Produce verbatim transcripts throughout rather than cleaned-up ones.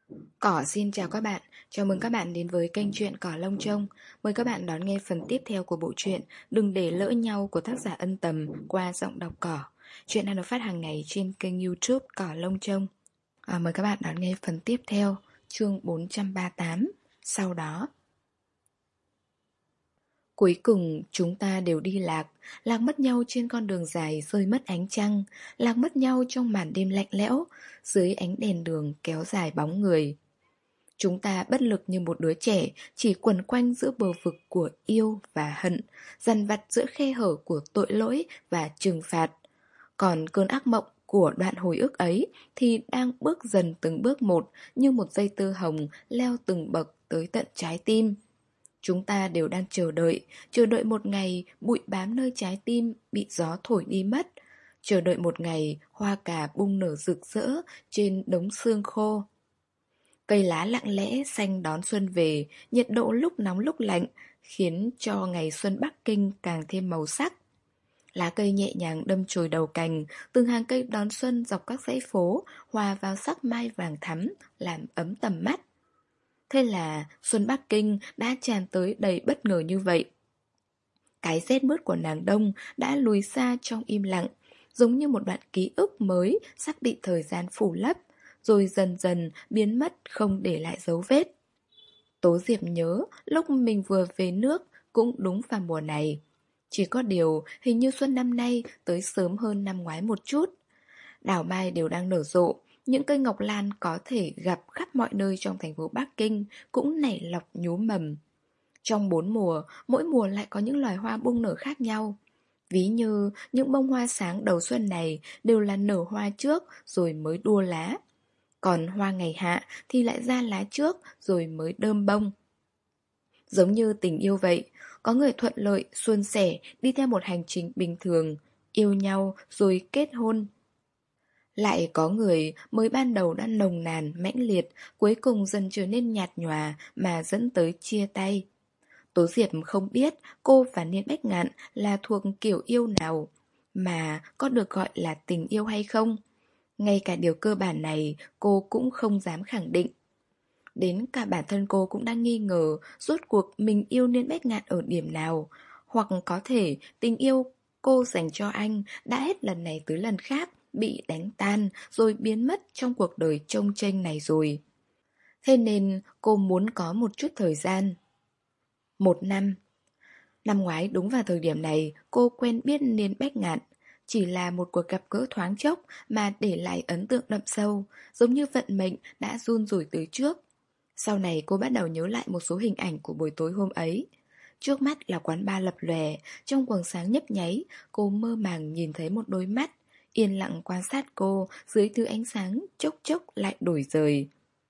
Cỏ xin chào các bạn, chào mừng các bạn đến với kênh truyện Cỏ Lông Trông. Mời các bạn đón nghe phần tiếp theo của bộ truyện Đừng để lỡ nhau của tác giả Ân Tầm qua giọng đọc Cỏ. Truyện đang được phát hàng ngày trên kênh YouTube Cỏ Lông Trông. À, mời các bạn đón nghe phần tiếp theo, chương bốn trăm ba mươi tám. Sau đó, cuối cùng chúng ta đều đi lạc, lạc mất nhau trên con đường dài rơi mất ánh trăng, lạc mất nhau trong màn đêm lạnh lẽo, dưới ánh đèn đường kéo dài bóng người. Chúng ta bất lực như một đứa trẻ, chỉ quẩn quanh giữa bờ vực của yêu và hận, dằn vặt giữa khe hở của tội lỗi và trừng phạt. Còn cơn ác mộng của đoạn hồi ức ấy thì đang bước dần từng bước một, như một dây tơ hồng leo từng bậc tới tận trái tim. Chúng ta đều đang chờ đợi, chờ đợi một ngày bụi bám nơi trái tim bị gió thổi đi mất, chờ đợi một ngày hoa cà bung nở rực rỡ trên đống xương khô. Cây lá lặng lẽ xanh đón xuân về, nhiệt độ lúc nóng lúc lạnh, khiến cho ngày xuân Bắc Kinh càng thêm màu sắc. Lá cây nhẹ nhàng đâm chồi đầu cành, từng hàng cây đón xuân dọc các dãy phố, hòa vào sắc mai vàng thắm, làm ấm tầm mắt. Thế là xuân Bắc Kinh đã tràn tới đầy bất ngờ như vậy. Cái rét mướt của nàng đông đã lùi xa trong im lặng, giống như một đoạn ký ức mới sắp bị thời gian phủ lấp, rồi dần dần biến mất không để lại dấu vết. Tố Diệp nhớ lúc mình vừa về nước cũng đúng vào mùa này. Chỉ có điều hình như xuân năm nay tới sớm hơn năm ngoái một chút. Đào mai đều đang nở rộ, những cây ngọc lan có thể gặp khắp mọi nơi trong thành phố Bắc Kinh cũng nảy lọc nhú mầm. Trong bốn mùa, mỗi mùa lại có những loài hoa bung nở khác nhau. Ví như những bông hoa sáng đầu xuân này đều là nở hoa trước rồi mới đua lá. Còn hoa ngày hạ thì lại ra lá trước rồi mới đơm bông. Giống như tình yêu vậy, có người thuận lợi, suôn sẻ, đi theo một hành trình bình thường, yêu nhau rồi kết hôn. Lại có người mới ban đầu đã nồng nàn, mãnh liệt, cuối cùng dần trở nên nhạt nhòa mà dẫn tới chia tay. Tố Diệp không biết cô và Niên Bách Ngạn là thuộc kiểu yêu nào, mà có được gọi là tình yêu hay không. Ngay cả điều cơ bản này cô cũng không dám khẳng định. Đến cả bản thân cô cũng đang nghi ngờ rốt cuộc mình yêu Niên Bách Ngạn ở điểm nào. Hoặc có thể tình yêu cô dành cho anh đã hết lần này tới lần khác bị đánh tan rồi biến mất trong cuộc đời chông chênh này rồi. Thế nên cô muốn có một chút thời gian. Một năm. Năm ngoái đúng vào thời điểm này cô quen biết Niên Bách Ngạn. Chỉ là một cuộc gặp gỡ thoáng chốc mà để lại ấn tượng đậm sâu, giống như vận mệnh đã run rủi từ trước. Sau này cô bắt đầu nhớ lại một số hình ảnh của buổi tối hôm ấy. Trước mắt là quán bar lập lòe, trong quầng sáng nhấp nháy, cô mơ màng nhìn thấy một đôi mắt, yên lặng quan sát cô dưới thứ ánh sáng chốc chốc lại đổi rời.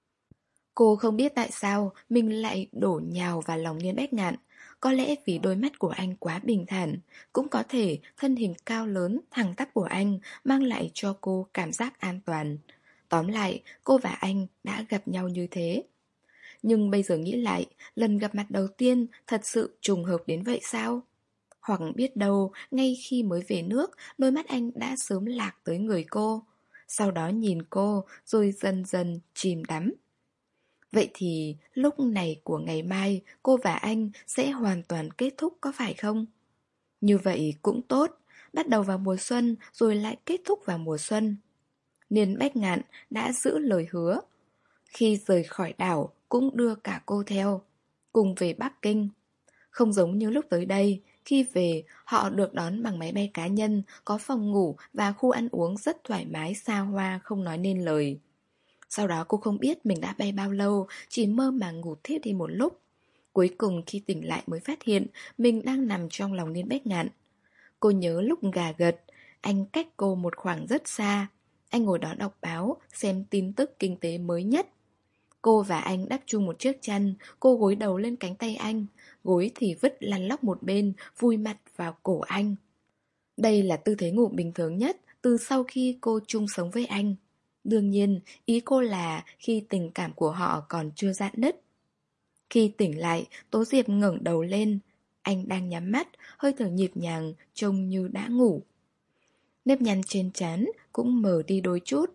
Cô không biết tại sao mình lại đổ nhào vào lòng Niên Bách Ngạn. Có lẽ vì đôi mắt của anh quá bình thản, cũng có thể thân hình cao lớn, thẳng tắp của anh mang lại cho cô cảm giác an toàn. Tóm lại, cô và anh đã gặp nhau như thế. Nhưng bây giờ nghĩ lại, lần gặp mặt đầu tiên thật sự trùng hợp đến vậy sao? Hoặc biết đâu, ngay khi mới về nước, đôi mắt anh đã sớm lạc tới người cô. Sau đó nhìn cô, rồi dần dần chìm đắm. Vậy thì lúc này của ngày mai cô và anh sẽ hoàn toàn kết thúc có phải không? Như vậy cũng tốt, bắt đầu vào mùa xuân rồi lại kết thúc vào mùa xuân. Niên Bách Ngạn đã giữ lời hứa. Khi rời khỏi đảo cũng đưa cả cô theo, cùng về Bắc Kinh. Không giống như lúc tới đây, khi về họ được đón bằng máy bay cá nhân, có phòng ngủ và khu ăn uống rất thoải mái xa hoa không nói nên lời. Sau đó cô không biết mình đã bay bao lâu, chỉ mơ màng ngủ thiếp đi một lúc. Cuối cùng khi tỉnh lại mới phát hiện mình đang nằm trong lòng Niên Bách Ngạn. Cô nhớ lúc gà gật, anh cách cô một khoảng rất xa. Anh ngồi đó đọc báo, xem tin tức kinh tế mới nhất. Cô và anh đắp chung một chiếc chăn, cô gối đầu lên cánh tay anh, gối thì vứt lăn lóc một bên, vùi mặt vào cổ anh. Đây là tư thế ngủ bình thường nhất từ sau khi cô chung sống với anh. Đương nhiên, ý cô là khi tình cảm của họ còn chưa rạn nứt. Khi tỉnh lại, Tố Diệp ngẩng đầu lên. Anh đang nhắm mắt, hơi thở nhịp nhàng, trông như đã ngủ. Nếp nhăn trên trán cũng mờ đi đôi chút.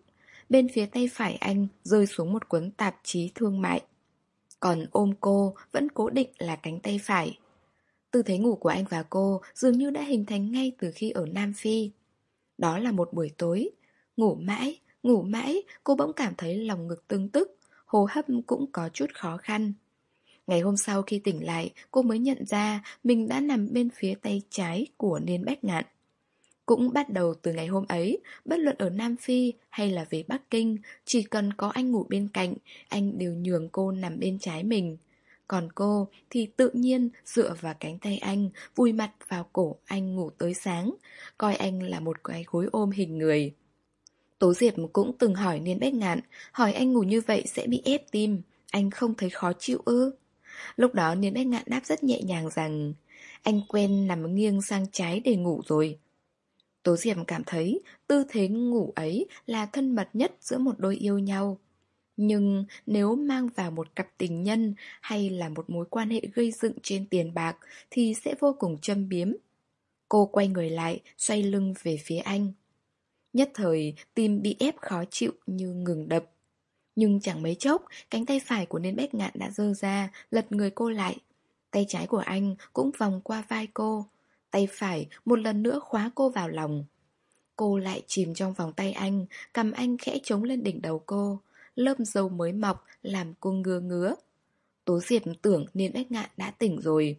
Bên phía tay phải anh rơi xuống một cuốn tạp chí thương mại. Còn ôm cô vẫn cố định là cánh tay phải. Tư thế ngủ của anh và cô dường như đã hình thành ngay từ khi ở Nam Phi. Đó là một buổi tối. Ngủ mãi, ngủ mãi, cô bỗng cảm thấy lòng ngực tưng tức, hô hấp cũng có chút khó khăn. Ngày hôm sau khi tỉnh lại, cô mới nhận ra mình đã nằm bên phía tay trái của Niên Bách Ngạn. Cũng bắt đầu từ ngày hôm ấy, bất luận ở Nam Phi hay là về Bắc Kinh, chỉ cần có anh ngủ bên cạnh, anh đều nhường cô nằm bên trái mình. Còn cô thì tự nhiên dựa vào cánh tay anh, vùi mặt vào cổ anh ngủ tới sáng, coi anh là một cái gối ôm hình người. Tố Diệp cũng từng hỏi Niên Bách Ngạn, hỏi anh ngủ như vậy sẽ bị ép tim, anh không thấy khó chịu ư? Lúc đó Niên Bách Ngạn đáp rất nhẹ nhàng rằng anh quen nằm nghiêng sang trái để ngủ rồi. Tố Diệp cảm thấy tư thế ngủ ấy là thân mật nhất giữa một đôi yêu nhau. Nhưng nếu mang vào một cặp tình nhân hay là một mối quan hệ gây dựng trên tiền bạc thì sẽ vô cùng châm biếm. Cô quay người lại, xoay lưng về phía anh. Nhất thời tim bị ép khó chịu như ngừng đập. Nhưng chẳng mấy chốc, cánh tay phải của Niên Bách Ngạn đã giơ ra, lật người cô lại. Tay trái của anh cũng vòng qua vai cô. Tay phải một lần nữa khóa cô vào lòng. Cô lại chìm trong vòng tay anh, cầm anh khẽ chống lên đỉnh đầu cô. Lớp râu mới mọc làm cô ngứa ngứa. Tố Diệp tưởng Niên Bách Ngạn đã tỉnh rồi.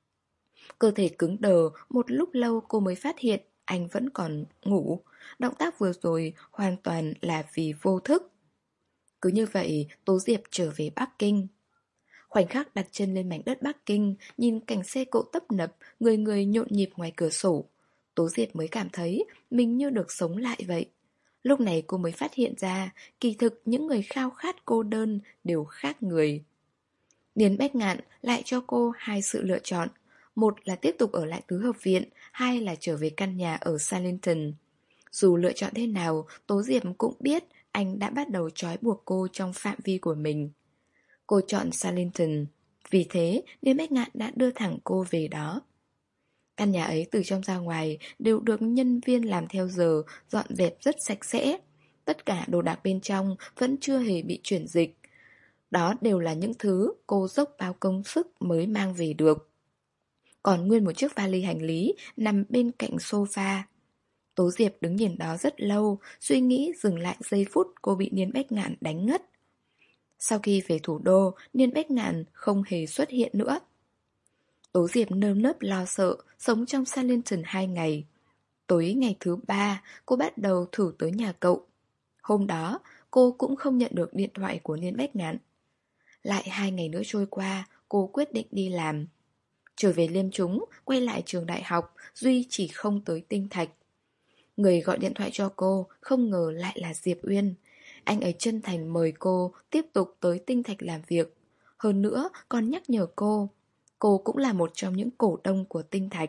Cơ thể cứng đờ, một lúc lâu cô mới phát hiện anh vẫn còn ngủ. Động tác vừa rồi hoàn toàn là vì vô thức. Cứ như vậy, Tố Diệp trở về Bắc Kinh. Khoảnh khắc đặt chân lên mảnh đất Bắc Kinh, nhìn cảnh xe cộ tấp nập, người người nhộn nhịp ngoài cửa sổ, Tố Diệp mới cảm thấy mình như được sống lại vậy. Lúc này cô mới phát hiện ra, kỳ thực những người khao khát cô đơn đều khác người. Điền Bách Ngạn lại cho cô hai sự lựa chọn. Một là tiếp tục ở lại tứ hợp viện, hai là trở về căn nhà ở Salington. Dù lựa chọn thế nào, Tố Diệp cũng biết anh đã bắt đầu trói buộc cô trong phạm vi của mình. Cô chọn Salington, vì thế Điền Bách Ngạn đã đưa thẳng cô về đó. Căn nhà ấy từ trong ra ngoài đều được nhân viên làm theo giờ, dọn dẹp rất sạch sẽ. Tất cả đồ đạc bên trong vẫn chưa hề bị chuyển dịch. Đó đều là những thứ cô dốc bao công sức mới mang về được. Còn nguyên một chiếc vali hành lý nằm bên cạnh sofa. Tố Diệp đứng nhìn đó rất lâu, suy nghĩ dừng lại giây phút cô bị Niên Bách Ngạn đánh ngất. Sau khi về thủ đô, Niên Bách Ngạn không hề xuất hiện nữa. Tố Diệp nơm nớp lo sợ, sống trong Salington hai ngày. Tối ngày thứ ba, cô bắt đầu thử tới nhà cậu. Hôm đó, cô cũng không nhận được điện thoại của Niên Bách Ngạn. Lại hai ngày nữa trôi qua, cô quyết định đi làm. Trở về Liêm Trúng, quay lại trường đại học, Duy chỉ không tới Tinh Thạch. Người gọi điện thoại cho cô, không ngờ lại là Diệp Uyên. Anh ấy chân thành mời cô tiếp tục tới Tinh Thạch làm việc. Hơn nữa, còn nhắc nhở cô. Cô cũng là một trong những cổ đông của Tinh Thạch.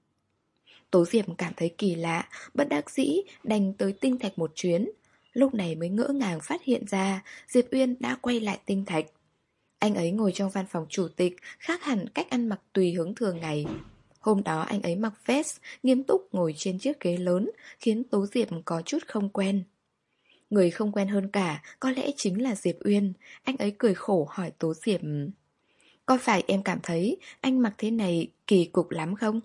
Tố Diệp cảm thấy kỳ lạ, bất đắc dĩ đành tới Tinh Thạch một chuyến. Lúc này mới ngỡ ngàng phát hiện ra Diệp Uyên đã quay lại Tinh Thạch. Anh ấy ngồi trong văn phòng chủ tịch, khác hẳn cách ăn mặc tùy hứng thường ngày. Hôm đó anh ấy mặc vest, nghiêm túc ngồi trên chiếc ghế lớn, khiến Tố Diệp có chút không quen. Người không quen hơn cả có lẽ chính là Diệp Uyên. Anh ấy cười khổ hỏi Tố Diệp: có phải em cảm thấy anh mặc thế này kỳ cục lắm không?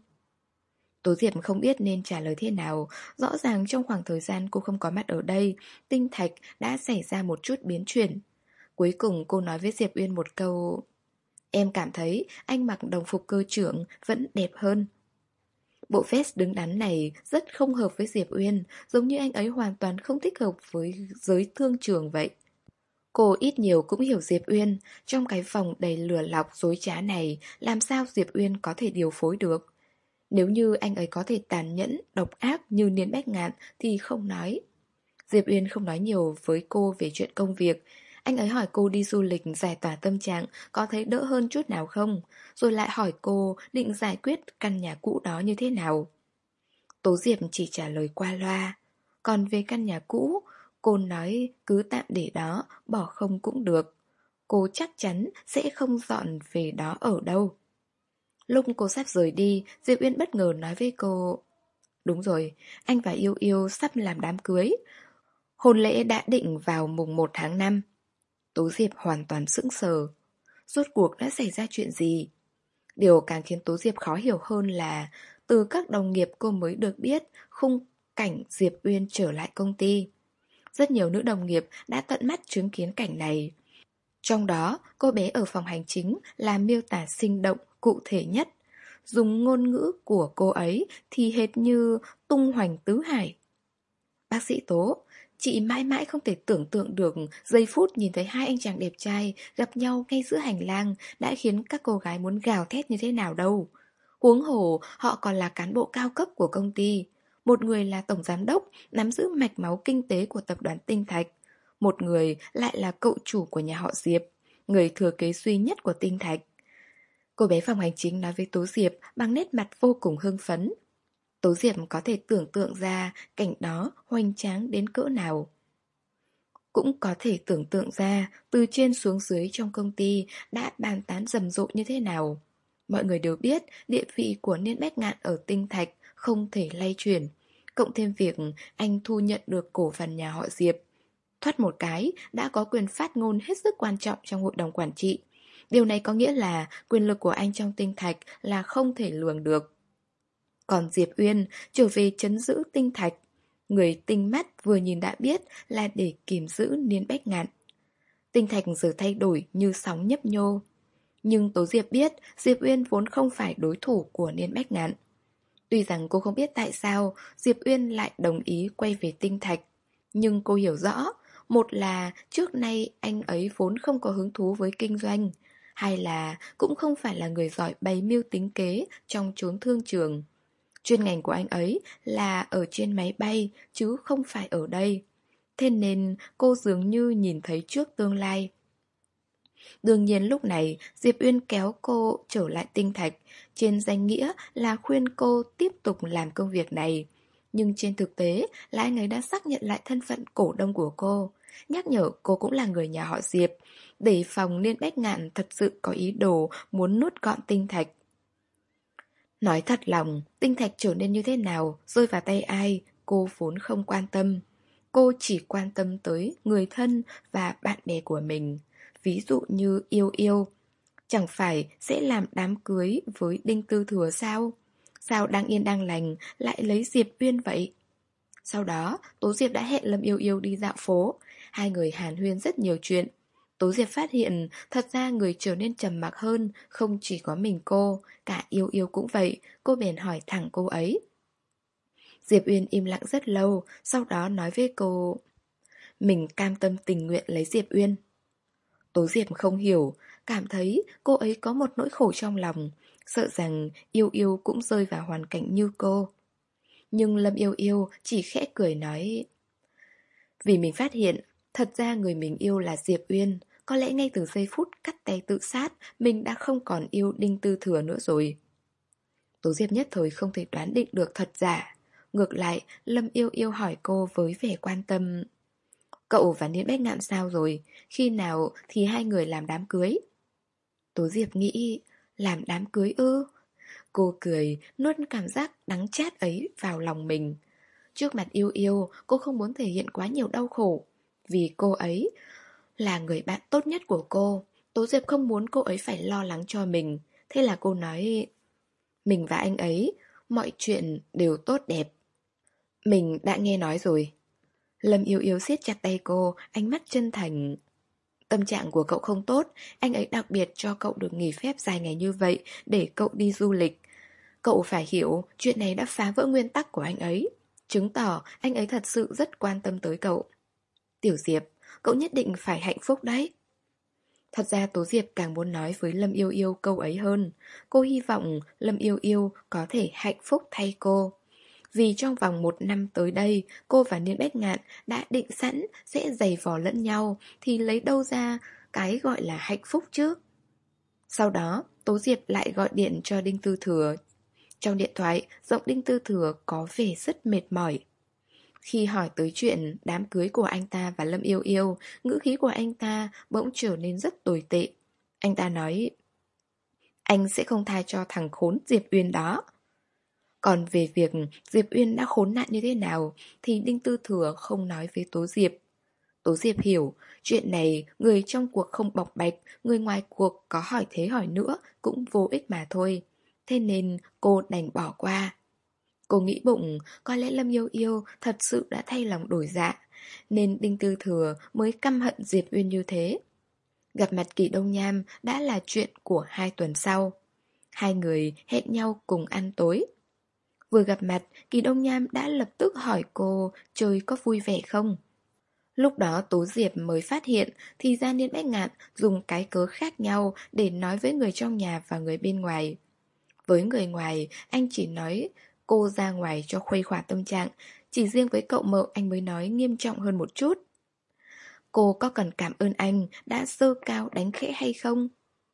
Tố Diệp không biết nên trả lời thế nào. Rõ ràng trong khoảng thời gian cô không có mặt ở đây, Tinh Thạch đã xảy ra một chút biến chuyển. Cuối cùng cô nói với Diệp Uyên một câu: em cảm thấy anh mặc đồng phục cơ trưởng vẫn đẹp hơn. Bộ vest đứng đắn này rất không hợp với Diệp Uyên, giống như anh ấy hoàn toàn không thích hợp với giới thương trường vậy. Cô ít nhiều cũng hiểu Diệp Uyên, trong cái vòng đầy lừa lọc dối trá này, làm sao Diệp Uyên có thể điều phối được. Nếu như anh ấy có thể tàn nhẫn, độc ác như Niên Bách Ngạn thì không nói. Diệp Uyên không nói nhiều với cô về chuyện công việc. Anh ấy hỏi cô đi du lịch giải tỏa tâm trạng có thấy đỡ hơn chút nào không, rồi lại hỏi cô định giải quyết căn nhà cũ đó như thế nào. Tố Diệp chỉ trả lời qua loa. Còn về căn nhà cũ, cô nói cứ tạm để đó, bỏ không cũng được. Cô chắc chắn sẽ không dọn về đó ở đâu. Lúc cô sắp rời đi, Diệp Uyên bất ngờ nói với cô: đúng rồi, anh và Yêu Yêu sắp làm đám cưới. Hôn lễ đã định vào mùng một tháng năm. Tố Diệp hoàn toàn sững sờ. Rốt cuộc đã xảy ra chuyện gì? Điều càng khiến Tố Diệp khó hiểu hơn là từ các đồng nghiệp cô mới được biết khung cảnh Diệp Uyên trở lại công ty. Rất nhiều nữ đồng nghiệp đã tận mắt chứng kiến cảnh này. Trong đó, cô bé ở phòng hành chính là miêu tả sinh động, cụ thể nhất. Dùng ngôn ngữ của cô ấy thì hệt như tung hoành tứ hải. Bác sĩ Tố, chị mãi mãi không thể tưởng tượng được giây phút nhìn thấy hai anh chàng đẹp trai gặp nhau ngay giữa hành lang đã khiến các cô gái muốn gào thét như thế nào đâu. Huống hồ, họ còn là cán bộ cao cấp của công ty. Một người là tổng giám đốc, nắm giữ mạch máu kinh tế của tập đoàn Tinh Thạch. Một người lại là cậu chủ của nhà họ Diệp, người thừa kế duy nhất của Tinh Thạch. Cô bé phòng hành chính nói với Tố Diệp bằng nét mặt vô cùng hưng phấn. Tố Diệp có thể tưởng tượng ra cảnh đó hoành tráng đến cỡ nào. Cũng có thể tưởng tượng ra từ trên xuống dưới trong công ty đã bàn tán rầm rộ như thế nào. Mọi người đều biết địa vị của Niên Bách Ngạn ở Tinh Thạch không thể lay chuyển. Cộng thêm việc anh thu nhận được cổ phần nhà họ Diệp. Thoát một cái đã có quyền phát ngôn hết sức quan trọng trong hội đồng quản trị. Điều này có nghĩa là quyền lực của anh trong Tinh Thạch là không thể lường được. Còn Diệp Uyên trở về trấn giữ Tinh Thạch. Người tinh mắt vừa nhìn đã biết là để kìm giữ Niên Bách Ngạn. Tinh Thạch giờ thay đổi như sóng nhấp nhô. Nhưng Tố Diệp biết Diệp Uyên vốn không phải đối thủ của Niên Bách Ngạn. Tuy rằng cô không biết tại sao Diệp Uyên lại đồng ý quay về Tinh Thạch. Nhưng cô hiểu rõ, một là trước nay anh ấy vốn không có hứng thú với kinh doanh, hai là cũng không phải là người giỏi bày mưu tính kế trong chốn thương trường. Chuyên ngành của anh ấy là ở trên máy bay chứ không phải ở đây. Thế nên cô dường như nhìn thấy trước tương lai. Đương nhiên lúc này Diệp Uyên kéo cô trở lại Tinh Thạch, trên danh nghĩa là khuyên cô tiếp tục làm công việc này. Nhưng trên thực tế là anh ấy đã xác nhận lại thân phận cổ đông của cô, nhắc nhở cô cũng là người nhà họ Diệp, để phòng Niên Bách Ngạn thật sự có ý đồ muốn nuốt gọn Tinh Thạch. Nói thật lòng, Tinh Thạch trở nên như thế nào, rơi vào tay ai, cô vốn không quan tâm. Cô chỉ quan tâm tới người thân và bạn bè của mình. Ví dụ như Yêu Yêu. Chẳng phải sẽ làm đám cưới với Đinh Tư Thừa sao? Sao đang yên đang lành lại lấy Diệp Uyên vậy? Sau đó, Tố Diệp đã hẹn Lâm Yêu Yêu đi dạo phố. Hai người hàn huyên rất nhiều chuyện. Tố Diệp phát hiện thật ra người trở nên trầm mặc hơn không chỉ có mình cô, cả Yêu Yêu cũng vậy. Cô bèn hỏi thẳng cô ấy. Diệp Uyên im lặng rất lâu, sau đó nói với cô: mình cam tâm tình nguyện lấy Diệp Uyên. Tố Diệp không hiểu, cảm thấy cô ấy có một nỗi khổ trong lòng, sợ rằng Yêu Yêu cũng rơi vào hoàn cảnh như cô. Nhưng Lâm Yêu Yêu chỉ khẽ cười nói: vì mình phát hiện, thật ra người mình yêu là Diệp Uyên. Có lẽ ngay từ giây phút cắt tay tự sát, mình đã không còn yêu Đinh Tư Thừa nữa rồi. Tố Diệp nhất thời không thể đoán định được thật giả. Ngược lại, Lâm Yêu Yêu hỏi cô với vẻ quan tâm: cậu và Niên Bách Ngạn sao rồi? Khi nào thì hai người làm đám cưới? Tố Diệp nghĩ, làm đám cưới ư? Cô cười, nuốt cảm giác đắng chát ấy vào lòng mình. Trước mặt Yêu Yêu, cô không muốn thể hiện quá nhiều đau khổ. Vì cô ấy là người bạn tốt nhất của cô. Tố Diệp không muốn cô ấy phải lo lắng cho mình. Thế là cô nói: mình và anh ấy, mọi chuyện đều tốt đẹp. Mình đã nghe nói rồi. Lâm Yêu Yêu siết chặt tay cô, ánh mắt chân thành. Tâm trạng của cậu không tốt, anh ấy đặc biệt cho cậu được nghỉ phép dài ngày như vậy để cậu đi du lịch. Cậu phải hiểu, chuyện này đã phá vỡ nguyên tắc của anh ấy, chứng tỏ anh ấy thật sự rất quan tâm tới cậu. Tiểu Diệp, cậu nhất định phải hạnh phúc đấy. Thật ra Tố Diệp càng muốn nói với Lâm Yêu Yêu câu ấy hơn. Cô hy vọng Lâm Yêu Yêu có thể hạnh phúc thay cô. Vì trong vòng một năm tới đây, cô và Niên Bách Ngạn đã định sẵn sẽ giày vò lẫn nhau, thì lấy đâu ra cái gọi là hạnh phúc chứ? Sau đó, Tố Diệp lại gọi điện cho Đinh Tư Thừa. Trong điện thoại, giọng Đinh Tư Thừa có vẻ rất mệt mỏi. Khi hỏi tới chuyện đám cưới của anh ta và Lâm Yêu Yêu, ngữ khí của anh ta bỗng trở nên rất tồi tệ. Anh ta nói: anh sẽ không tha cho thằng khốn Diệp Uyên đó. Còn về việc Diệp Uyên đã khốn nạn như thế nào thì Đinh Tư Thừa không nói với Tố Diệp. Tố Diệp hiểu, chuyện này người trong cuộc không bộc bạch, người ngoài cuộc có hỏi thế hỏi nữa cũng vô ích mà thôi. Thế nên cô đành bỏ qua. Cô nghĩ bụng, có lẽ Lâm Yêu Yêu thật sự đã thay lòng đổi dạ, nên Đinh Tư Thừa mới căm hận Diệp Uyên như thế. Gặp mặt Kỳ Đông Nham đã là chuyện của hai tuần sau. Hai người hẹn nhau cùng ăn tối. Vừa gặp mặt, Kỳ Đông Nham đã lập tức hỏi cô chơi có vui vẻ không. Lúc đó Tố Diệp mới phát hiện thì ra Niên Bách Ngạn dùng cái cớ khác nhau để nói với người trong nhà và người bên ngoài. Với người ngoài, anh chỉ nói cô ra ngoài cho khuây khỏa tâm trạng, chỉ riêng với cậu mợ anh mới nói nghiêm trọng hơn một chút. Cô có cần cảm ơn anh đã giơ cao đánh khẽ hay không?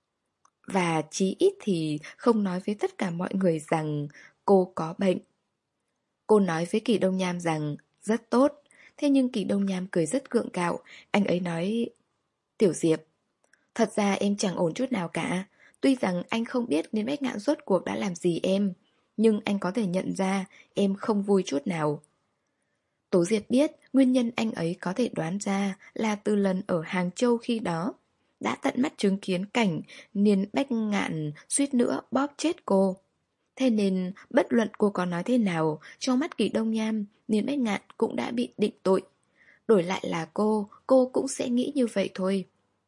Và chí ít thì không nói với tất cả mọi người rằng cô có bệnh. Cô nói với Kỳ Đông Nham rằng rất tốt. Thế nhưng Kỳ Đông Nham cười rất gượng gạo. Anh ấy nói: Tiểu Diệp, thật ra em chẳng ổn chút nào cả. Tuy rằng anh không biết Niên Bách Ngạn rốt cuộc đã làm gì em, nhưng anh có thể nhận ra em không vui chút nào. Tố Diệp biết nguyên nhân anh ấy có thể đoán ra là từ lần ở Hàng Châu khi đó. Đã tận mắt chứng kiến cảnh Niên Bách Ngạn suýt nữa bóp chết cô. Thế nên bất luận cô có nói thế nào, trong mắt Kỳ Đông Nham, Niên Bách Ngạn cũng đã bị định tội. Đổi lại là cô, cô cũng sẽ nghĩ như vậy thôi.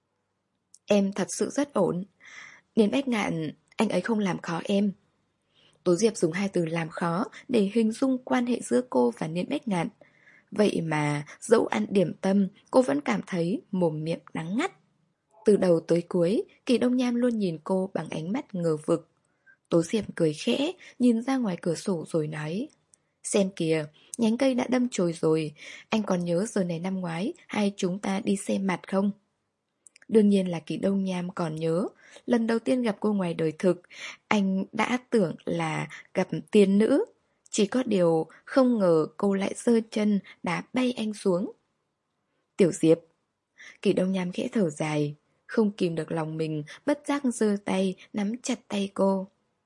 Em thật sự rất ổn. Niên Bách Ngạn, anh ấy không làm khó em. Tố Diệp dùng hai từ làm khó để hình dung quan hệ giữa cô và Niên Bách Ngạn. Vậy mà dẫu ăn điểm tâm, cô vẫn cảm thấy mồm miệng đắng ngắt. Từ đầu tới cuối, Kỳ Đông Nham luôn nhìn cô bằng ánh mắt ngờ vực. Tố Diệp cười khẽ, nhìn ra ngoài cửa sổ rồi nói: Xem kìa, nhánh cây đã đâm chồi rồi. Anh còn nhớ giờ này năm ngoái hai chúng ta đi xem mặt không? Đương nhiên là Kỳ Đông Nham còn nhớ. Lần đầu tiên gặp cô ngoài đời thực, anh đã tưởng là gặp tiên nữ. Chỉ có điều không ngờ cô lại giơ chân đá bay anh xuống. Tiểu Diệp. Kỳ Đông Nham khẽ thở dài, không kìm được lòng mình, bất giác giơ tay nắm chặt tay cô.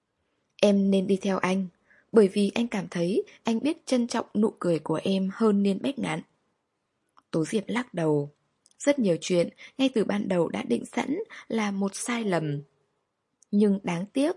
Em nên đi theo anh, bởi vì anh cảm thấy anh biết trân trọng nụ cười của em hơn Niên Bách Ngạn. Tố Diệp lắc đầu. Rất nhiều chuyện ngay từ ban đầu đã định sẵn là một sai lầm. Nhưng đáng tiếc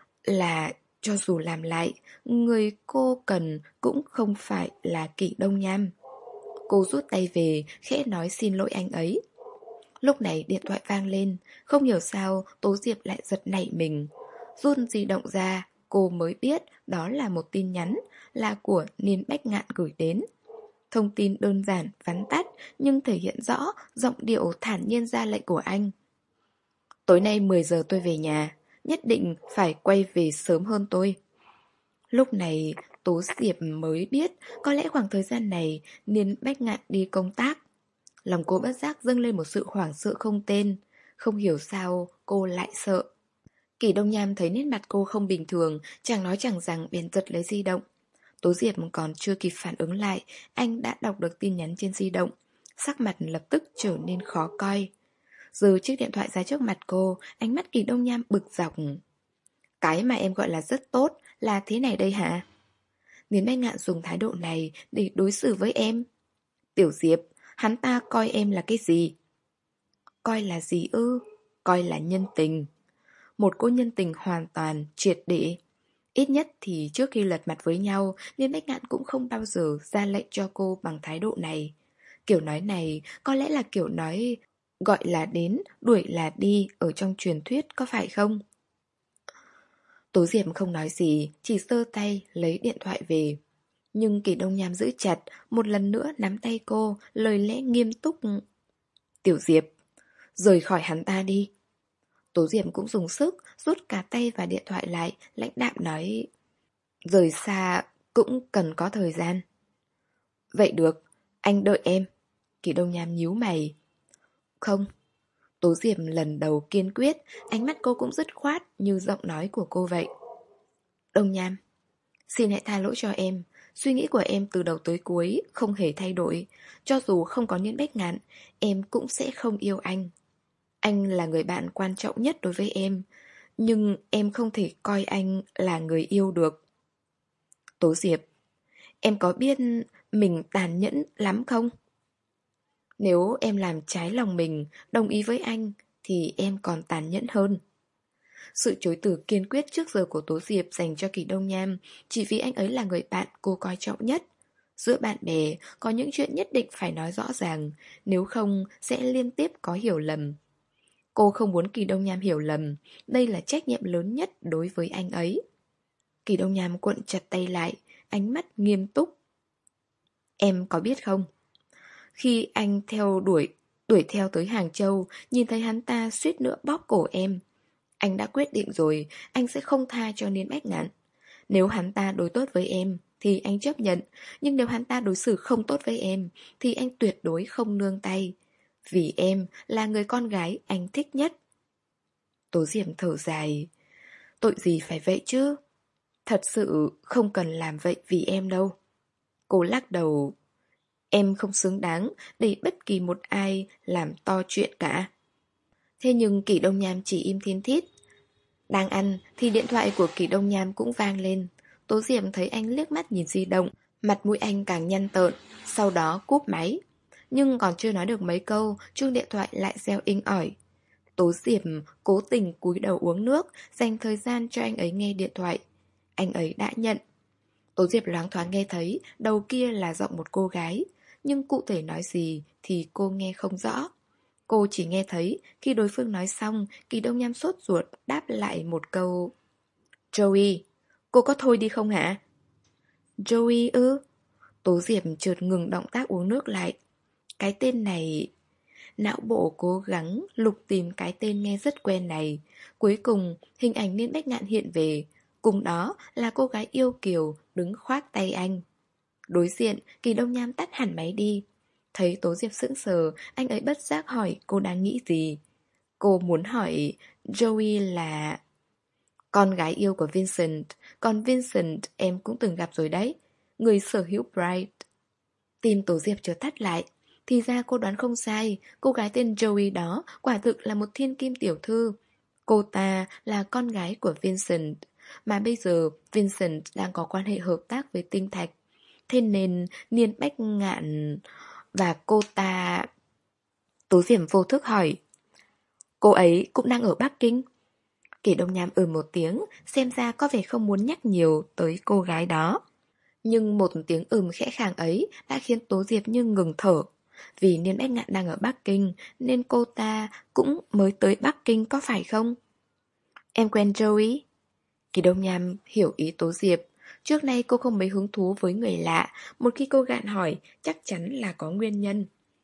là cho dù làm lại, người cô cần cũng không phải là Kỳ Đông Nham. Cô rút tay về, khẽ nói xin lỗi anh ấy. Lúc này điện thoại vang lên, không hiểu sao Tố Diệp lại giật nảy mình. Run di động ra, cô mới biết đó là một tin nhắn, là của Niên Bách Ngạn gửi đến. Thông tin đơn giản, vắn tắt, nhưng thể hiện rõ giọng điệu thản nhiên ra lệnh của anh. Tối nay mười giờ tôi về nhà, nhất định phải quay về sớm hơn tôi. Lúc này Tố Diệp mới biết có lẽ khoảng thời gian này Niên Bách Ngạn đi công tác. Lòng cô bất giác dâng lên một sự hoảng sợ không tên. Không hiểu sao cô lại sợ. Kỳ Đông Nham thấy nét mặt cô không bình thường, chẳng nói chẳng rằng bèn giật lấy di động. Tố Diệp còn chưa kịp phản ứng lại, anh đã đọc được tin nhắn trên di động. Sắc mặt lập tức trở nên khó coi. Giơ chiếc điện thoại ra trước mặt cô, ánh mắt Kỳ Đông Nham bực dọc. Cái mà em gọi là rất tốt là thế này đây hả? Niên Bách Ngạn dùng thái độ này để đối xử với em. Tiểu Diệp, hắn ta coi em là cái gì? Coi là gì ư? Coi là nhân tình. Một cô nhân tình hoàn toàn, triệt để. Ít nhất thì trước khi lật mặt với nhau, Niên Bách Ngạn cũng không bao giờ ra lệnh cho cô bằng thái độ này. Kiểu nói này có lẽ là kiểu nói gọi là đến, đuổi là đi ở trong truyền thuyết, có phải không? Tố Diệp không nói gì, chỉ giơ tay lấy điện thoại về. Nhưng Kỳ Đông Nham giữ chặt, một lần nữa nắm tay cô, lời lẽ nghiêm túc. Tiểu Diệp, rời khỏi hắn ta đi. Tố Diệp cũng dùng sức, rút cả tay và điện thoại lại, lãnh đạm nói. Rời xa cũng cần có thời gian. Vậy được, anh đợi em. Kỳ Đông Nham nhíu mày. Không. Tố Diệp lần đầu kiên quyết, ánh mắt cô cũng dứt khoát như giọng nói của cô vậy. Đông Nham, xin hãy tha lỗi cho em. Suy nghĩ của em từ đầu tới cuối không hề thay đổi. Cho dù không có Niên Bách Ngạn, em cũng sẽ không yêu anh. Anh là người bạn quan trọng nhất đối với em, nhưng em không thể coi anh là người yêu được. Tố Diệp, em có biết mình tàn nhẫn lắm không? Nếu em làm trái lòng mình, đồng ý với anh, thì em còn tàn nhẫn hơn. Sự chối từ kiên quyết trước giờ của Tố Diệp dành cho Kỳ Đông Nham chỉ vì anh ấy là người bạn cô coi trọng nhất. Giữa bạn bè, có những chuyện nhất định phải nói rõ ràng, nếu không sẽ liên tiếp có hiểu lầm. Cô không muốn Kỳ Đông Nham hiểu lầm, đây là trách nhiệm lớn nhất đối với anh ấy. Kỳ Đông Nham cuộn chặt tay lại, ánh mắt nghiêm túc. Em có biết không? Khi anh theo đuổi, đuổi theo tới Hàng Châu, nhìn thấy hắn ta suýt nữa bóp cổ em. Anh đã quyết định rồi, anh sẽ không tha cho Niên Bách Ngạn. Nếu hắn ta đối tốt với em, thì anh chấp nhận. Nhưng nếu hắn ta đối xử không tốt với em, thì anh tuyệt đối không nương tay. Vì em là người con gái anh thích nhất. Tố Diệp thở dài. Tội gì phải vậy chứ? Thật sự không cần làm vậy vì em đâu. Cô lắc đầu. Em không xứng đáng để bất kỳ một ai làm to chuyện cả. Thế nhưng Kỷ Đông Nham chỉ im thiên thít. Đang ăn thì điện thoại của Kỷ Đông Nham cũng vang lên. Tố Diệp thấy anh liếc mắt nhìn di động, mặt mũi anh càng nhăn tợn, sau đó cúp máy. Nhưng còn chưa nói được mấy câu, chuông điện thoại lại reo inh ỏi. Tố Diệp cố tình cúi đầu uống nước, dành thời gian cho anh ấy nghe điện thoại. Anh ấy đã nhận. Tố Diệp loáng thoáng nghe thấy đầu kia là giọng một cô gái, nhưng cụ thể nói gì thì cô nghe không rõ. Cô chỉ nghe thấy khi đối phương nói xong, Kỳ Đông Nham sốt ruột đáp lại một câu. Joey, cô có thôi đi không hả? Joey ư? Tố Diệp chợt ngừng động tác uống nước lại. Cái tên này... Não bộ cố gắng lục tìm cái tên nghe rất quen này. Cuối cùng, hình ảnh Niên Bách Ngạn hiện về. Cùng đó là cô gái yêu kiều đứng khoác tay anh. Đối diện, Kỳ Đông Nham tắt hẳn máy đi. Thấy Tố Diệp sững sờ, anh ấy bất giác hỏi cô đang nghĩ gì. Cô muốn hỏi Joey là... Con gái yêu của Vincent, còn Vincent em cũng từng gặp rồi đấy. Người sở hữu Bright. Tim Tố Diệp chợt thắt lại. Thì ra cô đoán không sai, cô gái tên Joey đó quả thực là một thiên kim tiểu thư. Cô ta là con gái của Vincent, mà bây giờ Vincent đang có quan hệ hợp tác với Tinh Thạch. Thế nên Niên Bách Ngạn và cô ta... Tố Diệm vô thức hỏi. Cô ấy cũng đang ở Bắc Kinh. Kỷ Đông Nham ừ một tiếng, xem ra có vẻ không muốn nhắc nhiều tới cô gái đó. Nhưng một tiếng ừm khẽ khàng ấy đã khiến Tố Diệp như ngừng thở. Vì Niên Bách Ngạn đang ở Bắc Kinh, nên cô ta cũng mới tới Bắc Kinh có phải không? Em quen Joey? Kỳ Đông Nham hiểu ý Tố Diệp. Trước nay cô không mấy hứng thú với người lạ, một khi cô gạn hỏi chắc chắn là có nguyên nhân.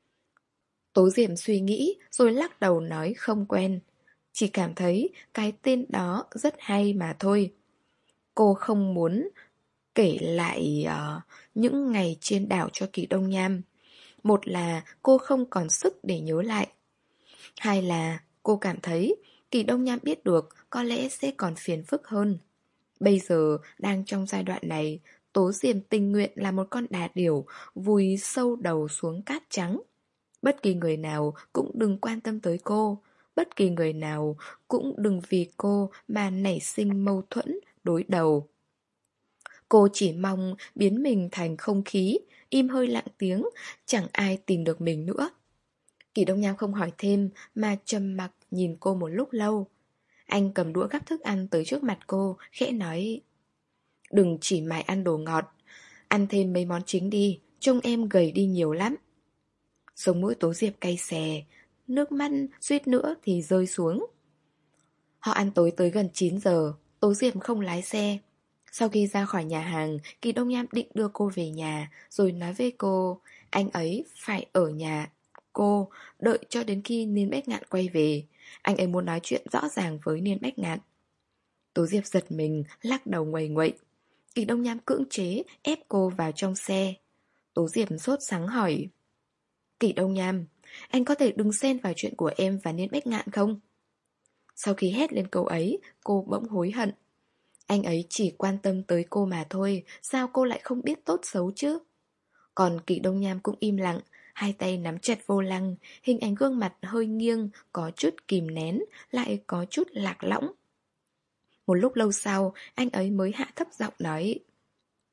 Tố Diệp suy nghĩ rồi lắc đầu nói không quen. Chỉ cảm thấy cái tên đó rất hay mà thôi. Cô không muốn kể lại uh, những ngày trên đảo cho Kỳ Đông Nham. Một là cô không còn sức để nhớ lại. Hai là cô cảm thấy Kỳ Đông Nham biết được có lẽ sẽ còn phiền phức hơn. Bây giờ đang trong giai đoạn này, Tố Diệm tình nguyện là một con đà điểu vùi sâu đầu xuống cát trắng. Bất kỳ người nào cũng đừng quan tâm tới cô. Bất kỳ người nào cũng đừng vì cô mà nảy sinh mâu thuẫn, đối đầu. Cô chỉ mong biến mình thành không khí, im hơi lặng tiếng, chẳng ai tìm được mình nữa. Kỳ Đông Nham không hỏi thêm mà trầm mặc nhìn cô một lúc lâu. Anh cầm đũa gắp thức ăn tới trước mặt cô, khẽ nói: Đừng chỉ mải ăn đồ ngọt, ăn thêm mấy món chính đi, trông em gầy đi nhiều lắm. Sống mũi Tố Diệp cay xè, nước mắt suýt nữa thì rơi xuống. Họ ăn tối tới gần chín giờ, Tố Diệp không lái xe. Sau khi ra khỏi nhà hàng, Kỳ Đông Nham định đưa cô về nhà, rồi nói với cô, anh ấy phải ở nhà cô, đợi cho đến khi Niên Bách Ngạn quay về. Anh ấy muốn nói chuyện rõ ràng với Niên Bách Ngạn. Tố Diệp giật mình, lắc đầu nguầy nguậy. Kỳ Đông Nham cưỡng chế, ép cô vào trong xe. Tố Diệp sốt sắng hỏi. Kỳ Đông Nham, anh có thể đừng xen vào chuyện của em và Niên Bách Ngạn không? Sau khi hét lên câu ấy, cô bỗng hối hận. Anh ấy chỉ quan tâm tới cô mà thôi, sao cô lại không biết tốt xấu chứ? Còn Kỳ Đông Nham cũng im lặng, hai tay nắm chặt vô lăng, hình ảnh gương mặt hơi nghiêng, có chút kìm nén, lại có chút lạc lõng. Một lúc lâu sau, anh ấy mới hạ thấp giọng nói.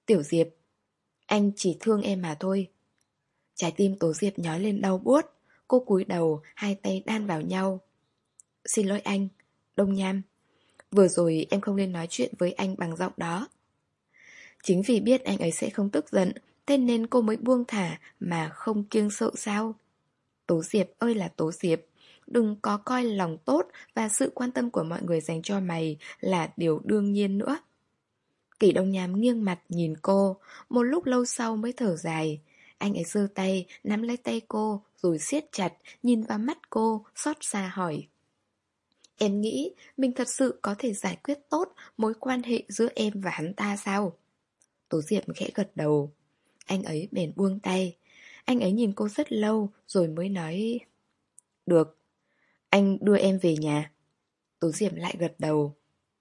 Tiểu Diệp, anh chỉ thương em mà thôi. Trái tim Tố Diệp nhói lên đau buốt. Cô cúi đầu, hai tay đan vào nhau. Xin lỗi anh, Đông Nham. Vừa rồi em không nên nói chuyện với anh bằng giọng đó. Chính vì biết anh ấy sẽ không tức giận, thế nên cô mới buông thả mà không kiêng sợ sao? Tố Diệp ơi là Tố Diệp, đừng có coi lòng tốt và sự quan tâm của mọi người dành cho mày là điều đương nhiên nữa. Kỷ Đông Nham nghiêng mặt nhìn cô, một lúc lâu sau mới thở dài. Anh ấy giơ tay, nắm lấy tay cô, rồi siết chặt, nhìn vào mắt cô, xót xa hỏi. Em nghĩ mình thật sự có thể giải quyết tốt mối quan hệ giữa em và hắn ta sao? Tố Diệp khẽ gật đầu. Anh ấy bèn buông tay. Anh ấy nhìn cô rất lâu rồi mới nói. Được, anh đưa em về nhà. Tố Diệp lại gật đầu.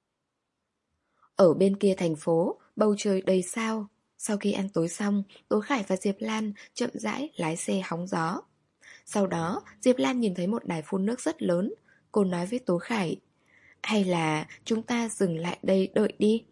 Ở bên kia thành phố, bầu trời đầy sao. Sau khi ăn tối xong, Tố Khải và Diệp Lan chậm rãi lái xe hóng gió. Sau đó, Diệp Lan nhìn thấy một đài phun nước rất lớn. Cô nói với Tố Khải. Hay là chúng ta dừng lại đây đợi đi.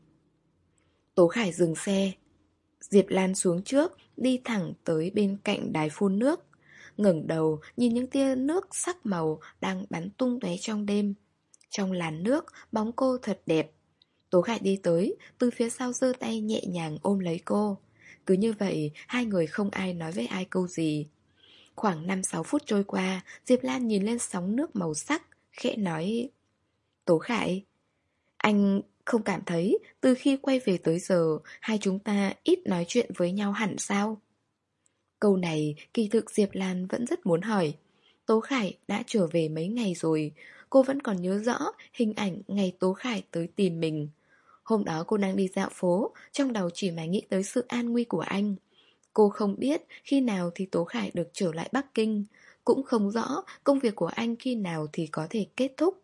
Tố Khải dừng xe. Diệp Lan xuống trước, đi thẳng tới bên cạnh đài phun nước. Ngẩng đầu nhìn những tia nước sắc màu đang bắn tung tóe trong đêm. Trong làn nước, bóng cô thật đẹp. Tố Khải đi tới, từ phía sau giơ tay nhẹ nhàng ôm lấy cô. Cứ như vậy, hai người không ai nói với ai câu gì. Khoảng năm sáu phút trôi qua, Diệp Lan nhìn lên sóng nước màu sắc, khẽ nói. Tố Khải, anh không cảm thấy từ khi quay về tới giờ hai chúng ta ít nói chuyện với nhau hẳn sao? Câu này kỳ thực Diệp Lan vẫn rất muốn hỏi. Tố Khải đã trở về mấy ngày rồi, cô vẫn còn nhớ rõ hình ảnh ngày Tố Khải tới tìm mình. Hôm đó cô đang đi dạo phố, trong đầu chỉ mải nghĩ tới sự an nguy của anh. Cô không biết khi nào thì Tố Khải được trở lại Bắc Kinh, cũng không rõ công việc của anh khi nào thì có thể kết thúc.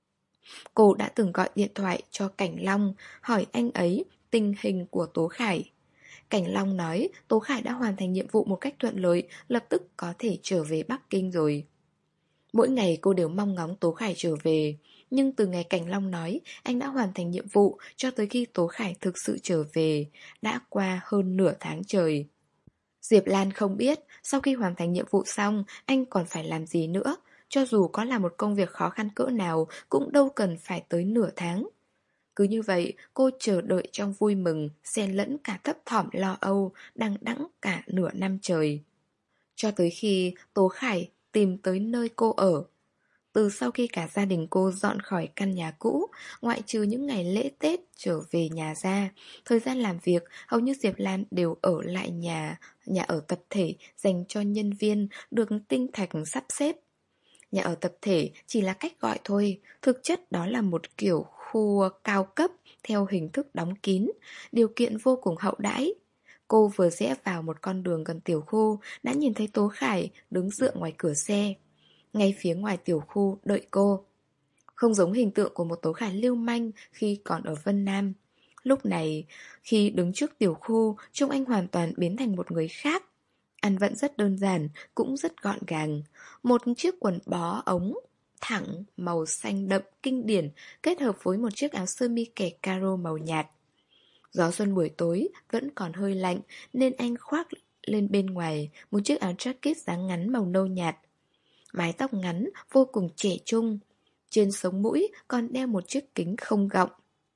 Cô đã từng gọi điện thoại cho Cảnh Long, hỏi anh ấy tình hình của Tố Khải. Cảnh Long nói Tố Khải đã hoàn thành nhiệm vụ một cách thuận lợi, lập tức có thể trở về Bắc Kinh rồi. Mỗi ngày cô đều mong ngóng Tố Khải trở về, nhưng từ ngày Cảnh Long nói anh đã hoàn thành nhiệm vụ cho tới khi Tố Khải thực sự trở về, đã qua hơn nửa tháng trời. Diệp Lan không biết sau khi hoàn thành nhiệm vụ xong anh còn phải làm gì nữa. Cho dù có là một công việc khó khăn cỡ nào cũng đâu cần phải tới nửa tháng. Cứ như vậy cô chờ đợi trong vui mừng, xen lẫn cả thấp thỏm lo âu, đằng đẵng cả nửa năm trời. Cho tới khi Tố Khải tìm tới nơi cô ở. Từ sau khi cả gia đình cô dọn khỏi căn nhà cũ, ngoại trừ những ngày lễ Tết trở về nhà ra, thời gian làm việc hầu như Diệp Lan đều ở lại nhà, nhà ở tập thể dành cho nhân viên được tinh thạch sắp xếp. Nhà ở tập thể chỉ là cách gọi thôi, thực chất đó là một kiểu khu cao cấp theo hình thức đóng kín, điều kiện vô cùng hậu đãi. Cô vừa rẽ vào một con đường gần tiểu khu đã nhìn thấy Tố Khải đứng dựa ngoài cửa xe. Ngay phía ngoài tiểu khu đợi cô. Không giống hình tượng của một Tố Khải lưu manh khi còn ở Vân Nam. Lúc này, khi đứng trước tiểu khu, trông anh hoàn toàn biến thành một người khác. Ăn vẫn rất đơn giản, cũng rất gọn gàng. Một chiếc quần bó ống thẳng màu xanh đậm kinh điển kết hợp với một chiếc áo sơ mi kẻ caro màu nhạt. Gió xuân buổi tối vẫn còn hơi lạnh nên anh khoác lên bên ngoài một chiếc áo jacket dáng ngắn màu nâu nhạt. Mái tóc ngắn vô cùng trẻ trung. Trên sống mũi còn đeo một chiếc kính không gọng.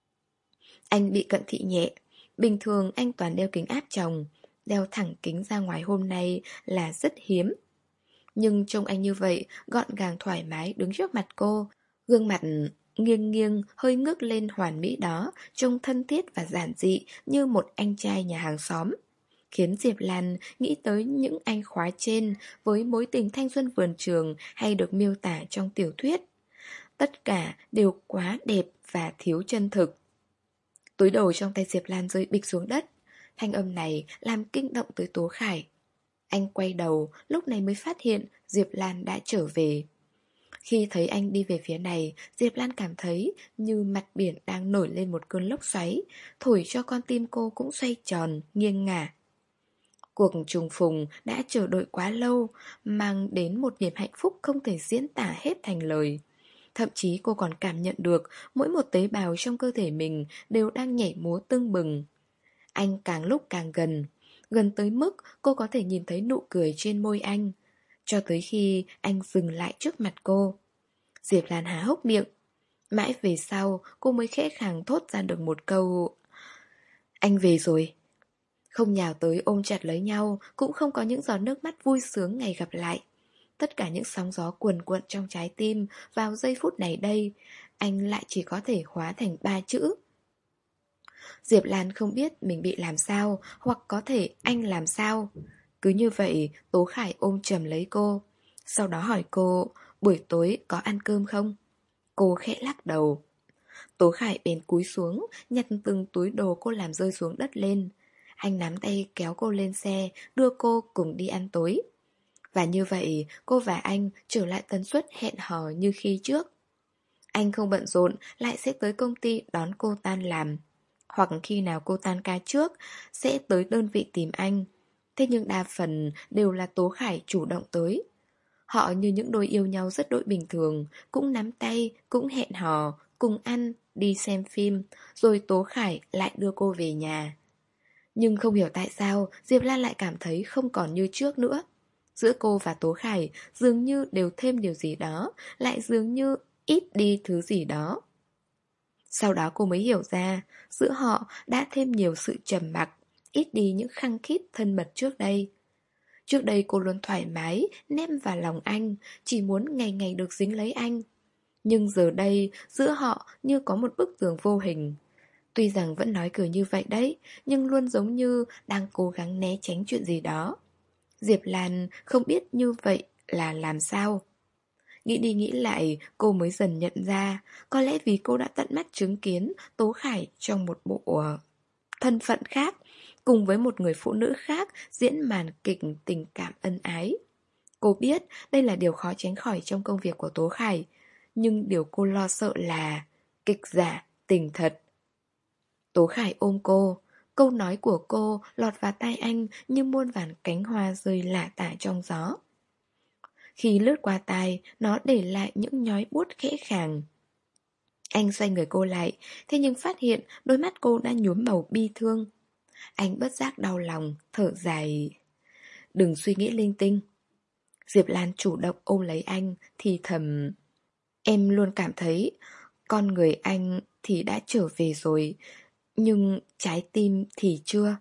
Anh bị cận thị nhẹ. Bình thường anh toàn đeo kính áp tròng. Đeo thẳng kính ra ngoài hôm nay là rất hiếm. Nhưng trông anh như vậy, gọn gàng thoải mái đứng trước mặt cô. Gương mặt nghiêng nghiêng, hơi ngước lên hoàn mỹ đó, trông thân thiết và giản dị như một anh trai nhà hàng xóm. Khiến Diệp Lan nghĩ tới những anh khóa trên với mối tình thanh xuân vườn trường hay được miêu tả trong tiểu thuyết. Tất cả đều quá đẹp và thiếu chân thực. Túi đồ trong tay Diệp Lan rơi bịch xuống đất. Thanh âm này làm kinh động tới Tố Khải. Anh quay đầu, lúc này mới phát hiện Diệp Lan đã trở về. Khi thấy anh đi về phía này, Diệp Lan cảm thấy như mặt biển đang nổi lên một cơn lốc xoáy, thổi cho con tim cô cũng xoay tròn, nghiêng ngả. Cuộc trùng phùng đã chờ đợi quá lâu, mang đến một niềm hạnh phúc không thể diễn tả hết thành lời. Thậm chí cô còn cảm nhận được mỗi một tế bào trong cơ thể mình đều đang nhảy múa tưng bừng. Anh càng lúc càng gần, gần tới mức cô có thể nhìn thấy nụ cười trên môi anh, cho tới khi anh dừng lại trước mặt cô. Diệp Lan há hốc miệng. Mãi về sau, cô mới khẽ khàng thốt ra được một câu: anh về rồi. Không nhào tới ôm chặt lấy nhau, cũng không có những giọt nước mắt vui sướng ngày gặp lại. Tất cả những sóng gió cuồn cuộn trong trái tim vào giây phút này đây, anh lại chỉ có thể hóa thành ba chữ. Diệp Lan không biết mình bị làm sao, hoặc có thể anh làm sao. Cứ như vậy, Tố Khải ôm chầm lấy cô. Sau đó hỏi cô, buổi tối có ăn cơm không? Cô khẽ lắc đầu. Tố Khải bèn cúi xuống, nhặt từng túi đồ cô làm rơi xuống đất lên. Anh nắm tay kéo cô lên xe, đưa cô cùng đi ăn tối. Và như vậy, cô và anh trở lại tần suất hẹn hò như khi trước. Anh không bận rộn, lại sẽ tới công ty đón cô tan làm. Hoặc khi nào cô tan ca trước, sẽ tới đơn vị tìm anh. Thế nhưng đa phần đều là Tố Khải chủ động tới. Họ như những đôi yêu nhau rất đỗi bình thường, cũng nắm tay, cũng hẹn hò, cùng ăn, đi xem phim, rồi Tố Khải lại đưa cô về nhà. Nhưng không hiểu tại sao Diệp Lan lại cảm thấy không còn như trước nữa. Giữa cô và Tố Khải dường như đều thêm điều gì đó, lại dường như ít đi thứ gì đó. Sau đó cô mới hiểu ra, giữa họ đã thêm nhiều sự trầm mặc, ít đi những khăng khít thân mật trước đây. Trước đây cô luôn thoải mái, ném vào lòng anh, chỉ muốn ngày ngày được dính lấy anh. Nhưng giờ đây, giữa họ như có một bức tường vô hình. Tuy rằng vẫn nói cười như vậy đấy, nhưng luôn giống như đang cố gắng né tránh chuyện gì đó. Diệp Lan không biết như vậy là làm sao. Nghĩ đi nghĩ lại, cô mới dần nhận ra, có lẽ vì cô đã tận mắt chứng kiến Tố Khải trong một bộ uh, thân phận khác, cùng với một người phụ nữ khác diễn màn kịch tình cảm ân ái. Cô biết đây là điều khó tránh khỏi trong công việc của Tố Khải, nhưng điều cô lo sợ là kịch giả, tình thật. Tố Khải ôm cô, câu nói của cô lọt vào tai anh như muôn vàn cánh hoa rơi lả tả trong gió. Khi lướt qua tai, nó để lại những nhói buốt khẽ khàng. Anh xoay người cô lại, thế nhưng phát hiện đôi mắt cô đã nhuốm màu bi thương. Anh bất giác đau lòng, thở dài. Đừng suy nghĩ linh tinh. Diệp Lan chủ động ôm lấy anh, thì thầm. Em luôn cảm thấy con người anh thì đã trở về rồi, nhưng trái tim thì chưa.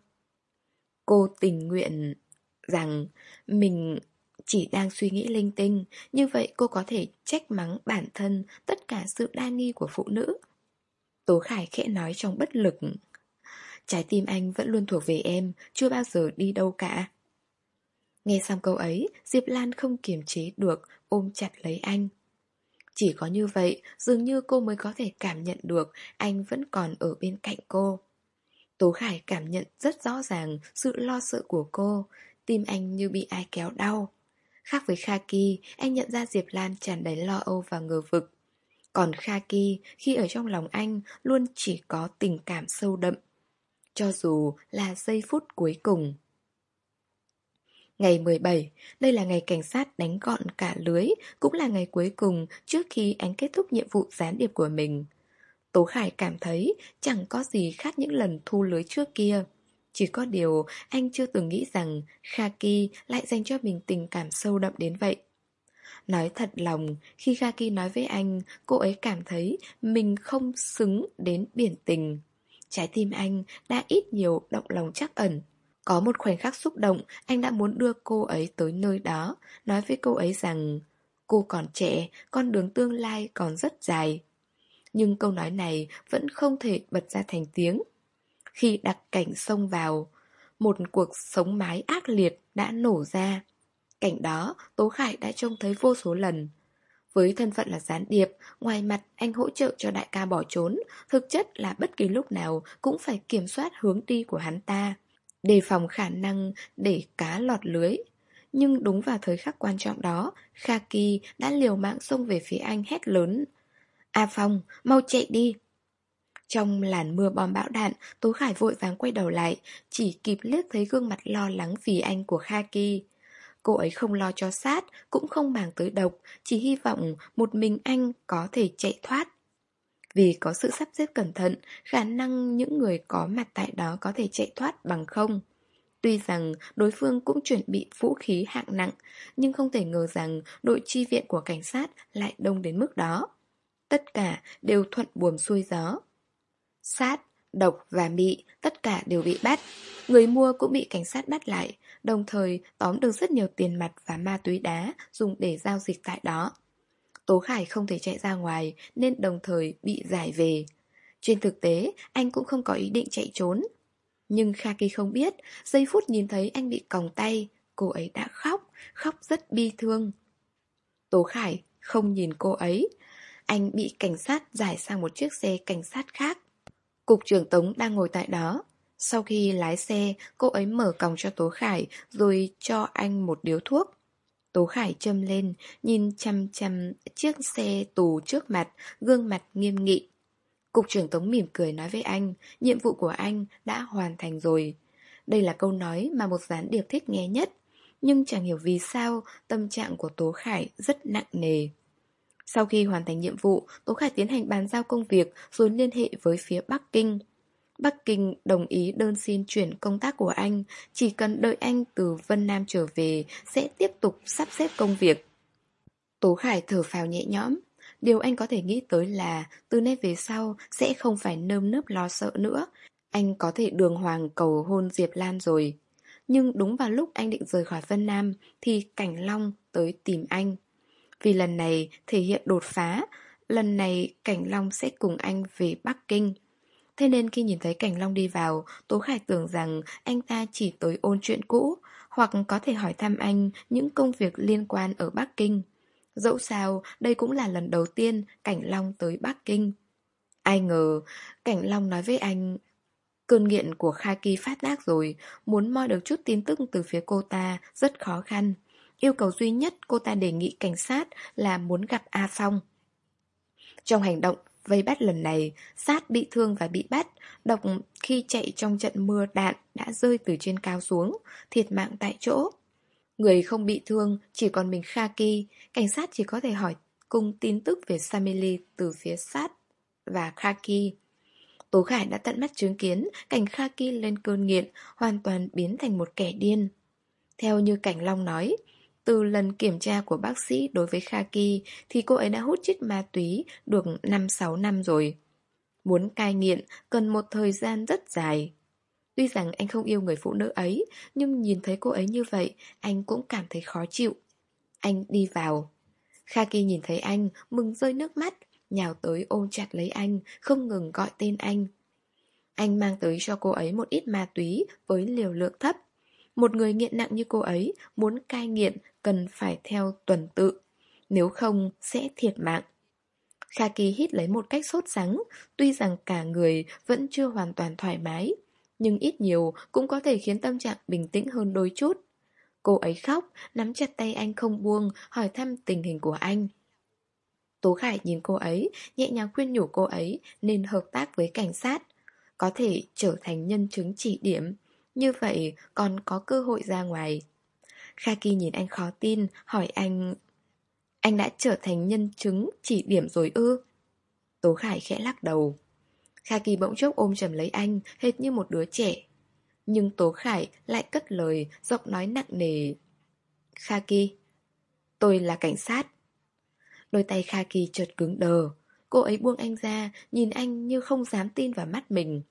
Cô tình nguyện rằng mình chỉ đang suy nghĩ linh tinh, như vậy cô có thể trách mắng bản thân tất cả sự đa nghi của phụ nữ. Tố Khải khẽ nói trong bất lực. Trái tim anh vẫn luôn thuộc về em, chưa bao giờ đi đâu cả. Nghe xong câu ấy, Diệp Lan không kiềm chế được, ôm chặt lấy anh. Chỉ có như vậy, dường như cô mới có thể cảm nhận được anh vẫn còn ở bên cạnh cô. Tố Khải cảm nhận rất rõ ràng sự lo sợ của cô, tim anh như bị ai kéo đau. Khác với Khaki, anh nhận ra Diệp Lan tràn đầy lo âu và ngờ vực. Còn Khaki, khi ở trong lòng anh, luôn chỉ có tình cảm sâu đậm. Cho dù là giây phút cuối cùng. Ngày mười bảy, đây là ngày cảnh sát đánh gọn cả lưới, cũng là ngày cuối cùng trước khi anh kết thúc nhiệm vụ gián điệp của mình. Tố Khải cảm thấy chẳng có gì khác những lần thu lưới trước kia. Chỉ có điều anh chưa từng nghĩ rằng Khaki lại dành cho mình tình cảm sâu đậm đến vậy. Nói thật lòng, khi Khaki nói với anh, cô ấy cảm thấy mình không xứng đến biển tình. Trái tim anh đã ít nhiều động lòng trắc ẩn. Có một khoảnh khắc xúc động, anh đã muốn đưa cô ấy tới nơi đó, nói với cô ấy rằng cô còn trẻ, con đường tương lai còn rất dài. Nhưng câu nói này vẫn không thể bật ra thành tiếng. Khi đặc cảnh xông vào, một cuộc sống mái ác liệt đã nổ ra. Cảnh đó Tố Khải đã trông thấy vô số lần. Với thân phận là gián điệp, ngoài mặt anh hỗ trợ cho đại ca bỏ trốn, thực chất là bất kỳ lúc nào cũng phải kiểm soát hướng đi của hắn ta, đề phòng khả năng để cá lọt lưới. Nhưng đúng vào thời khắc quan trọng đó, Khaki đã liều mạng xông về phía anh hét lớn. A Phong, mau chạy đi! Trong làn mưa bom bão đạn, Tố Khải vội vàng quay đầu lại, chỉ kịp liếc thấy gương mặt lo lắng vì anh của Khaki. Cô ấy không lo cho sát, cũng không màng tới độc, chỉ hy vọng một mình anh có thể chạy thoát. Vì có sự sắp xếp cẩn thận, khả năng những người có mặt tại đó có thể chạy thoát bằng không. Tuy rằng đối phương cũng chuẩn bị vũ khí hạng nặng, nhưng không thể ngờ rằng đội chi viện của cảnh sát lại đông đến mức đó. Tất cả đều thuận buồm xuôi gió. Sát, độc và mị tất cả đều bị bắt. Người mua cũng bị cảnh sát bắt lại, đồng thời tóm được rất nhiều tiền mặt và ma túy đá dùng để giao dịch tại đó. Tố Khải không thể chạy ra ngoài nên đồng thời bị giải về. Trên thực tế, anh cũng không có ý định chạy trốn. Nhưng Khaki không biết, giây phút nhìn thấy anh bị còng tay, cô ấy đã khóc, khóc rất bi thương. Tố Khải không nhìn cô ấy. Anh bị cảnh sát giải sang một chiếc xe cảnh sát khác. Cục trưởng Tống đang ngồi tại đó. Sau khi lái xe, cô ấy mở còng cho Tố Khải rồi cho anh một điếu thuốc. Tố Khải châm lên, nhìn chăm chăm chiếc xe tù trước mặt, gương mặt nghiêm nghị. Cục trưởng Tống mỉm cười nói với anh, nhiệm vụ của anh đã hoàn thành rồi. Đây là câu nói mà một gián điệp thích nghe nhất, nhưng chẳng hiểu vì sao tâm trạng của Tố Khải rất nặng nề. Sau khi hoàn thành nhiệm vụ, Tố Khải tiến hành bàn giao công việc rồi liên hệ với phía Bắc Kinh. Bắc Kinh đồng ý đơn xin chuyển công tác của anh, chỉ cần đợi anh từ Vân Nam trở về sẽ tiếp tục sắp xếp công việc. Tố Khải thở phào nhẹ nhõm. Điều anh có thể nghĩ tới là từ nay về sau sẽ không phải nơm nớp lo sợ nữa. Anh có thể đường hoàng cầu hôn Diệp Lan rồi. Nhưng đúng vào lúc anh định rời khỏi Vân Nam thì Cảnh Long tới tìm anh. Vì lần này thể hiện đột phá, lần này Cảnh Long sẽ cùng anh về Bắc Kinh. Thế nên khi nhìn thấy Cảnh Long đi vào, Tố Khải tưởng rằng anh ta chỉ tới ôn chuyện cũ, hoặc có thể hỏi thăm anh những công việc liên quan ở Bắc Kinh. Dẫu sao, đây cũng là lần đầu tiên Cảnh Long tới Bắc Kinh. Ai ngờ, Cảnh Long nói với anh, cơn nghiện của Khaki phát tác rồi, muốn moi được chút tin tức từ phía cô ta rất khó khăn. Yêu cầu duy nhất cô ta đề nghị cảnh sát là muốn gặp A Phong. Trong hành động vây bắt lần này, Sát bị thương và bị bắt, Độc khi chạy trong trận mưa đạn đã rơi từ trên cao xuống, thiệt mạng tại chỗ. Người không bị thương, chỉ còn mình Khaki, cảnh sát chỉ có thể hỏi cung tin tức về Samili từ phía Sát và Khaki. Tố Khải đã tận mắt chứng kiến cảnh Khaki lên cơn nghiện, hoàn toàn biến thành một kẻ điên. Theo như Cảnh Long nói, từ lần kiểm tra của bác sĩ đối với Khaki thì cô ấy đã hút chích ma túy được năm sáu năm rồi. Muốn cai nghiện cần một thời gian rất dài. Tuy rằng anh không yêu người phụ nữ ấy, nhưng nhìn thấy cô ấy như vậy, anh cũng cảm thấy khó chịu. Anh đi vào. Khaki nhìn thấy anh, mừng rơi nước mắt, nhào tới ôm chặt lấy anh, không ngừng gọi tên anh. Anh mang tới cho cô ấy một ít ma túy với liều lượng thấp. Một người nghiện nặng như cô ấy muốn cai nghiện cần phải theo tuần tự, nếu không sẽ thiệt mạng. Khaki hít lấy một cách sốt sắng, tuy rằng cả người vẫn chưa hoàn toàn thoải mái, nhưng ít nhiều cũng có thể khiến tâm trạng bình tĩnh hơn đôi chút. Cô ấy khóc, nắm chặt tay anh không buông, hỏi thăm tình hình của anh. Tố Khải nhìn cô ấy, nhẹ nhàng khuyên nhủ cô ấy nên hợp tác với cảnh sát, có thể trở thành nhân chứng chỉ điểm, như vậy còn có cơ hội ra ngoài. Khaki nhìn anh khó tin, hỏi anh, anh đã trở thành nhân chứng chỉ điểm rồi ư? Tố Khải khẽ lắc đầu. Khaki bỗng chốc ôm chầm lấy anh, hệt như một đứa trẻ. Nhưng Tố Khải lại cất lời, giọng nói nặng nề. Khaki, tôi là cảnh sát. Đôi tay Khaki chợt cứng đờ. Cô ấy buông anh ra, nhìn anh như không dám tin vào mắt mình.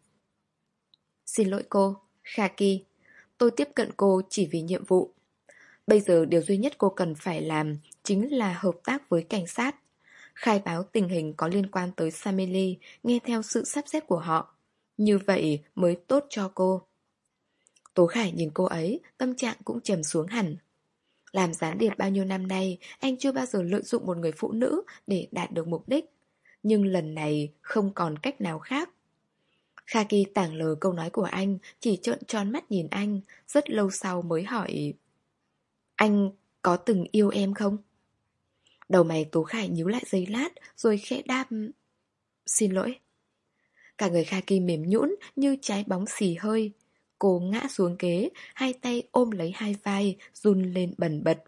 Xin lỗi cô, Khaki. Tôi tiếp cận cô chỉ vì nhiệm vụ. Bây giờ điều duy nhất cô cần phải làm chính là hợp tác với cảnh sát. Khai báo tình hình có liên quan tới Samili, nghe theo sự sắp xếp của họ. Như vậy mới tốt cho cô. Tố Khải nhìn cô ấy, tâm trạng cũng trầm xuống hẳn. Làm gián điệp bao nhiêu năm nay, anh chưa bao giờ lợi dụng một người phụ nữ để đạt được mục đích. Nhưng lần này không còn cách nào khác. Khaki tảng lờ câu nói của anh, chỉ trợn tròn mắt nhìn anh, rất lâu sau mới hỏi, anh có từng yêu em không? Đầu mày Tố Khải nhíu lại giây lát, rồi khẽ đáp, xin lỗi. Cả người Khaki mềm nhũn như trái bóng xì hơi. Cô ngã xuống ghế, hai tay ôm lấy hai vai, run lên bần bật.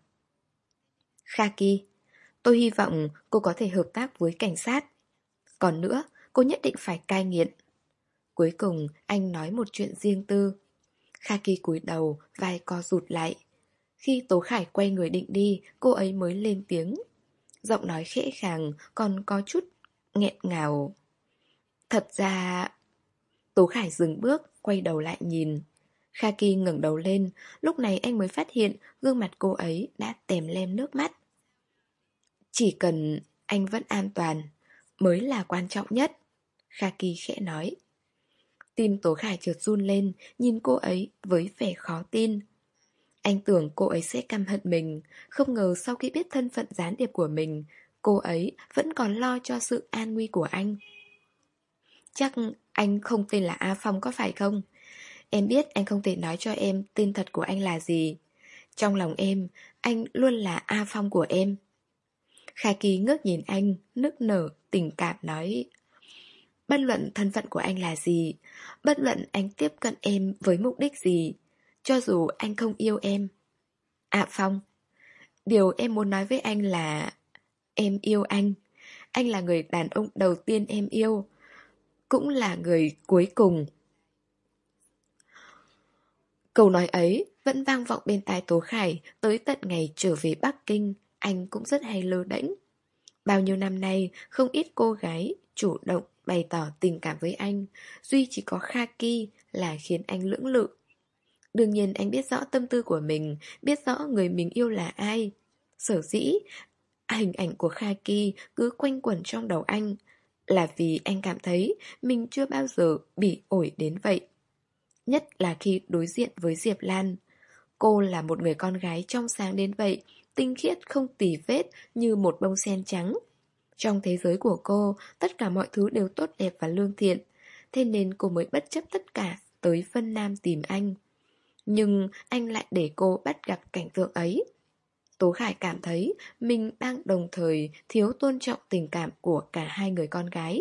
Khaki, tôi hy vọng cô có thể hợp tác với cảnh sát. Còn nữa, cô nhất định phải cai nghiện. Cuối cùng anh nói một chuyện riêng tư. Khaki cúi đầu, vai co rụt lại. Khi Tố Khải quay người định đi, cô ấy mới lên tiếng. Giọng nói khẽ khàng, còn có chút nghẹn ngào. Thật ra... Tố Khải dừng bước, quay đầu lại nhìn. Khaki ngẩng đầu lên, lúc này anh mới phát hiện gương mặt cô ấy đã tèm lem nước mắt. Chỉ cần anh vẫn an toàn, mới là quan trọng nhất, Khaki khẽ nói. Tim Tố Khải chợt run lên, nhìn cô ấy với vẻ khó tin. Anh tưởng cô ấy sẽ căm hận mình, không ngờ sau khi biết thân phận gián điệp của mình, cô ấy vẫn còn lo cho sự an nguy của anh. Chắc anh không tên là A Phong có phải không? Em biết anh không thể nói cho em tên thật của anh là gì. Trong lòng em, anh luôn là A Phong của em. Khaki ngước nhìn anh, nức nở, tình cảm nói. Bất luận thân phận của anh là gì, bất luận anh tiếp cận em với mục đích gì, cho dù anh không yêu em. À Phong, điều em muốn nói với anh là em yêu anh. Anh là người đàn ông đầu tiên em yêu, cũng là người cuối cùng. Câu nói ấy vẫn vang vọng bên tai Tố Khải tới tận ngày trở về Bắc Kinh, anh cũng rất hay lơ đễnh. Bao nhiêu năm nay, không ít cô gái chủ động bày tỏ tình cảm với anh, duy chỉ có Khaki là khiến anh lưỡng lự. Đương nhiên anh biết rõ tâm tư của mình, biết rõ người mình yêu là ai. Sở dĩ, hình ảnh của Khaki cứ quanh quẩn trong đầu anh, là vì anh cảm thấy mình chưa bao giờ bị ổi đến vậy. Nhất là khi đối diện với Diệp Lan. Cô là một người con gái trong sáng đến vậy, tinh khiết không tì vết như một bông sen trắng. Trong thế giới của cô, tất cả mọi thứ đều tốt đẹp và lương thiện, thế nên cô mới bất chấp tất cả tới Vân Nam tìm anh. Nhưng anh lại để cô bắt gặp cảnh tượng ấy. Tố Khải cảm thấy mình đang đồng thời thiếu tôn trọng tình cảm của cả hai người con gái.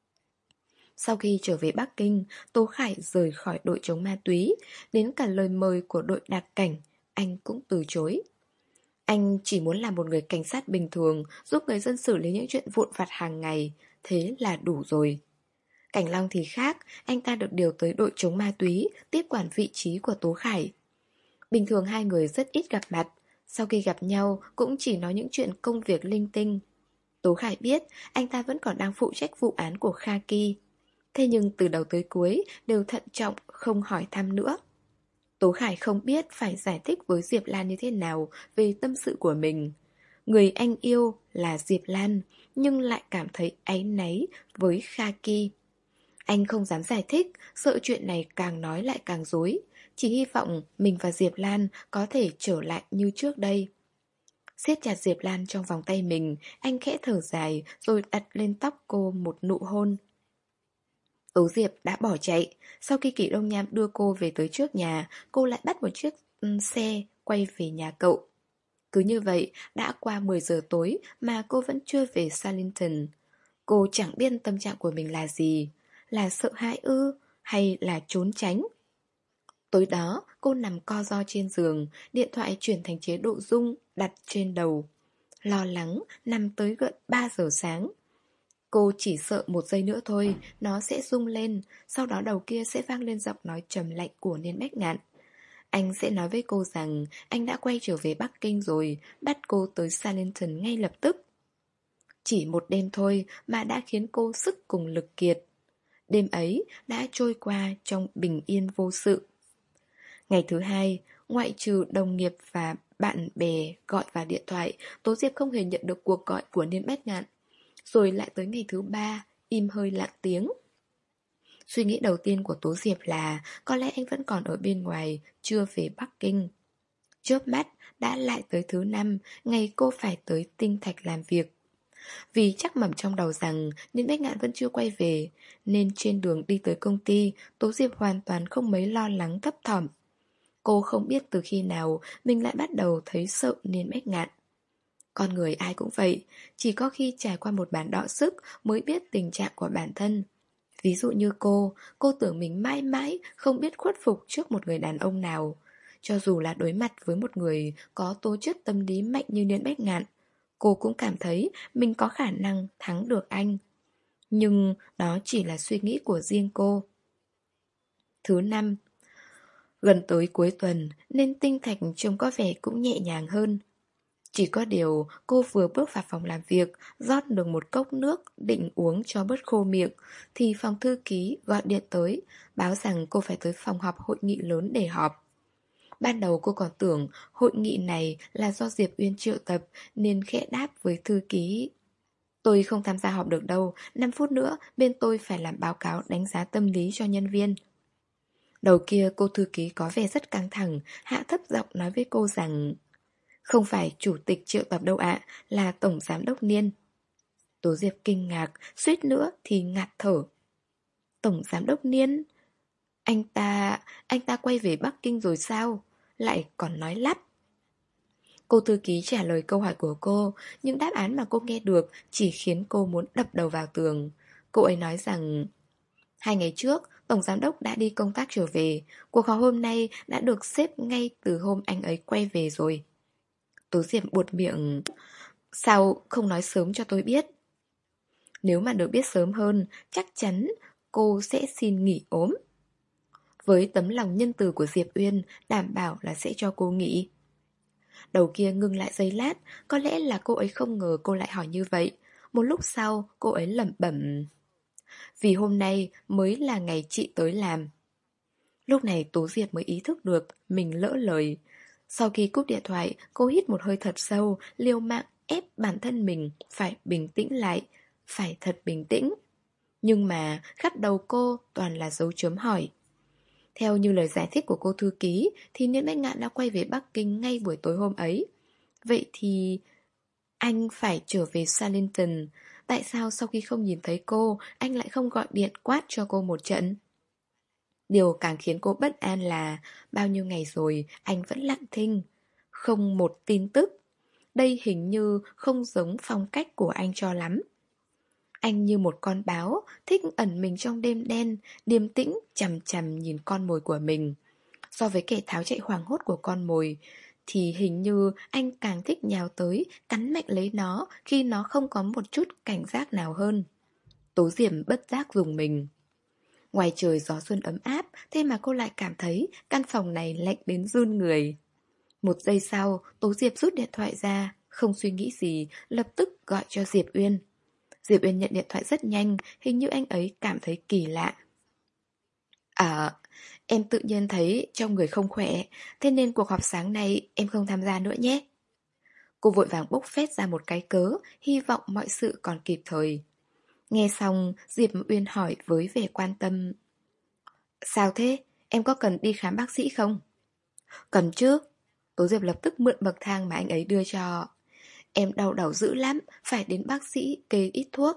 Sau khi trở về Bắc Kinh, Tố Khải rời khỏi đội chống ma túy, đến cả lời mời của đội đặc cảnh, anh cũng từ chối. Anh chỉ muốn là một người cảnh sát bình thường, giúp người dân xử lý những chuyện vụn vặt hàng ngày, thế là đủ rồi. Cảnh Long thì khác, anh ta được điều tới đội chống ma túy, tiếp quản vị trí của Tố Khải. Bình thường hai người rất ít gặp mặt, sau khi gặp nhau cũng chỉ nói những chuyện công việc linh tinh. Tố Khải biết anh ta vẫn còn đang phụ trách vụ án của Khaki. Thế nhưng từ đầu tới cuối đều thận trọng không hỏi thăm nữa. Tố Khải không biết phải giải thích với Diệp Lan như thế nào về tâm sự của mình. Người anh yêu là Diệp Lan, nhưng lại cảm thấy áy náy với Khaki. Anh không dám giải thích, sợ chuyện này càng nói lại càng rối. Chỉ hy vọng mình và Diệp Lan có thể trở lại như trước đây. Siết chặt Diệp Lan trong vòng tay mình, anh khẽ thở dài rồi đặt lên tóc cô một nụ hôn. Tố Diệp đã bỏ chạy. Sau khi Kỷ Đông Nham đưa cô về tới trước nhà, cô lại bắt một chiếc um, xe quay về nhà cậu. Cứ như vậy, đã qua mười giờ tối mà cô vẫn chưa về Salington. Cô chẳng biết tâm trạng của mình là gì. Là sợ hãi ư, hay là trốn tránh? Tối đó, cô nằm co ro trên giường, điện thoại chuyển thành chế độ rung đặt trên đầu. Lo lắng, nằm tới gần ba giờ sáng. Cô chỉ sợ một giây nữa thôi, nó sẽ rung lên, sau đó đầu kia sẽ vang lên giọng nói trầm lạnh của Niên Bách Ngạn. Anh sẽ nói với cô rằng anh đã quay trở về Bắc Kinh rồi, bắt cô tới Salington ngay lập tức. Chỉ một đêm thôi mà đã khiến cô sức cùng lực kiệt. Đêm ấy đã trôi qua trong bình yên vô sự. Ngày thứ hai, ngoại trừ đồng nghiệp và bạn bè gọi vào điện thoại, Tố Diệp không hề nhận được cuộc gọi của Niên Bách Ngạn. Rồi lại tới ngày thứ ba, im hơi lặng tiếng. Suy nghĩ đầu tiên của Tố Diệp là có lẽ anh vẫn còn ở bên ngoài, chưa về Bắc Kinh. Chớp mắt, đã lại tới thứ năm, ngày cô phải tới Tinh Thạch làm việc. Vì chắc mẩm trong đầu rằng Niên Bách Ngạn vẫn chưa quay về, nên trên đường đi tới công ty, Tố Diệp hoàn toàn không mấy lo lắng thấp thỏm. Cô không biết từ khi nào mình lại bắt đầu thấy sợ Niên Bách Ngạn. Con người ai cũng vậy, chỉ có khi trải qua một bản đọ sức mới biết tình trạng của bản thân. Ví dụ như cô, cô tưởng mình mãi mãi không biết khuất phục trước một người đàn ông nào. Cho dù là đối mặt với một người có tố chất tâm lý mạnh như Niên Bách Ngạn, cô cũng cảm thấy mình có khả năng thắng được anh. Nhưng đó chỉ là suy nghĩ của riêng cô. Thứ năm, gần tới cuối tuần nên Tinh Thạch trông có vẻ cũng nhẹ nhàng hơn. Chỉ có điều cô vừa bước vào phòng làm việc, rót được một cốc nước định uống cho bớt khô miệng, thì phòng thư ký gọi điện tới, báo rằng cô phải tới phòng họp hội nghị lớn để họp. Ban đầu cô còn tưởng hội nghị này là do Diệp Uyên triệu tập nên khẽ đáp với thư ký. Tôi không tham gia họp được đâu, năm phút nữa bên tôi phải làm báo cáo đánh giá tâm lý cho nhân viên. Đầu kia cô thư ký có vẻ rất căng thẳng, hạ thấp giọng nói với cô rằng không phải chủ tịch triệu tập đâu ạ, là tổng giám đốc Niên. Tố Diệp kinh ngạc, suýt nữa thì ngạt thở. Tổng giám đốc Niên? Anh ta... anh ta quay về Bắc Kinh rồi sao? Lại còn nói lắp. Cô thư ký trả lời câu hỏi của cô, nhưng đáp án mà cô nghe được chỉ khiến cô muốn đập đầu vào tường. Cô ấy nói rằng hai ngày trước, tổng giám đốc đã đi công tác trở về. Cuộc họp hôm nay đã được xếp ngay từ hôm anh ấy quay về rồi. Tố Diệp buột miệng. Sao không nói sớm cho tôi biết? Nếu mà được biết sớm hơn, chắc chắn cô sẽ xin nghỉ ốm. Với tấm lòng nhân từ của Diệp Uyên, đảm bảo là sẽ cho cô nghỉ. Đầu kia ngưng lại giây lát, có lẽ là cô ấy không ngờ cô lại hỏi như vậy. Một lúc sau, cô ấy lẩm bẩm. Vì hôm nay mới là ngày chị tới làm. Lúc này Tố Diệp mới ý thức được mình lỡ lời. Sau khi cúp điện thoại, cô hít một hơi thật sâu, liều mạng ép bản thân mình phải bình tĩnh lại, phải thật bình tĩnh. Nhưng mà khắp đầu cô toàn là dấu chấm hỏi. Theo như lời giải thích của cô thư ký thì Niên Bách Ngạn đã quay về Bắc Kinh ngay buổi tối hôm ấy. Vậy thì anh phải trở về Sarlinton. Tại sao sau khi không nhìn thấy cô, anh lại không gọi điện quát cho cô một trận? Điều càng khiến cô bất an là bao nhiêu ngày rồi anh vẫn lặng thinh, không một tin tức. Đây hình như không giống phong cách của anh cho lắm. Anh như một con báo, thích ẩn mình trong đêm đen, điềm tĩnh chằm chằm nhìn con mồi của mình. So với kẻ tháo chạy hoảng hốt của con mồi, thì hình như anh càng thích nhào tới, cắn mạnh lấy nó khi nó không có một chút cảnh giác nào hơn. Tố Diệp bất giác rùng mình. Ngoài trời gió xuân ấm áp, thế mà cô lại cảm thấy căn phòng này lạnh đến run người. Một giây sau, Tố Diệp rút điện thoại ra, không suy nghĩ gì, lập tức gọi cho Diệp Uyên. Diệp Uyên nhận điện thoại rất nhanh, hình như anh ấy cảm thấy kỳ lạ. À, em tự nhiên thấy trong người không khỏe, thế nên cuộc họp sáng nay em không tham gia nữa nhé. Cô vội vàng bốc phét ra một cái cớ, hy vọng mọi sự còn kịp thời. Nghe xong, Diệp Uyên hỏi với vẻ quan tâm. Sao thế? Em có cần đi khám bác sĩ không? Cần chứ. Tố Diệp lập tức mượn bậc thang mà anh ấy đưa cho. Em đau đầu dữ lắm, phải đến bác sĩ kê ít thuốc.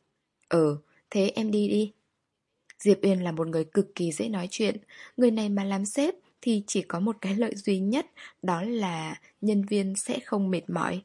Ừ, thế em đi đi. Diệp Uyên là một người cực kỳ dễ nói chuyện. Người này mà làm sếp thì chỉ có một cái lợi duy nhất, đó là nhân viên sẽ không mệt mỏi.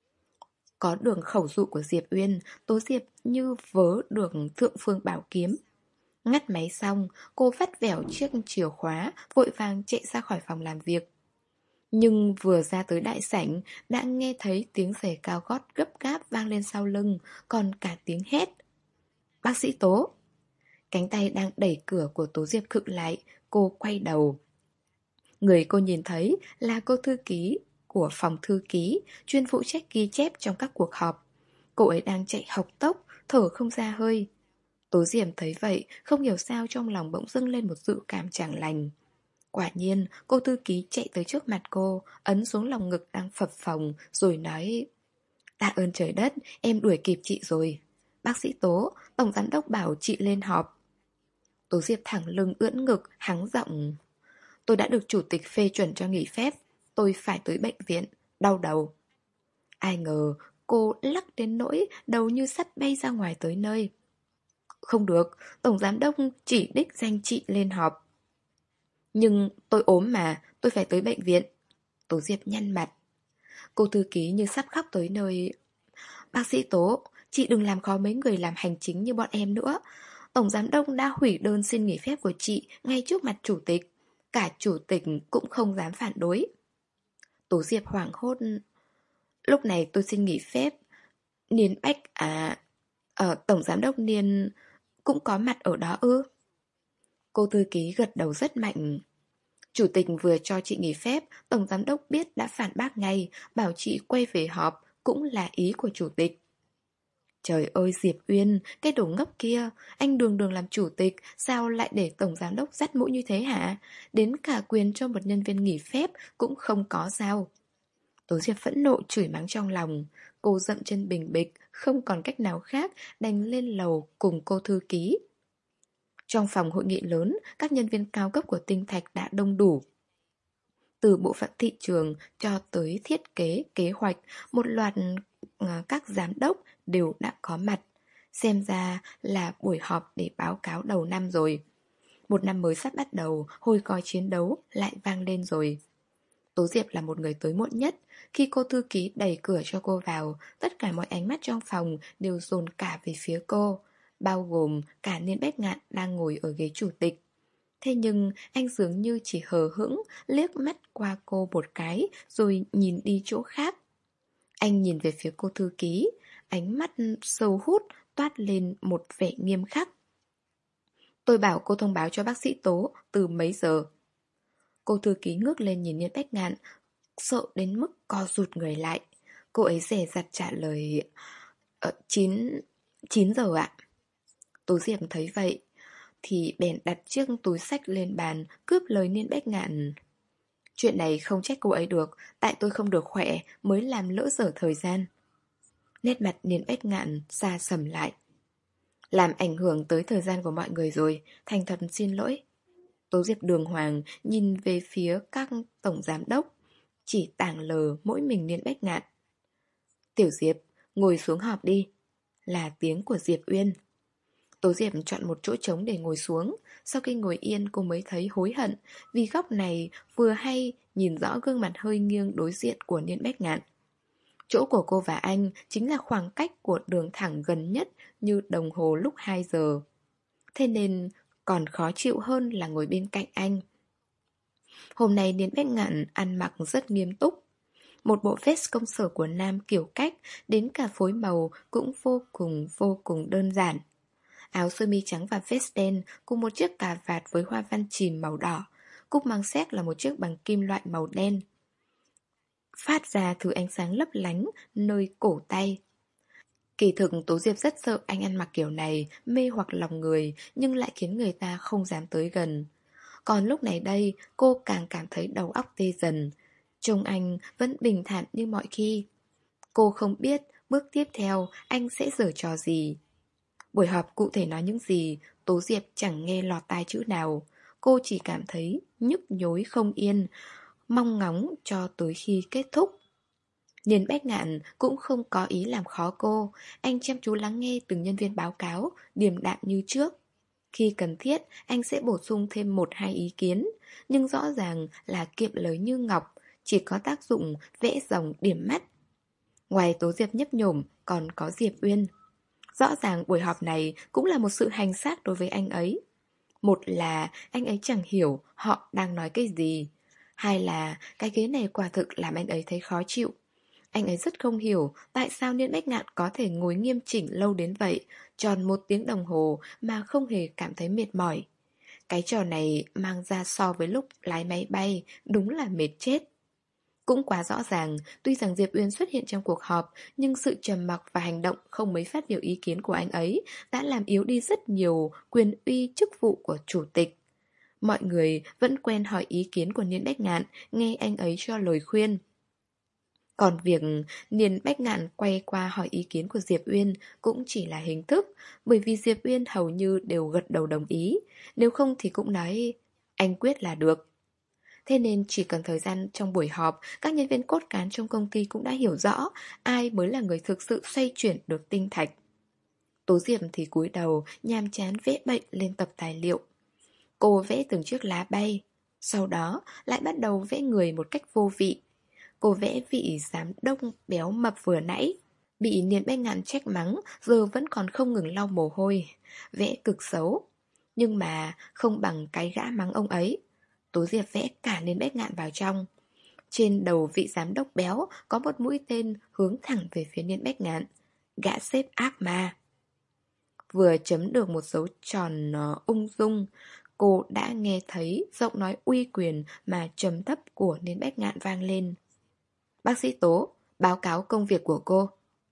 Có đường khẩu dụ của Diệp Uyên, Tố Diệp như vớ được thượng phương bảo kiếm. Ngắt máy xong, cô vắt vẻo chiếc chìa khóa, vội vàng chạy ra khỏi phòng làm việc. Nhưng vừa ra tới đại sảnh, đã nghe thấy tiếng giày cao gót gấp gáp vang lên sau lưng, còn cả tiếng hét. Bác sĩ Tố! Cánh tay đang đẩy cửa của Tố Diệp khựng lại, cô quay đầu. Người cô nhìn thấy là cô thư ký của phòng thư ký, chuyên phụ trách ghi chép trong các cuộc họp. Cô ấy đang chạy hộc tốc, thở không ra hơi. Tố Diệp thấy vậy, không hiểu sao trong lòng bỗng dưng lên một dự cảm chẳng lành. Quả nhiên, cô thư ký chạy tới trước mặt cô, ấn xuống lòng ngực đang phập phồng, rồi nói: Tạ ơn trời đất, em đuổi kịp chị rồi. Bác sĩ Tố, tổng giám đốc bảo chị lên họp. Tố Diệp thẳng lưng ưỡn ngực, hắng giọng: Tôi đã được chủ tịch phê chuẩn cho nghỉ phép, tôi phải tới bệnh viện, đau đầu. Ai ngờ, cô lắc đến nỗi đầu như sắp bay ra ngoài tới nơi. Không được, tổng giám đốc chỉ đích danh chị lên họp. Nhưng tôi ốm mà, tôi phải tới bệnh viện. Tố Diệp nhăn mặt. Cô thư ký như sắp khóc tới nơi. Bác sĩ Tố, chị đừng làm khó mấy người làm hành chính như bọn em nữa. Tổng giám đốc đã hủy đơn xin nghỉ phép của chị ngay trước mặt chủ tịch. Cả chủ tịch cũng không dám phản đối. Tố Diệp hoảng hốt. Lúc này tôi xin nghỉ phép. Niên Bách à... Ờ, Tổng Giám đốc Niên cũng có mặt ở đó ư? Cô thư ký gật đầu rất mạnh. Chủ tịch vừa cho chị nghỉ phép, Tổng Giám đốc biết đã phản bác ngay, bảo chị quay về họp, cũng là ý của chủ tịch. Trời ơi Diệp Uyên, cái đồ ngốc kia, anh đường đường làm chủ tịch, sao lại để Tổng Giám đốc dắt mũi như thế hả? Đến cả quyền cho một nhân viên nghỉ phép cũng không có sao. Tố Diệp phẫn nộ chửi mắng trong lòng. Cô dậm chân bình bịch, không còn cách nào khác, đành lên lầu cùng cô thư ký. Trong phòng hội nghị lớn, các nhân viên cao cấp của Tinh Thạch đã đông đủ. Từ bộ phận thị trường cho tới thiết kế, kế hoạch, một loạt uh, các giám đốc đều đã có mặt. Xem ra là buổi họp để báo cáo đầu năm rồi. Một năm mới sắp bắt đầu, hồi còi chiến đấu lại vang lên rồi. Tố Diệp là một người tới muộn nhất. Khi cô thư ký đẩy cửa cho cô vào, tất cả mọi ánh mắt trong phòng đều dồn cả về phía cô, bao gồm cả Niên Bách Ngạn đang ngồi ở ghế chủ tịch. Thế nhưng anh dường như chỉ hờ hững, liếc mắt qua cô một cái rồi nhìn đi chỗ khác. Anh nhìn về phía cô thư ký, ánh mắt sâu hút toát lên một vẻ nghiêm khắc. Tôi bảo cô thông báo cho bác sĩ Tố từ mấy giờ. Cô thư ký ngước lên nhìn Niên Bách Ngạn, sợ đến mức co rụt người lại. Cô ấy dè dặt trả lời ờ, chín, chín giờ ạ. Tố Diệp thấy vậy thì bèn đặt chiếc túi xách lên bàn, cướp lời Niên Bách Ngạn. Chuyện này không trách cô ấy được, tại tôi không được khỏe mới làm lỡ dở thời gian. Nét mặt Niên Bách Ngạn xa sầm lại. Làm ảnh hưởng tới thời gian của mọi người rồi, thành thật xin lỗi. Tố Diệp đường hoàng nhìn về phía các tổng giám đốc, chỉ tảng lờ mỗi mình Niên Bách Ngạn. Tiểu Diệp, ngồi xuống họp đi, là tiếng của Diệp Uyên. Tố Diệp chọn một chỗ trống để ngồi xuống. Sau khi ngồi yên cô mới thấy hối hận, vì góc này vừa hay nhìn rõ gương mặt hơi nghiêng đối diện của Niên Bách Ngạn. Chỗ của cô và anh chính là khoảng cách của đường thẳng gần nhất như đồng hồ lúc hai giờ. Thế nên còn khó chịu hơn là ngồi bên cạnh anh. Hôm nay Niên Bách Ngạn ăn mặc rất nghiêm túc. Một bộ vest công sở của nam kiểu cách, đến cả phối màu cũng vô cùng vô cùng đơn giản. Áo sơ mi trắng và vest đen cùng một chiếc cà vạt với hoa văn chìm màu đỏ. Cúc mang xét là một chiếc bằng kim loại màu đen, phát ra thứ ánh sáng lấp lánh nơi cổ tay. Kỳ thực Tố Diệp rất sợ anh ăn mặc kiểu này mê hoặc lòng người, nhưng lại khiến người ta không dám tới gần. Còn lúc này đây, cô càng cảm thấy đầu óc tê dần. Trông anh vẫn bình thản như mọi khi. Cô không biết bước tiếp theo anh sẽ giở trò gì. Buổi họp cụ thể nói những gì, Tố Diệp chẳng nghe lọt tai chữ nào. Cô chỉ cảm thấy nhức nhối không yên, mong ngóng cho tới khi kết thúc. Niên Bách Ngạn cũng không có ý làm khó cô. Anh chăm chú lắng nghe từng nhân viên báo cáo, điềm đạm như trước. Khi cần thiết, anh sẽ bổ sung thêm một hai ý kiến, nhưng rõ ràng là kiệm lời như ngọc, chỉ có tác dụng vẽ dòng điểm mắt. Ngoài Tố Diệp nhấp nhổm, còn có Diệp Uyên. Rõ ràng buổi họp này cũng là một sự hành xác đối với anh ấy. Một là anh ấy chẳng hiểu họ đang nói cái gì. Hai là cái ghế này quả thực làm anh ấy thấy khó chịu. Anh ấy rất không hiểu tại sao Niên Bách Ngạn có thể ngồi nghiêm chỉnh lâu đến vậy, tròn một tiếng đồng hồ mà không hề cảm thấy mệt mỏi. Cái trò này mang ra so với lúc lái máy bay, đúng là mệt chết. Cũng quá rõ ràng, tuy rằng Diệp Uyên xuất hiện trong cuộc họp, nhưng sự trầm mặc và hành động không mấy phát biểu ý kiến của anh ấy đã làm yếu đi rất nhiều quyền uy chức vụ của chủ tịch. Mọi người vẫn quen hỏi ý kiến của Niên Bách Ngạn, nghe anh ấy cho lời khuyên. Còn việc Niên Bách Ngạn quay qua hỏi ý kiến của Diệp Uyên cũng chỉ là hình thức, bởi vì Diệp Uyên hầu như đều gật đầu đồng ý, nếu không thì cũng nói anh quyết là được. Thế nên chỉ cần thời gian trong buổi họp, các nhân viên cốt cán trong công ty cũng đã hiểu rõ ai mới là người thực sự xoay chuyển được Tinh Thạch. Tố Diệp thì cúi đầu, nhàm chán vẽ bệnh lên tập tài liệu. Cô vẽ từng chiếc lá bay, sau đó lại bắt đầu vẽ người một cách vô vị. Cô vẽ vị giám đốc béo mập vừa nãy, bị Niên Bách Ngạn trách mắng, giờ vẫn còn không ngừng lau mồ hôi. Vẽ cực xấu, nhưng mà không bằng cái gã mắng ông ấy. Tố Diệp vẽ cả Niên Bách Ngạn vào trong. Trên đầu vị giám đốc béo có một mũi tên hướng thẳng về phía Niên Bách Ngạn. Gã xếp ác ma. Vừa chấm được một dấu tròn uh, ung dung, cô đã nghe thấy giọng nói uy quyền mà trầm thấp của Niên Bách Ngạn vang lên. Bác sĩ Tố, báo cáo công việc của cô.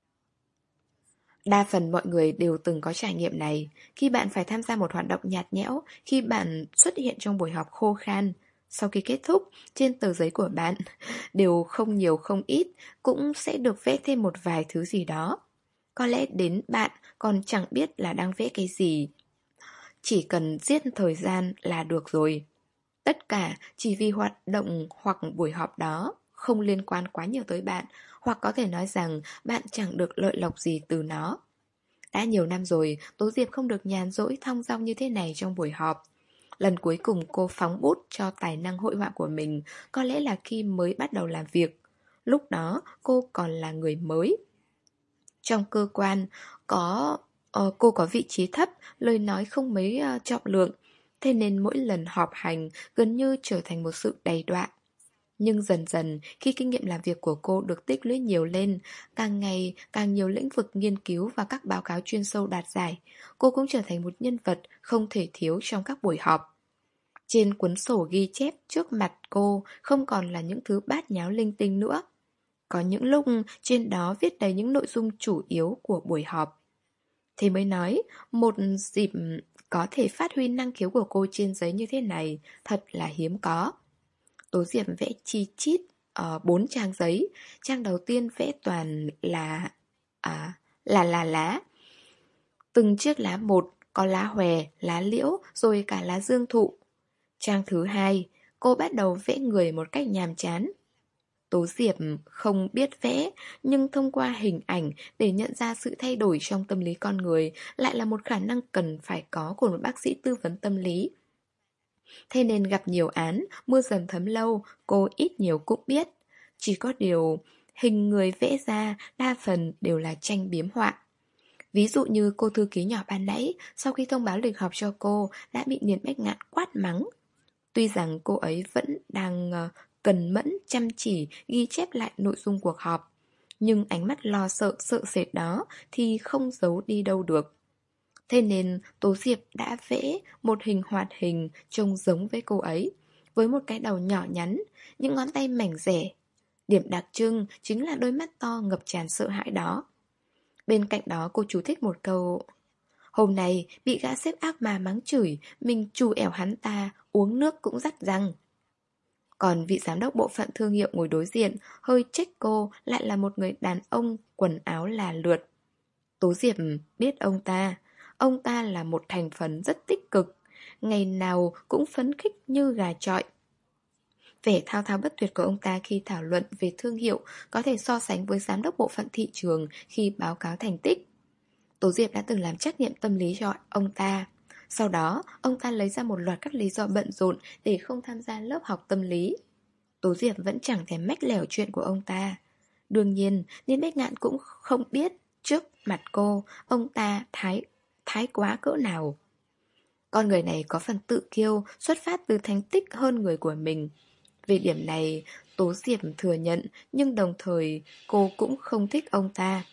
Đa phần mọi người đều từng có trải nghiệm này. Khi bạn phải tham gia một hoạt động nhạt nhẽo, khi bạn xuất hiện trong buổi họp khô khan, sau khi kết thúc, trên tờ giấy của bạn, đều không nhiều không ít, cũng sẽ được vẽ thêm một vài thứ gì đó. Có lẽ đến bạn còn chẳng biết là đang vẽ cái gì. Chỉ cần giết thời gian là được rồi. Tất cả chỉ vì hoạt động hoặc buổi họp đó không liên quan quá nhiều tới bạn, hoặc có thể nói rằng bạn chẳng được lợi lộc gì từ nó. Đã nhiều năm rồi, Tố Diệp không được nhàn rỗi thong dong như thế này trong buổi họp. Lần cuối cùng cô phóng bút cho tài năng hội họa của mình có lẽ là khi mới bắt đầu làm việc. Lúc đó cô còn là người mới. Trong cơ quan có uh, cô có vị trí thấp, lời nói không mấy uh, trọng lượng, thế nên mỗi lần họp hành gần như trở thành một sự đầy đọa. Nhưng dần dần, khi kinh nghiệm làm việc của cô được tích lũy nhiều lên, càng ngày càng nhiều lĩnh vực nghiên cứu và các báo cáo chuyên sâu đạt giải, cô cũng trở thành một nhân vật không thể thiếu trong các buổi họp. Trên cuốn sổ ghi chép trước mặt cô không còn là những thứ bát nháo linh tinh nữa. Có những lúc trên đó viết đầy những nội dung chủ yếu của buổi họp. Thế mới nói, một dịp có thể phát huy năng khiếu của cô trên giấy như thế này thật là hiếm có. Tố Diệp vẽ chi chít ở bốn trang giấy. Trang đầu tiên vẽ toàn là à, là là lá. Từng chiếc lá một, có lá hòe, lá liễu, rồi cả lá dương thụ. Trang thứ hai, cô bắt đầu vẽ người một cách nhàm chán. Tố Diệp không biết vẽ, nhưng thông qua hình ảnh để nhận ra sự thay đổi trong tâm lý con người lại là một khả năng cần phải có của một bác sĩ tư vấn tâm lý. Thế nên gặp nhiều án, mưa dầm thấm lâu, cô ít nhiều cũng biết. Chỉ có điều, hình người vẽ ra đa phần đều là tranh biếm họa. Ví dụ như cô thư ký nhỏ ban nãy, sau khi thông báo lịch họp cho cô, đã bị Niên Bách Ngạn quát mắng. Tuy rằng cô ấy vẫn đang uh, cần mẫn, chăm chỉ ghi chép lại nội dung cuộc họp, nhưng ánh mắt lo sợ, sợ sệt đó thì không giấu đi đâu được. Thế nên Tố Diệp đã vẽ một hình hoạt hình trông giống với cô ấy, với một cái đầu nhỏ nhắn, những ngón tay mảnh dẻ. Điểm đặc trưng chính là đôi mắt to ngập tràn sợ hãi đó. Bên cạnh đó cô chú thích một câu: hôm nay bị gã sếp ác mà mắng chửi, mình trù ẻo hắn ta, uống nước cũng rắt răng. Còn vị giám đốc bộ phận thương hiệu ngồi đối diện, hơi trách cô lại là một người đàn ông quần áo là lượt. Tố Diệp biết ông ta. Ông ta là một thành phần rất tích cực, ngày nào cũng phấn khích như gà chọi. Vẻ thao thao bất tuyệt của ông ta khi thảo luận về thương hiệu có thể so sánh với giám đốc bộ phận thị trường khi báo cáo thành tích. Tố Diệp đã từng làm trắc nghiệm tâm lý cho ông ta. Sau đó, ông ta lấy ra một loạt các lý do bận rộn để không tham gia lớp học tâm lý. Tố Diệp vẫn chẳng thèm mách lẻo chuyện của ông ta. Đương nhiên, Niên Bách Ngạn cũng không biết trước mặt cô, ông ta thái, thái quá cỡ nào. Con người này có phần tự kiêu, xuất phát từ thành tích hơn người của mình. Về điểm này, Tố Diệp thừa nhận, nhưng đồng thời cô cũng không thích ông ta.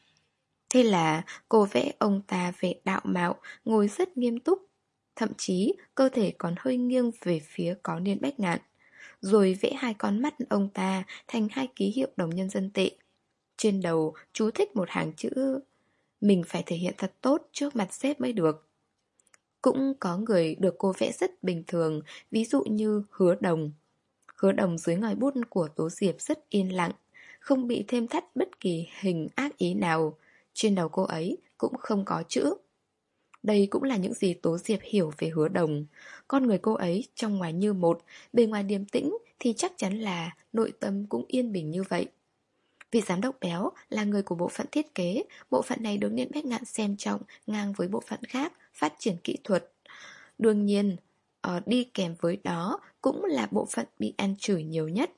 Thế là cô vẽ ông ta vẻ đạo mạo, ngồi rất nghiêm túc. Thậm chí cơ thể còn hơi nghiêng về phía có Niên Bách Ngạn. Rồi vẽ hai con mắt ông ta thành hai ký hiệu đồng nhân dân tệ. Trên đầu chú thích một hàng chữ: mình phải thể hiện thật tốt trước mặt sếp mới được. Cũng có người được cô vẽ rất bình thường, ví dụ như Hứa Đồng. Hứa Đồng dưới ngòi bút của Tố Diệp rất yên lặng, không bị thêm thắt bất kỳ hình ác ý nào. Trên đầu cô ấy cũng không có chữ. Đây cũng là những gì Tố Diệp hiểu về Hứa Đồng. Con người cô ấy trong ngoài như một, bề ngoài điềm tĩnh thì chắc chắn là nội tâm cũng yên bình như vậy. Vị giám đốc béo là người của bộ phận thiết kế. Bộ phận này được Niên Bách Ngạn xem trọng ngang với bộ phận khác, phát triển kỹ thuật. Đương nhiên, uh, đi kèm với đó cũng là bộ phận bị ăn chửi nhiều nhất.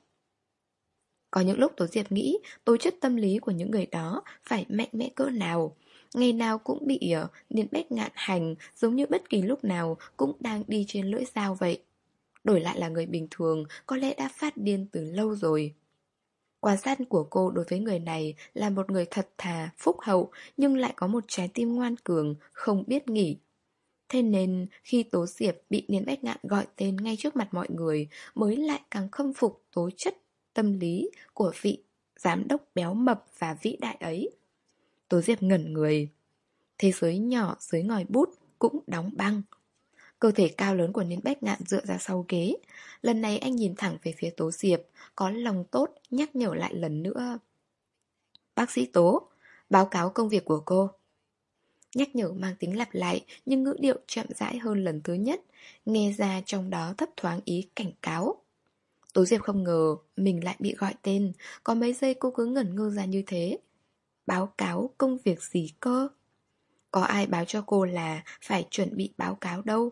Có những lúc Tố Diệp nghĩ tố chất tâm lý của những người đó phải mạnh mẽ cỡ nào. Ngày nào cũng bị uh, Niên Bách Ngạn hành, giống như bất kỳ lúc nào cũng đang đi trên lưỡi dao vậy. Đổi lại là người bình thường, có lẽ đã phát điên từ lâu rồi. Quan sát của cô đối với người này là một người thật thà, phúc hậu, nhưng lại có một trái tim ngoan cường, không biết nghỉ. Thế nên khi Tố Diệp bị Niên Bách Ngạn gọi tên ngay trước mặt mọi người, mới lại càng khâm phục tố chất tâm lý của vị giám đốc béo mập và vĩ đại ấy. Tố Diệp ngẩn người. Thế giới nhỏ dưới ngòi bút cũng đóng băng. Cơ thể cao lớn của Niên Bách Ngạn dựa ra sau ghế. Lần này anh nhìn thẳng về phía Tố Diệp, có lòng tốt nhắc nhở lại lần nữa. Bác sĩ Tố, báo cáo công việc của cô. Nhắc nhở mang tính lặp lại, nhưng ngữ điệu chậm rãi hơn lần thứ nhất, nghe ra trong đó thấp thoáng ý cảnh cáo. Tố Diệp không ngờ mình lại bị gọi tên, có mấy giây cô cứ ngẩn ngơ ra như thế. Báo cáo công việc gì cơ? Có ai báo cho cô là phải chuẩn bị báo cáo đâu?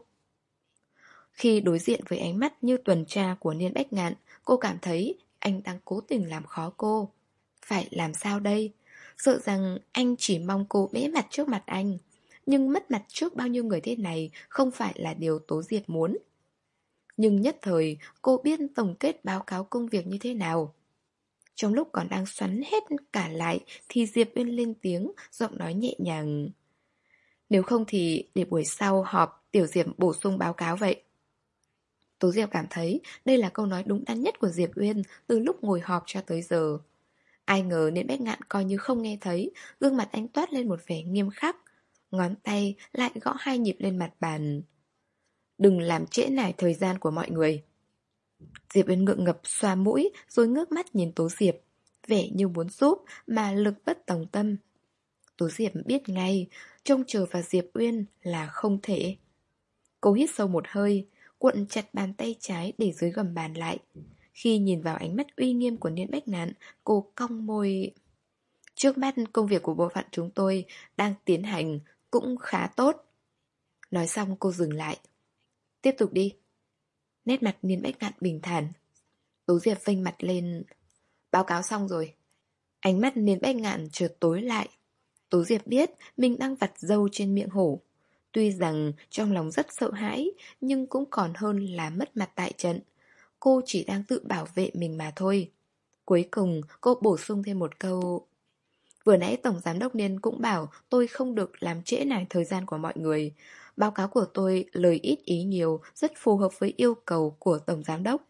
Khi đối diện với ánh mắt như tuần tra của Niên Bách Ngạn, cô cảm thấy anh đang cố tình làm khó cô. Phải làm sao đây? Sợ rằng anh chỉ mong cô bẽ mặt trước mặt anh. Nhưng mất mặt trước bao nhiêu người thế này không phải là điều Tố Diệp muốn. Nhưng nhất thời cô biết tổng kết báo cáo công việc như thế nào. Trong lúc còn đang xoắn hết cả lại thì Diệp Uyên lên tiếng, giọng nói nhẹ nhàng. Nếu không thì để buổi sau họp Tiểu Diệp bổ sung báo cáo vậy. Tố Diệp cảm thấy đây là câu nói đúng đắn nhất của Diệp Uyên từ lúc ngồi họp cho tới giờ. Ai ngờ Niên Bách Ngạn coi như không nghe thấy, gương mặt anh toát lên một vẻ nghiêm khắc. Ngón tay lại gõ hai nhịp lên mặt bàn. Đừng làm trễ nải thời gian của mọi người. Diệp Uyên ngượng ngập xoa mũi rồi ngước mắt nhìn Tố Diệp, vẻ như muốn giúp mà lực bất tòng tâm. Tố Diệp biết ngay, trông chờ vào Diệp Uyên là không thể. Cô hít sâu một hơi, cuộn chặt bàn tay trái để dưới gầm bàn lại. Khi nhìn vào ánh mắt uy nghiêm của Niên Bách Ngạn, cô cong môi. Trước mắt công việc của bộ phận chúng tôi đang tiến hành cũng khá tốt. Nói xong cô dừng lại. Tiếp tục đi. Nét mặt Niên Bách Ngạn bình thản. Tố Diệp vênh mặt lên. Báo cáo xong rồi. Ánh mắt Niên Bách Ngạn chợt tối lại. Tố Diệp biết mình đang vặt râu trên miệng hổ. Tuy rằng trong lòng rất sợ hãi, nhưng cũng còn hơn là mất mặt tại trận. Cô chỉ đang tự bảo vệ mình mà thôi. Cuối cùng cô bổ sung thêm một câu. Vừa nãy Tổng Giám đốc Niên cũng bảo tôi không được làm trễ nải thời gian của mọi người. Báo cáo của tôi lời ít ý nhiều, rất phù hợp với yêu cầu của Tổng Giám đốc.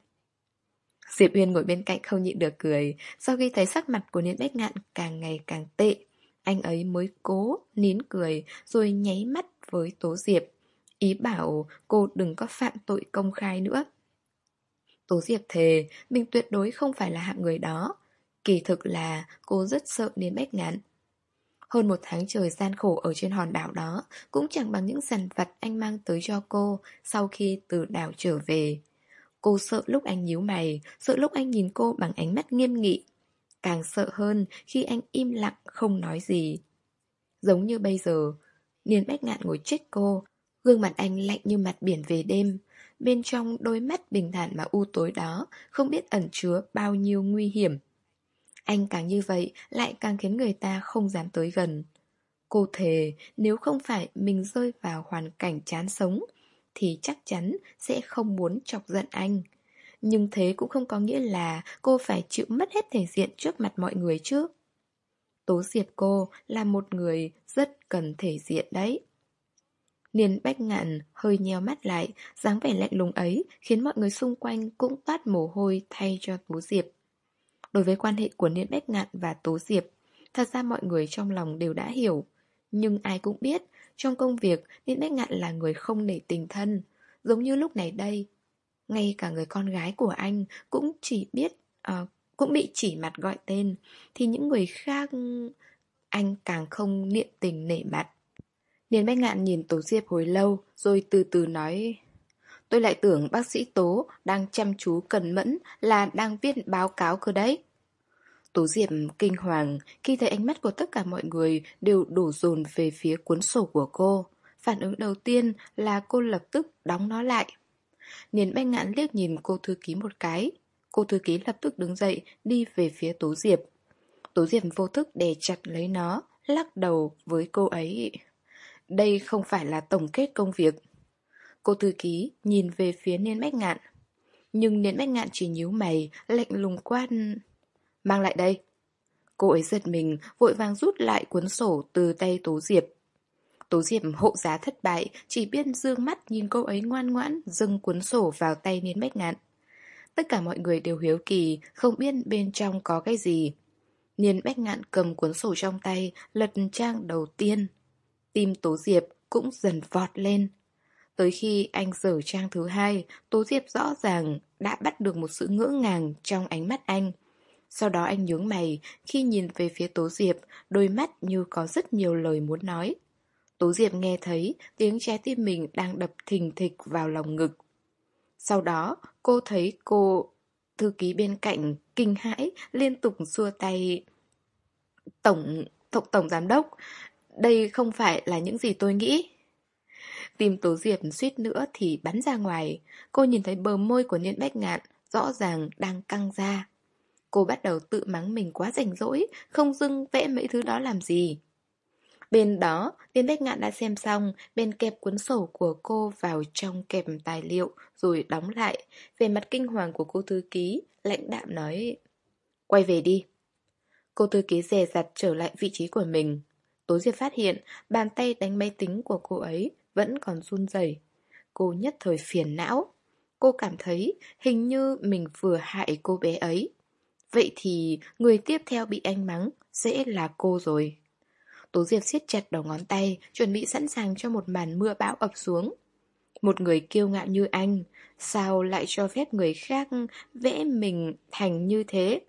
Diệp Uyên ngồi bên cạnh không nhịn được cười. Sau khi thấy sắc mặt của Niên Bách Ngạn càng ngày càng tệ, anh ấy mới cố nín cười rồi nháy mắt với Tố Diệp, ý bảo cô đừng có phạm tội công khai nữa. Tố Diệp thề mình tuyệt đối không phải là hạng người đó. Kỳ thực là cô rất sợ Niên Bách Ngạn. Hơn một tháng trời gian khổ ở trên hòn đảo đó cũng chẳng bằng những dằn vặt anh mang tới cho cô sau khi từ đảo trở về. Cô sợ lúc anh nhíu mày, sợ lúc anh nhìn cô bằng ánh mắt nghiêm nghị. Càng sợ hơn khi anh im lặng không nói gì. Giống như bây giờ, Niên Bách Ngạn ngồi trách cô, gương mặt anh lạnh như mặt biển về đêm. Bên trong đôi mắt bình thản mà u tối đó không biết ẩn chứa bao nhiêu nguy hiểm. Anh càng như vậy lại càng khiến người ta không dám tới gần. Cô thề nếu không phải mình rơi vào hoàn cảnh chán sống thì chắc chắn sẽ không muốn chọc giận anh. Nhưng thế cũng không có nghĩa là cô phải chịu mất hết thể diện trước mặt mọi người chứ. Tố Diệp cô là một người rất cần thể diện đấy. Niên Bách Ngạn hơi nheo mắt lại, dáng vẻ lạnh lùng ấy khiến mọi người xung quanh cũng toát mồ hôi thay cho Tố Diệp. Đối với quan hệ của Niên Bách Ngạn và Tố Diệp, thật ra mọi người trong lòng đều đã hiểu. Nhưng ai cũng biết, trong công việc, Niên Bách Ngạn là người không nể tình thân. Giống như lúc này đây, ngay cả người con gái của anh cũng chỉ biết, uh, cũng bị chỉ mặt gọi tên, thì những người khác anh càng không niệm tình nể mặt. Niên Bách Ngạn nhìn Tố Diệp hồi lâu, rồi từ từ nói. Tôi lại tưởng bác sĩ Tố đang chăm chú cẩn mẫn là đang viết báo cáo cơ đấy. Tố Diệp kinh hoàng khi thấy ánh mắt của tất cả mọi người đều đổ dồn về phía cuốn sổ của cô. Phản ứng đầu tiên là cô lập tức đóng nó lại. Niên Bách Ngạn liếc nhìn cô thư ký một cái. Cô thư ký lập tức đứng dậy đi về phía Tố Diệp. Tố Diệp vô thức đè chặt lấy nó, lắc đầu với cô ấy. Đây không phải là tổng kết công việc. Cô thư ký nhìn về phía Niên Bách Ngạn. Nhưng Niên Bách Ngạn chỉ nhíu mày, lạnh lùng quát. Mang lại đây. Cô ấy giật mình, vội vàng rút lại cuốn sổ từ tay Tố Diệp. Tố Diệp hộ giá thất bại, chỉ biết dương mắt nhìn cô ấy ngoan ngoãn dâng cuốn sổ vào tay Niên Bách Ngạn. Tất cả mọi người đều hiếu kỳ, không biết bên trong có cái gì. Niên Bách Ngạn cầm cuốn sổ trong tay, lật trang đầu tiên. Tim Tố Diệp cũng dần vọt lên. Tới khi anh dở trang thứ hai, Tố Diệp rõ ràng đã bắt được một sự ngỡ ngàng trong ánh mắt anh. Sau đó anh nhướng mày, khi nhìn về phía Tố Diệp, đôi mắt như có rất nhiều lời muốn nói. Tố Diệp nghe thấy tiếng trái tim mình đang đập thình thịch vào lòng ngực. Sau đó, cô thấy cô thư ký bên cạnh kinh hãi liên tục xua tay. Tổng, tổng, tổng giám đốc, đây không phải là những gì tôi nghĩ. Tim Tố Diệp suýt nữa thì bắn ra ngoài. Cô nhìn thấy bờ môi của Niên Bách Ngạn rõ ràng đang căng ra. Cô bắt đầu tự mắng mình quá rảnh rỗi, không dưng vẽ mấy thứ đó làm gì. Bên đó, Niên Bách Ngạn đã xem xong, bên kẹp cuốn sổ của cô vào trong kẹp tài liệu rồi đóng lại. Về mặt kinh hoàng của cô thư ký, lãnh đạm nói: quay về đi. Cô thư ký dè dặt trở lại vị trí của mình. Tố Diệp phát hiện bàn tay đánh máy tính của cô ấy vẫn còn run rẩy. Cô nhất thời phiền não. Cô cảm thấy hình như mình vừa hại cô bé ấy. Vậy thì người tiếp theo bị anh mắng sẽ là cô rồi. Tố Diệp siết chặt đầu ngón tay, chuẩn bị sẵn sàng cho một màn mưa bão ập xuống. Một người kiêu ngạo như anh, sao lại cho phép người khác vẽ mình thành như thế?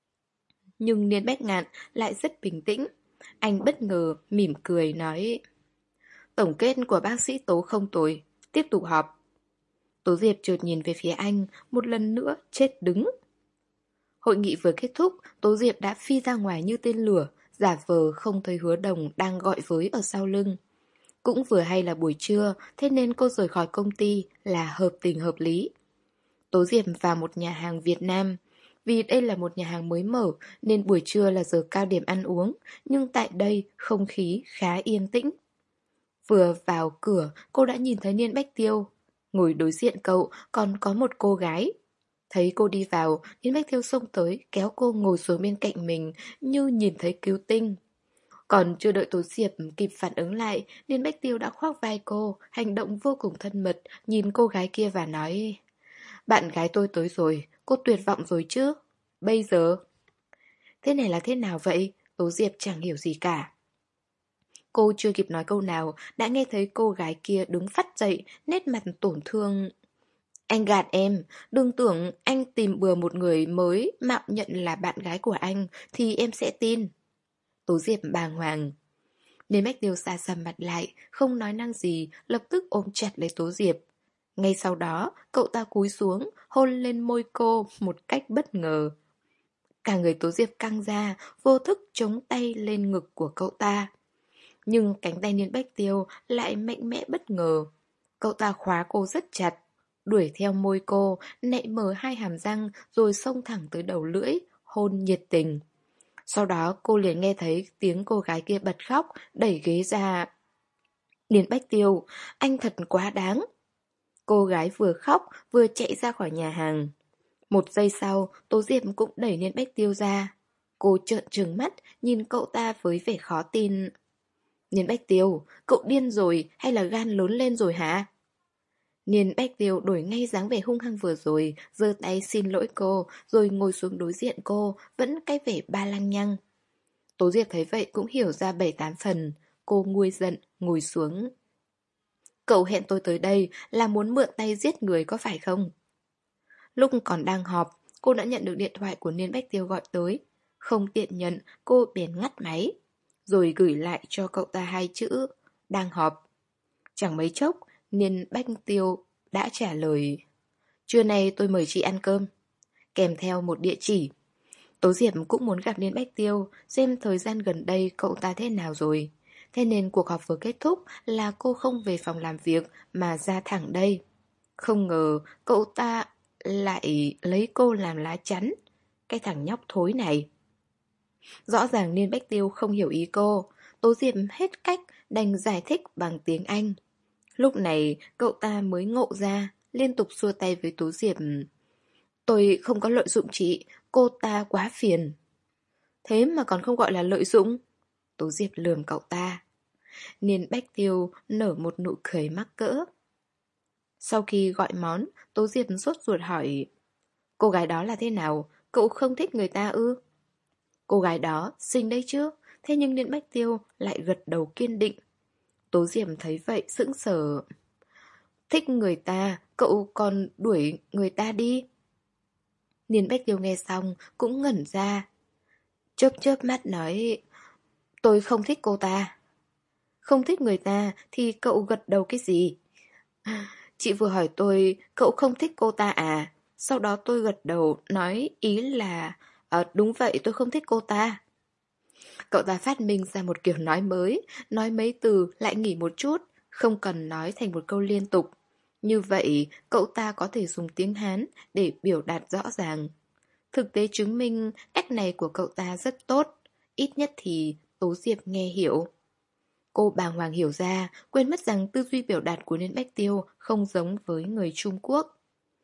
Nhưng Niên Bách Ngạn lại rất bình tĩnh. Anh bất ngờ mỉm cười nói: tổng kết của bác sĩ Tố không tồi, tiếp tục họp. Tố Diệp chợt nhìn về phía anh, một lần nữa chết đứng. Hội nghị vừa kết thúc, Tố Diệp đã phi ra ngoài như tên lửa, giả vờ không thấy Hứa Đồng đang gọi với ở sau lưng. Cũng vừa hay là buổi trưa, thế nên cô rời khỏi công ty là hợp tình hợp lý. Tố Diệp vào một nhà hàng Việt Nam. Vì đây là một nhà hàng mới mở nên buổi trưa là giờ cao điểm ăn uống, nhưng tại đây không khí khá yên tĩnh. Vừa vào cửa, cô đã nhìn thấy Niên Bách Tiêu. Ngồi đối diện cậu còn có một cô gái. Thấy cô đi vào, Niên Bách Tiêu xông tới, kéo cô ngồi xuống bên cạnh mình như nhìn thấy cứu tinh. Còn chưa đợi Tố Diệp kịp phản ứng lại, Niên Bách Tiêu đã khoác vai cô, hành động vô cùng thân mật, nhìn cô gái kia và nói: bạn gái tôi tới rồi, cô tuyệt vọng rồi chứ? Bây giờ? Thế này là thế nào vậy? Tố Diệp chẳng hiểu gì cả. Cô chưa kịp nói câu nào, đã nghe thấy cô gái kia đứng phắt dậy, nét mặt tổn thương. Anh gạt em, đừng tưởng anh tìm bừa một người mới mạo nhận là bạn gái của anh, thì em sẽ tin. Tố Diệp bàng hoàng. Nên Bách Tiêu xa sầm mặt lại, không nói năng gì, lập tức ôm chặt lấy Tố Diệp. Ngay sau đó, cậu ta cúi xuống, hôn lên môi cô một cách bất ngờ. Cả người Tố Diệp căng ra, vô thức chống tay lên ngực của cậu ta. Nhưng cánh tay Niên Bách Tiêu lại mạnh mẽ bất ngờ. Cậu ta khóa cô rất chặt, đuổi theo môi cô, nạy mở hai hàm răng rồi xông thẳng tới đầu lưỡi, hôn nhiệt tình. Sau đó cô liền nghe thấy tiếng cô gái kia bật khóc, đẩy ghế ra. Niên Bách Tiêu, anh thật quá đáng. Cô gái vừa khóc vừa chạy ra khỏi nhà hàng. Một giây sau, Tố Diệp cũng đẩy Niên Bách Tiêu ra. Cô trợn trừng mắt, nhìn cậu ta với vẻ khó tin. Niên Bách Tiêu, cậu điên rồi hay là gan lớn lên rồi hả? Niên Bách Tiêu đổi ngay dáng vẻ hung hăng vừa rồi, giơ tay xin lỗi cô, rồi ngồi xuống đối diện cô, vẫn cái vẻ ba lăng nhăng. Tố Diệp thấy vậy cũng hiểu ra bảy tám phần. Cô nguôi giận, ngồi xuống. Cậu hẹn tôi tới đây là muốn mượn tay giết người có phải không? Lúc còn đang họp, cô đã nhận được điện thoại của Niên Bách Tiêu gọi tới. Không tiện nhận, cô bèn ngắt máy, rồi gửi lại cho cậu ta hai chữ, đang họp. Chẳng mấy chốc, Niên Bách Tiêu đã trả lời: trưa nay tôi mời chị ăn cơm, kèm theo một địa chỉ. Tố Diệp cũng muốn gặp Niên Bách Tiêu, xem thời gian gần đây cậu ta thế nào rồi. Thế nên cuộc họp vừa kết thúc là cô không về phòng làm việc mà ra thẳng đây. Không ngờ cậu ta lại lấy cô làm lá chắn. Cái thằng nhóc thối này. Rõ ràng Niên Bách Tiêu không hiểu ý cô. Tố Diệp hết cách đành giải thích bằng tiếng Anh. Lúc này cậu ta mới ngộ ra, liên tục xua tay với Tố Diệp. Tôi không có lợi dụng chị, cô ta quá phiền. thế mà còn không gọi là lợi dụng. Tố Diệp lườm cậu ta. Niên Bách Tiêu nở một nụ cười mắc cỡ. Sau khi gọi món, Tố Diệp sốt ruột hỏi, cô gái đó là thế nào? Cậu không thích người ta ư? Cô gái đó xinh đấy chứ. Thế nhưng Niên Bách Tiêu lại gật đầu kiên định. Tố Diệp thấy vậy sững sờ. Thích người ta, cậu còn đuổi người ta đi. Niên Bách Tiêu nghe xong cũng ngẩn ra. Chớp chớp mắt nói, tôi không thích cô ta. Không thích người ta thì cậu gật đầu cái gì? Chị vừa hỏi tôi, cậu không thích cô ta à? Sau đó tôi gật đầu, nói ý là, à, đúng vậy tôi không thích cô ta. Cậu ta phát minh ra một kiểu nói mới, nói mấy từ lại nghỉ một chút, không cần nói thành một câu liên tục. Như vậy, cậu ta có thể dùng tiếng Hán để biểu đạt rõ ràng. Thực tế chứng minh cách này của cậu ta rất tốt, ít nhất thì Tố Diệp nghe hiểu. Cô bàng hoàng hiểu ra, quên mất rằng tư duy biểu đạt của Niên Bách Tiêu không giống với người Trung Quốc.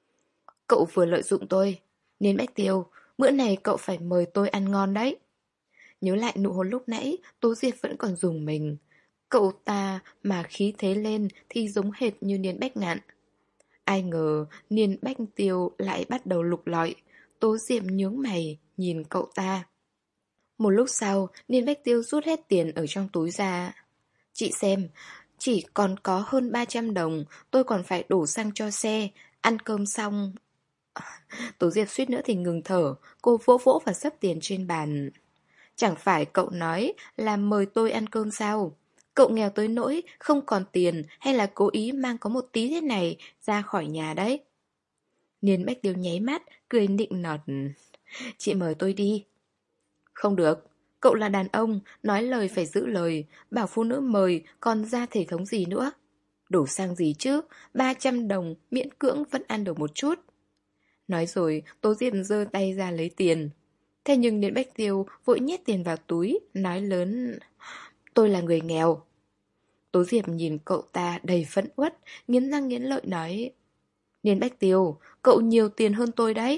Cậu vừa lợi dụng tôi. Niên Bách Tiêu, bữa này cậu phải mời tôi ăn ngon đấy. Nhớ lại nụ hôn lúc nãy, Tố Diệp vẫn còn dùng mình. Cậu ta mà khí thế lên thì giống hệt như Niên Bách Ngạn. Ai ngờ Niên Bách Tiêu lại bắt đầu lục lọi. Tố Diệp nhướng mày nhìn cậu ta. Một lúc sau, Niên Bách Tiêu rút hết tiền ở trong túi ra. Chị xem, chỉ còn có hơn ba trăm đồng, tôi còn phải đổ xăng cho xe, ăn cơm xong. Tố Diệp suýt nữa thì ngừng thở, cô vỗ vỗ và xấp tiền trên bàn. Chẳng phải cậu nói là mời tôi ăn cơm sao? Cậu nghèo tới nỗi không còn tiền hay là cố ý mang có một tí thế này ra khỏi nhà đấy? Niên Bách Tiêu nháy mắt, cười nịnh nọt. Chị mời tôi đi. Không được, cậu là đàn ông, nói lời phải giữ lời, bảo phụ nữ mời còn ra thể thống gì nữa. Đổ sang gì chứ, ba trăm đồng miễn cưỡng vẫn ăn được một chút. Nói rồi, Tố Diệp giơ tay ra lấy tiền. Thế nhưng Niên Bách Tiêu vội nhét tiền vào túi, nói lớn, tôi là người nghèo. Tố Diệp nhìn cậu ta đầy phẫn uất, nghiến răng nghiến lợi nói, Niên Bách Tiêu, cậu nhiều tiền hơn tôi đấy.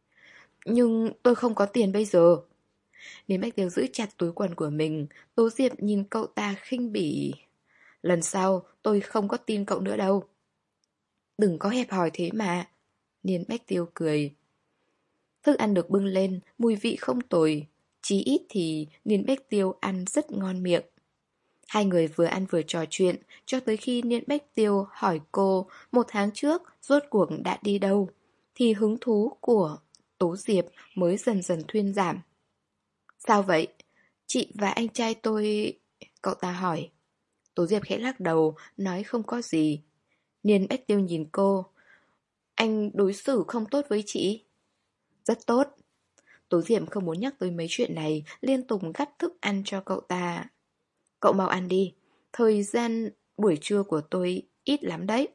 Nhưng tôi không có tiền bây giờ. Niên Bách Tiêu giữ chặt túi quần của mình, Tố Diệp nhìn cậu ta khinh bỉ. Lần sau tôi không có tin cậu nữa đâu. Đừng có hẹp hòi thế mà. Niên Bách Tiêu cười. Thức ăn được bưng lên, mùi vị không tồi. Chí ít thì Niên Bách Tiêu ăn rất ngon miệng. Hai người vừa ăn vừa trò chuyện, cho tới khi Niên Bách Tiêu hỏi cô một tháng trước rốt cuộc đã đi đâu, thì hứng thú của Tố Diệp mới dần dần thuyên giảm. Sao vậy? Chị và anh trai tôi... Cậu ta hỏi. Tố Diệp khẽ lắc đầu, nói không có gì. Niên Bách Tiêu nhìn cô. Anh đối xử không tốt với chị? Rất tốt. Tố Diệp không muốn nhắc tới mấy chuyện này, liên tục gắp thức ăn cho cậu ta. Cậu mau ăn đi. Thời gian buổi trưa của tôi ít lắm đấy.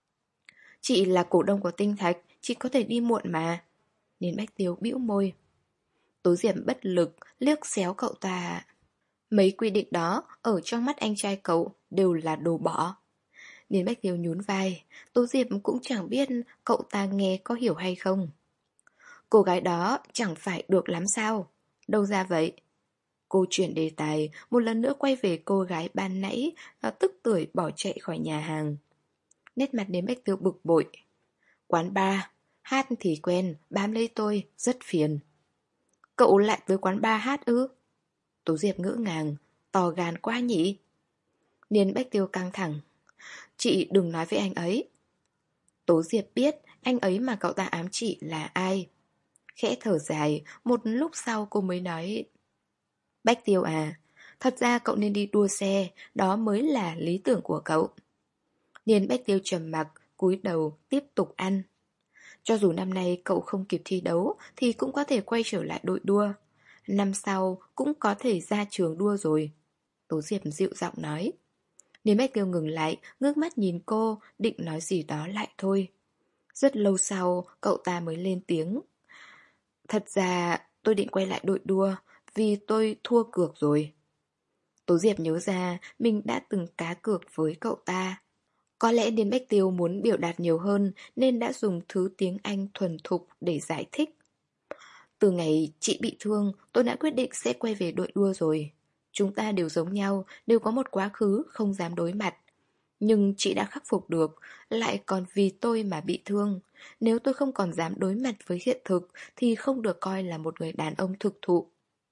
Chị là cổ đông của Tinh Thạch, chị có thể đi muộn mà. Niên Bách Tiêu bĩu môi. Tố Diệp bất lực, liếc xéo cậu ta. Mấy quy định đó, ở trong mắt anh trai cậu, đều là đồ bỏ. Niên Bách Tiêu nhún vai, Tố Diệp cũng chẳng biết cậu ta nghe có hiểu hay không. Cô gái đó chẳng phải được lắm sao? Đâu ra vậy? Cô chuyển đề tài, một lần nữa quay về cô gái ban nãy, và tức tưởi bỏ chạy khỏi nhà hàng. Nét mặt Niên Bách Tiêu bực bội. Quán bar, hát thì quen, bám lấy tôi, rất phiền. Cậu lại tới quán bar hát ư? Tố Diệp ngỡ ngàng, to gan quá nhỉ? Niên Bách Tiêu căng thẳng. Chị đừng nói với anh ấy. Tố Diệp biết anh ấy mà cậu ta ám chỉ là ai. Khẽ thở dài, một lúc sau cô mới nói, Bách Tiêu à, thật ra cậu nên đi đua xe, đó mới là lý tưởng của cậu. Niên Bách Tiêu trầm mặc, cúi đầu tiếp tục ăn. Cho dù năm nay cậu không kịp thi đấu thì cũng có thể quay trở lại đội đua. Năm sau cũng có thể ra trường đua rồi. Tố Diệp dịu giọng nói. Niên Bách Tiêu ngừng lại, ngước mắt nhìn cô, định nói gì đó lại thôi. Rất lâu sau, cậu ta mới lên tiếng. Thật ra tôi định quay lại đội đua vì tôi thua cược rồi. Tố Diệp nhớ ra mình đã từng cá cược với cậu ta. Có lẽ Niên Bách Tiêu muốn biểu đạt nhiều hơn nên đã dùng thứ tiếng Anh thuần thục để giải thích. Từ ngày chị bị thương, tôi đã quyết định sẽ quay về đội đua rồi. Chúng ta đều giống nhau, đều có một quá khứ không dám đối mặt. Nhưng chị đã khắc phục được, lại còn vì tôi mà bị thương. Nếu tôi không còn dám đối mặt với hiện thực thì không được coi là một người đàn ông thực thụ.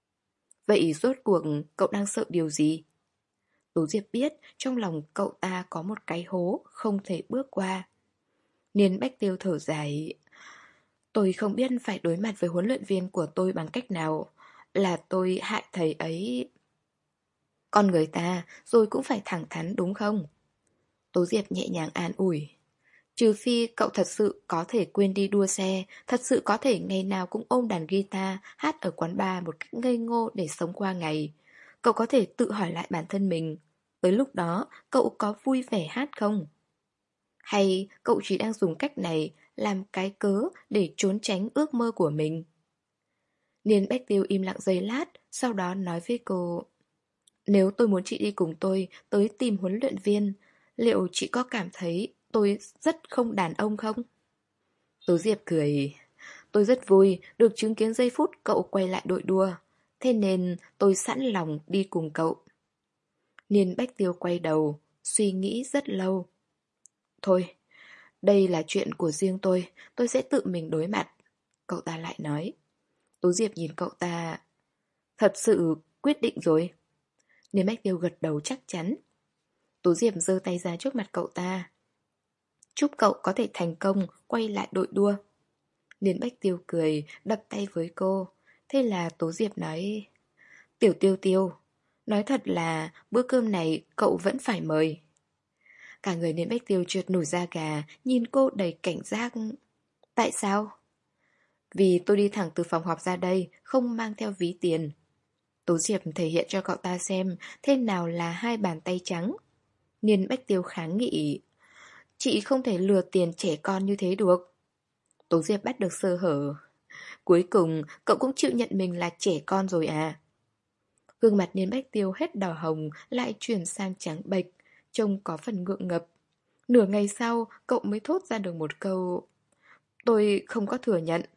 Vậy rốt cuộc cậu đang sợ điều gì? Tố Diệp biết trong lòng cậu ta có một cái hố không thể bước qua. Niên Bách Tiêu thở dài. Tôi không biết phải đối mặt với huấn luyện viên của tôi bằng cách nào. Là tôi hại thầy ấy. Con người ta rồi cũng phải thẳng thắn đúng không? Tố Diệp nhẹ nhàng an ủi. Trừ phi cậu thật sự có thể quên đi đua xe, thật sự có thể ngày nào cũng ôm đàn guitar, hát ở quán bar một cách ngây ngô để sống qua ngày. Cậu có thể tự hỏi lại bản thân mình. Tới lúc đó, cậu có vui vẻ hát không? Hay cậu chỉ đang dùng cách này làm cái cớ để trốn tránh ước mơ của mình? Niên Bách Tiêu im lặng giây lát, sau đó nói với cô. Nếu tôi muốn chị đi cùng tôi tới tìm huấn luyện viên, liệu chị có cảm thấy tôi rất không đàn ông không? Tố Diệp cười. Tôi rất vui được chứng kiến giây phút cậu quay lại đội đua. Thế nên tôi sẵn lòng đi cùng cậu. Niên Bách Tiêu quay đầu, suy nghĩ rất lâu. Thôi, đây là chuyện của riêng tôi, tôi sẽ tự mình đối mặt. Cậu ta lại nói. Tố Diệp nhìn cậu ta. Thật sự quyết định rồi. Niên Bách Tiêu gật đầu chắc chắn. Tố Diệp giơ tay ra trước mặt cậu ta. Chúc cậu có thể thành công quay lại đội đua. Niên Bách Tiêu cười, đập tay với cô. Thế là Tố Diệp nói. Tiểu Tiêu Tiêu, nói thật là bữa cơm này cậu vẫn phải mời. Cả người Niên Bách Tiêu trượt nổi da gà, nhìn cô đầy cảnh giác. Tại sao? Vì tôi đi thẳng từ phòng họp ra đây, không mang theo ví tiền. Tố Diệp thể hiện cho cậu ta xem thế nào là hai bàn tay trắng. Niên Bách Tiêu kháng nghị. Chị không thể lừa tiền trẻ con như thế được. Tố Diệp bắt được sơ hở. Cuối cùng cậu cũng chịu nhận mình là trẻ con rồi à? Gương mặt Niên Bách Tiêu hết đỏ hồng lại chuyển sang trắng bệch, trông có phần ngượng ngập. Nửa ngày sau cậu mới thốt ra được một câu. Tôi không có thừa nhận.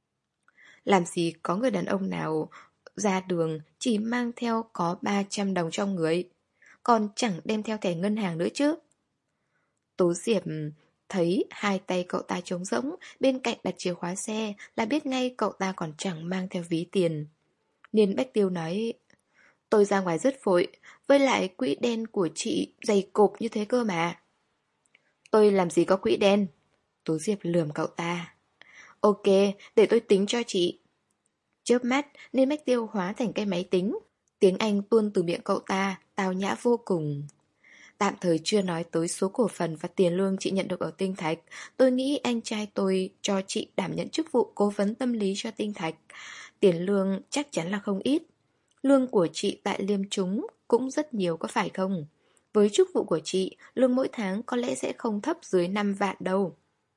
Làm gì có người đàn ông nào ra đường chỉ mang theo có ba trăm đồng trong người, còn chẳng đem theo thẻ ngân hàng nữa chứ. Tố Diệp thấy hai tay cậu ta trống rỗng, bên cạnh đặt chìa khóa xe là biết ngay cậu ta còn chẳng mang theo ví tiền. Niên Bách Tiêu nói, tôi ra ngoài rất vội, với lại quỹ đen của chị dày cộp như thế cơ mà. Tôi làm gì có quỹ đen? Tố Diệp lườm cậu ta. Ok, để tôi tính cho chị. Chớp mắt, Niên Bách Tiêu hóa thành cái máy tính. Tiếng Anh tuôn từ miệng cậu ta, tào nhã vô cùng. Tạm thời chưa nói tới số cổ phần và tiền lương chị nhận được ở Tinh Thạch. Tôi nghĩ anh trai tôi cho chị đảm nhận chức vụ cố vấn tâm lý cho Tinh Thạch. Tiền lương chắc chắn là không ít. Lương của chị tại Liêm Chúng cũng rất nhiều có phải không? Với chức vụ của chị, lương mỗi tháng có lẽ sẽ không thấp dưới năm vạn đâu.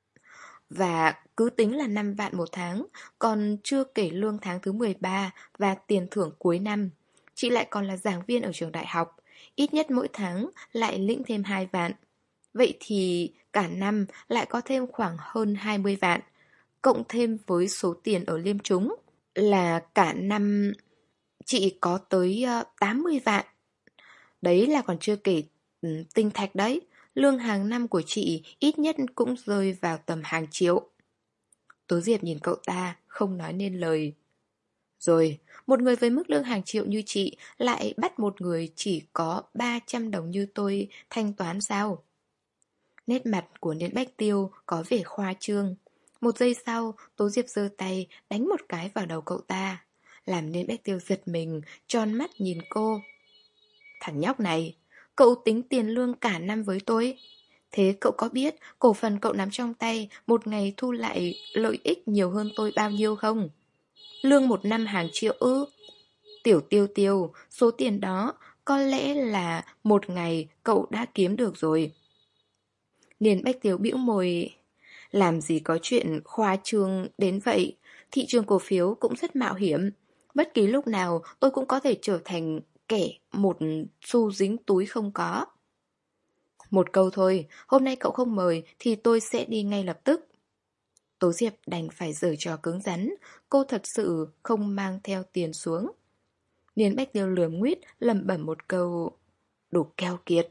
Và cứ tính là năm vạn một tháng, còn chưa kể lương tháng thứ mười ba và tiền thưởng cuối năm. Chị lại còn là giảng viên ở trường đại học, ít nhất mỗi tháng lại lĩnh thêm hai vạn. Vậy thì cả năm lại có thêm khoảng hơn hai mươi vạn, cộng thêm với số tiền ở Liêm Chúng là cả năm chị có tới uh, tám mươi vạn. Đấy là còn chưa kể um, Tinh Thạch đấy. Lương hàng năm của chị ít nhất cũng rơi vào tầm hàng triệu. Tố Diệp nhìn cậu ta, không nói nên lời. Rồi, một người với mức lương hàng triệu như chị lại bắt một người chỉ có ba trăm đồng như tôi thanh toán sao? Nét mặt của Niên Bách Tiêu có vẻ khoa trương. Một giây sau, Tố Diệp giơ tay đánh một cái vào đầu cậu ta, làm Niên Bách Tiêu giật mình, tròn mắt nhìn cô. Thằng nhóc này, cậu tính tiền lương cả năm với tôi. Thế cậu có biết cổ phần cậu nắm trong tay một ngày thu lại lợi ích nhiều hơn tôi bao nhiêu không? Lương một năm hàng triệu ư? Tiểu Tiêu Tiêu, số tiền đó có lẽ là một ngày cậu đã kiếm được rồi. Niên Bách Tiêu bĩu môi. Làm gì có chuyện khoa trương đến vậy. Thị trường cổ phiếu cũng rất mạo hiểm. Bất kỳ lúc nào tôi cũng có thể trở thành kẻ một xu dính túi không có. Một câu thôi, hôm nay cậu không mời thì tôi sẽ đi ngay lập tức. Tố Diệp đành phải giở trò cứng rắn. Cô thật sự không mang theo tiền xuống. Niên Bách Tiêu lườm nguýt, lẩm bẩm một câu: Đủ keo kiệt.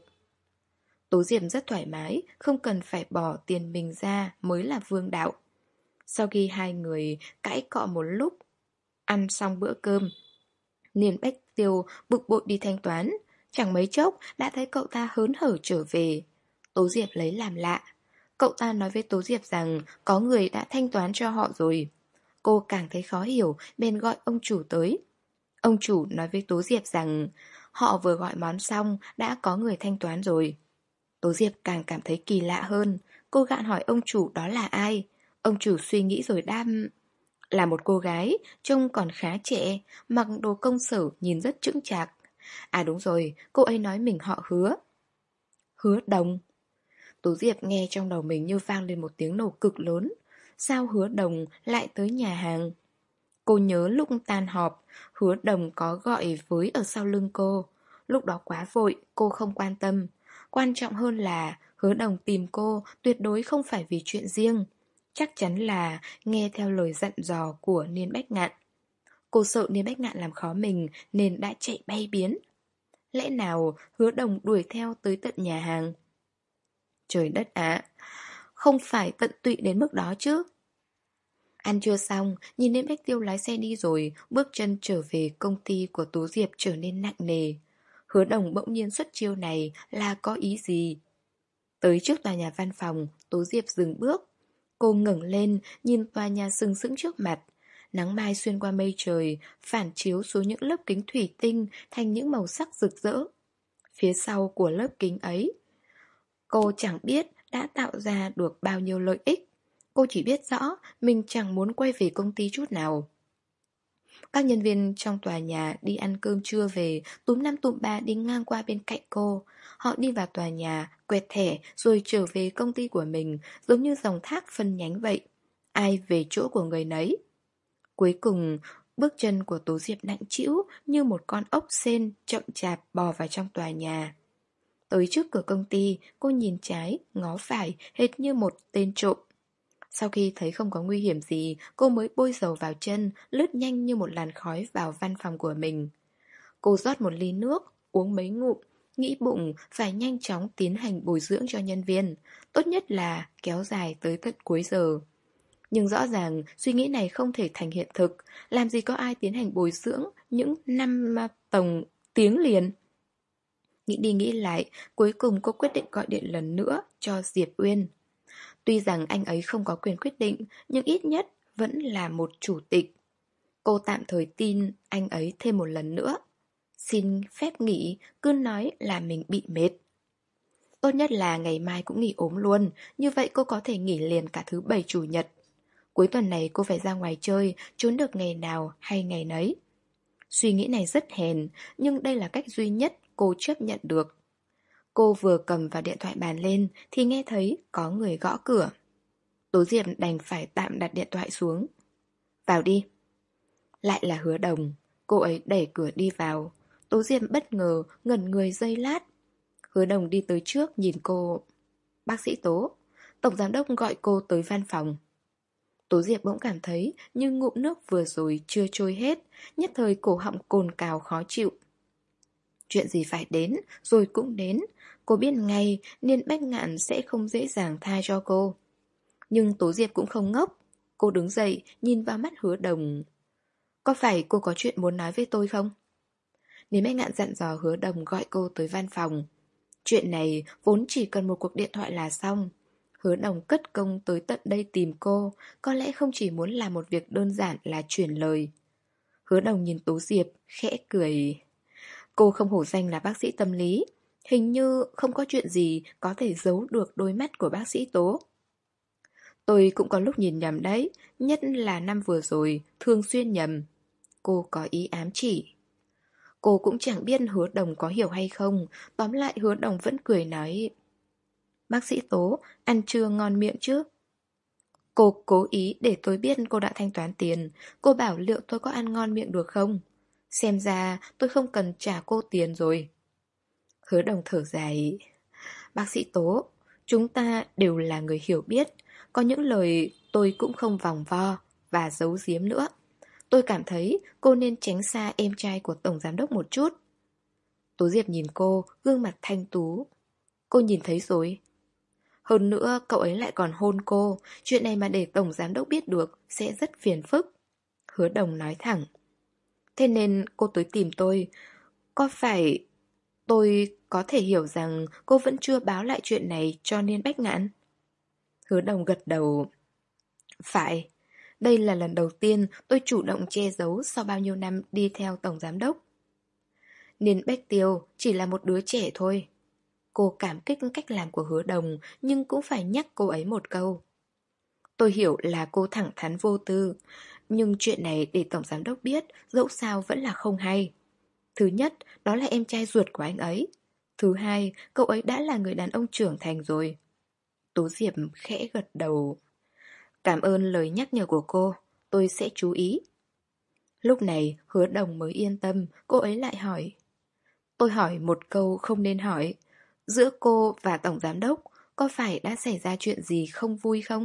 Tố Diệp rất thoải mái, không cần phải bỏ tiền mình ra mới là vương đạo. Sau khi hai người cãi cọ một lúc, ăn xong bữa cơm, Niên Bách Tiêu bực bội đi thanh toán. Chẳng mấy chốc đã thấy cậu ta hớn hở trở về. Tố Diệp lấy làm lạ. Cậu ta nói với Tố Diệp rằng có người đã thanh toán cho họ rồi. Cô càng thấy khó hiểu, bèn gọi ông chủ tới. Ông chủ nói với Tố Diệp rằng họ vừa gọi món xong đã có người thanh toán rồi. Tố Diệp càng cảm thấy kỳ lạ hơn. Cô gạn hỏi ông chủ đó là ai. Ông chủ suy nghĩ rồi đáp: Là một cô gái, trông còn khá trẻ, mặc đồ công sở nhìn rất chững chạc. À đúng rồi, cô ấy nói mình họ Hứa. Hứa Đồng. Tố Diệp nghe trong đầu mình như vang lên một tiếng nổ cực lớn. Sao Hứa Đồng lại tới nhà hàng? Cô nhớ lúc tan họp, Hứa Đồng có gọi với ở sau lưng cô. Lúc đó quá vội, cô không quan tâm. Quan trọng hơn là Hứa Đồng tìm cô tuyệt đối không phải vì chuyện riêng. Chắc chắn là nghe theo lời dặn dò của Niên Bách Ngạn. Cô sợ Niên Bách Ngạn làm khó mình nên đã chạy bay biến. Lẽ nào Hứa Đồng đuổi theo tới tận nhà hàng? Trời đất ạ, không phải tận tụy đến mức đó chứ. Ăn trưa xong, nhìn Niên Bách Tiêu lái xe đi rồi, bước chân trở về công ty của Tố Diệp trở nên nặng nề. Hứa Đồng bỗng nhiên xuất chiêu này là có ý gì? Tới trước tòa nhà văn phòng, Tố Diệp dừng bước. Cô ngẩng lên, nhìn tòa nhà sừng sững trước mặt. Nắng mai xuyên qua mây trời, phản chiếu xuống những lớp kính thủy tinh thành những màu sắc rực rỡ. Phía sau của lớp kính ấy, cô chẳng biết đã tạo ra được bao nhiêu lợi ích. Cô chỉ biết rõ mình chẳng muốn quay về công ty chút nào. Các nhân viên trong tòa nhà đi ăn cơm trưa về, túm năm tụm ba đi ngang qua bên cạnh cô. Họ đi vào tòa nhà, quẹt thẻ rồi trở về công ty của mình, giống như dòng thác phân nhánh vậy. Ai về chỗ của người nấy. Cuối cùng, bước chân của Tố Diệp nặng trĩu như một con ốc sên chậm chạp bò vào trong tòa nhà. Tới trước cửa công ty, cô nhìn trái, ngó phải, hệt như một tên trộm. Sau khi thấy không có nguy hiểm gì, cô mới bôi dầu vào chân, lướt nhanh như một làn khói vào văn phòng của mình. Cô rót một ly nước, uống mấy ngụm, nghĩ bụng phải nhanh chóng tiến hành bồi dưỡng cho nhân viên, tốt nhất là kéo dài tới tận cuối giờ. Nhưng rõ ràng suy nghĩ này không thể thành hiện thực, làm gì có ai tiến hành bồi dưỡng những năm tổng tiếng liền. Nghĩ đi nghĩ lại, cuối cùng cô quyết định gọi điện lần nữa cho Diệp Uyên. Tuy rằng anh ấy không có quyền quyết định, nhưng ít nhất vẫn là một chủ tịch. Cô tạm thời tin anh ấy thêm một lần nữa. Xin phép nghỉ, cứ nói là mình bị mệt. Tốt nhất là ngày mai cũng nghỉ ốm luôn, như vậy cô có thể nghỉ liền cả thứ bảy chủ nhật. Cuối tuần này cô phải ra ngoài chơi, trốn được ngày nào hay ngày nấy. Suy nghĩ này rất hèn, nhưng đây là cách duy nhất cô chấp nhận được. Cô vừa cầm vào điện thoại bàn lên thì nghe thấy có người gõ cửa. Tố Diệp đành phải tạm đặt điện thoại xuống. Vào đi. Lại là Hứa Đồng. Cô ấy đẩy cửa đi vào. Tố Diệp bất ngờ, ngẩn người giây lát. Hứa Đồng đi tới trước nhìn cô. Bác sĩ Tố, tổng giám đốc gọi cô tới văn phòng. Tố Diệp bỗng cảm thấy như ngụm nước vừa rồi chưa trôi hết, nhất thời cổ họng cồn cào khó chịu. Chuyện gì phải đến, rồi cũng đến. Cô biết ngay Niên Bách Ngạn sẽ không dễ dàng tha cho cô. Nhưng Tố Diệp cũng không ngốc. Cô đứng dậy, nhìn vào mắt Hứa Đồng. Có phải cô có chuyện muốn nói với tôi không? Niên Bách Ngạn dặn dò Hứa Đồng gọi cô tới văn phòng. Chuyện này vốn chỉ cần một cuộc điện thoại là xong. Hứa Đồng cất công tới tận đây tìm cô, có lẽ không chỉ muốn làm một việc đơn giản là chuyển lời. Hứa Đồng nhìn Tố Diệp, khẽ cười. Cô không hổ danh là bác sĩ tâm lý. Hình như không có chuyện gì có thể giấu được đôi mắt của bác sĩ Tố. Tôi cũng có lúc nhìn nhầm đấy, nhất là năm vừa rồi, thường xuyên nhầm. Cô có ý ám chỉ. Cô cũng chẳng biết Hứa Đồng có hiểu hay không, tóm lại Hứa Đồng vẫn cười nói. Bác sĩ Tố, ăn trưa ngon miệng chứ? Cô cố ý để tôi biết cô đã thanh toán tiền. Cô bảo liệu tôi có ăn ngon miệng được không? Xem ra tôi không cần trả cô tiền rồi. Hứa Đồng thở dài. Bác sĩ Tố, Chúng ta đều là người hiểu biết, có những lời tôi cũng không vòng vo và giấu giếm nữa. Tôi cảm thấy cô nên tránh xa em trai của Tổng Giám đốc một chút. Tố Diệp nhìn cô, gương mặt thanh tú. Cô nhìn thấy rồi. Hơn nữa, cậu ấy lại còn hôn cô. Chuyện này mà để Tổng Giám đốc biết được sẽ rất phiền phức. Hứa Đồng nói thẳng. Thế nên cô tới tìm tôi. Có phải tôi có thể hiểu rằng cô vẫn chưa báo lại chuyện này cho Niên Bách Ngạn? Hứa Đồng gật đầu. Phải. Đây là lần đầu tiên tôi chủ động che giấu sau bao nhiêu năm đi theo Tổng Giám đốc. Niên Bách Tiêu chỉ là một đứa trẻ thôi. Cô cảm kích cách làm của Hứa Đồng, nhưng cũng phải nhắc cô ấy một câu. Tôi hiểu là cô thẳng thắn vô tư, nhưng chuyện này để Tổng Giám đốc biết dẫu sao vẫn là không hay. Thứ nhất, đó là em trai ruột của anh ấy. Thứ hai, cậu ấy đã là người đàn ông trưởng thành rồi. Tố Diệp khẽ gật đầu. Cảm ơn lời nhắc nhở của cô, tôi sẽ chú ý. Lúc này Hứa Đồng mới yên tâm, cô ấy lại hỏi. Tôi hỏi một câu không nên hỏi. Giữa cô và Tổng Giám đốc có phải đã xảy ra chuyện gì không vui không?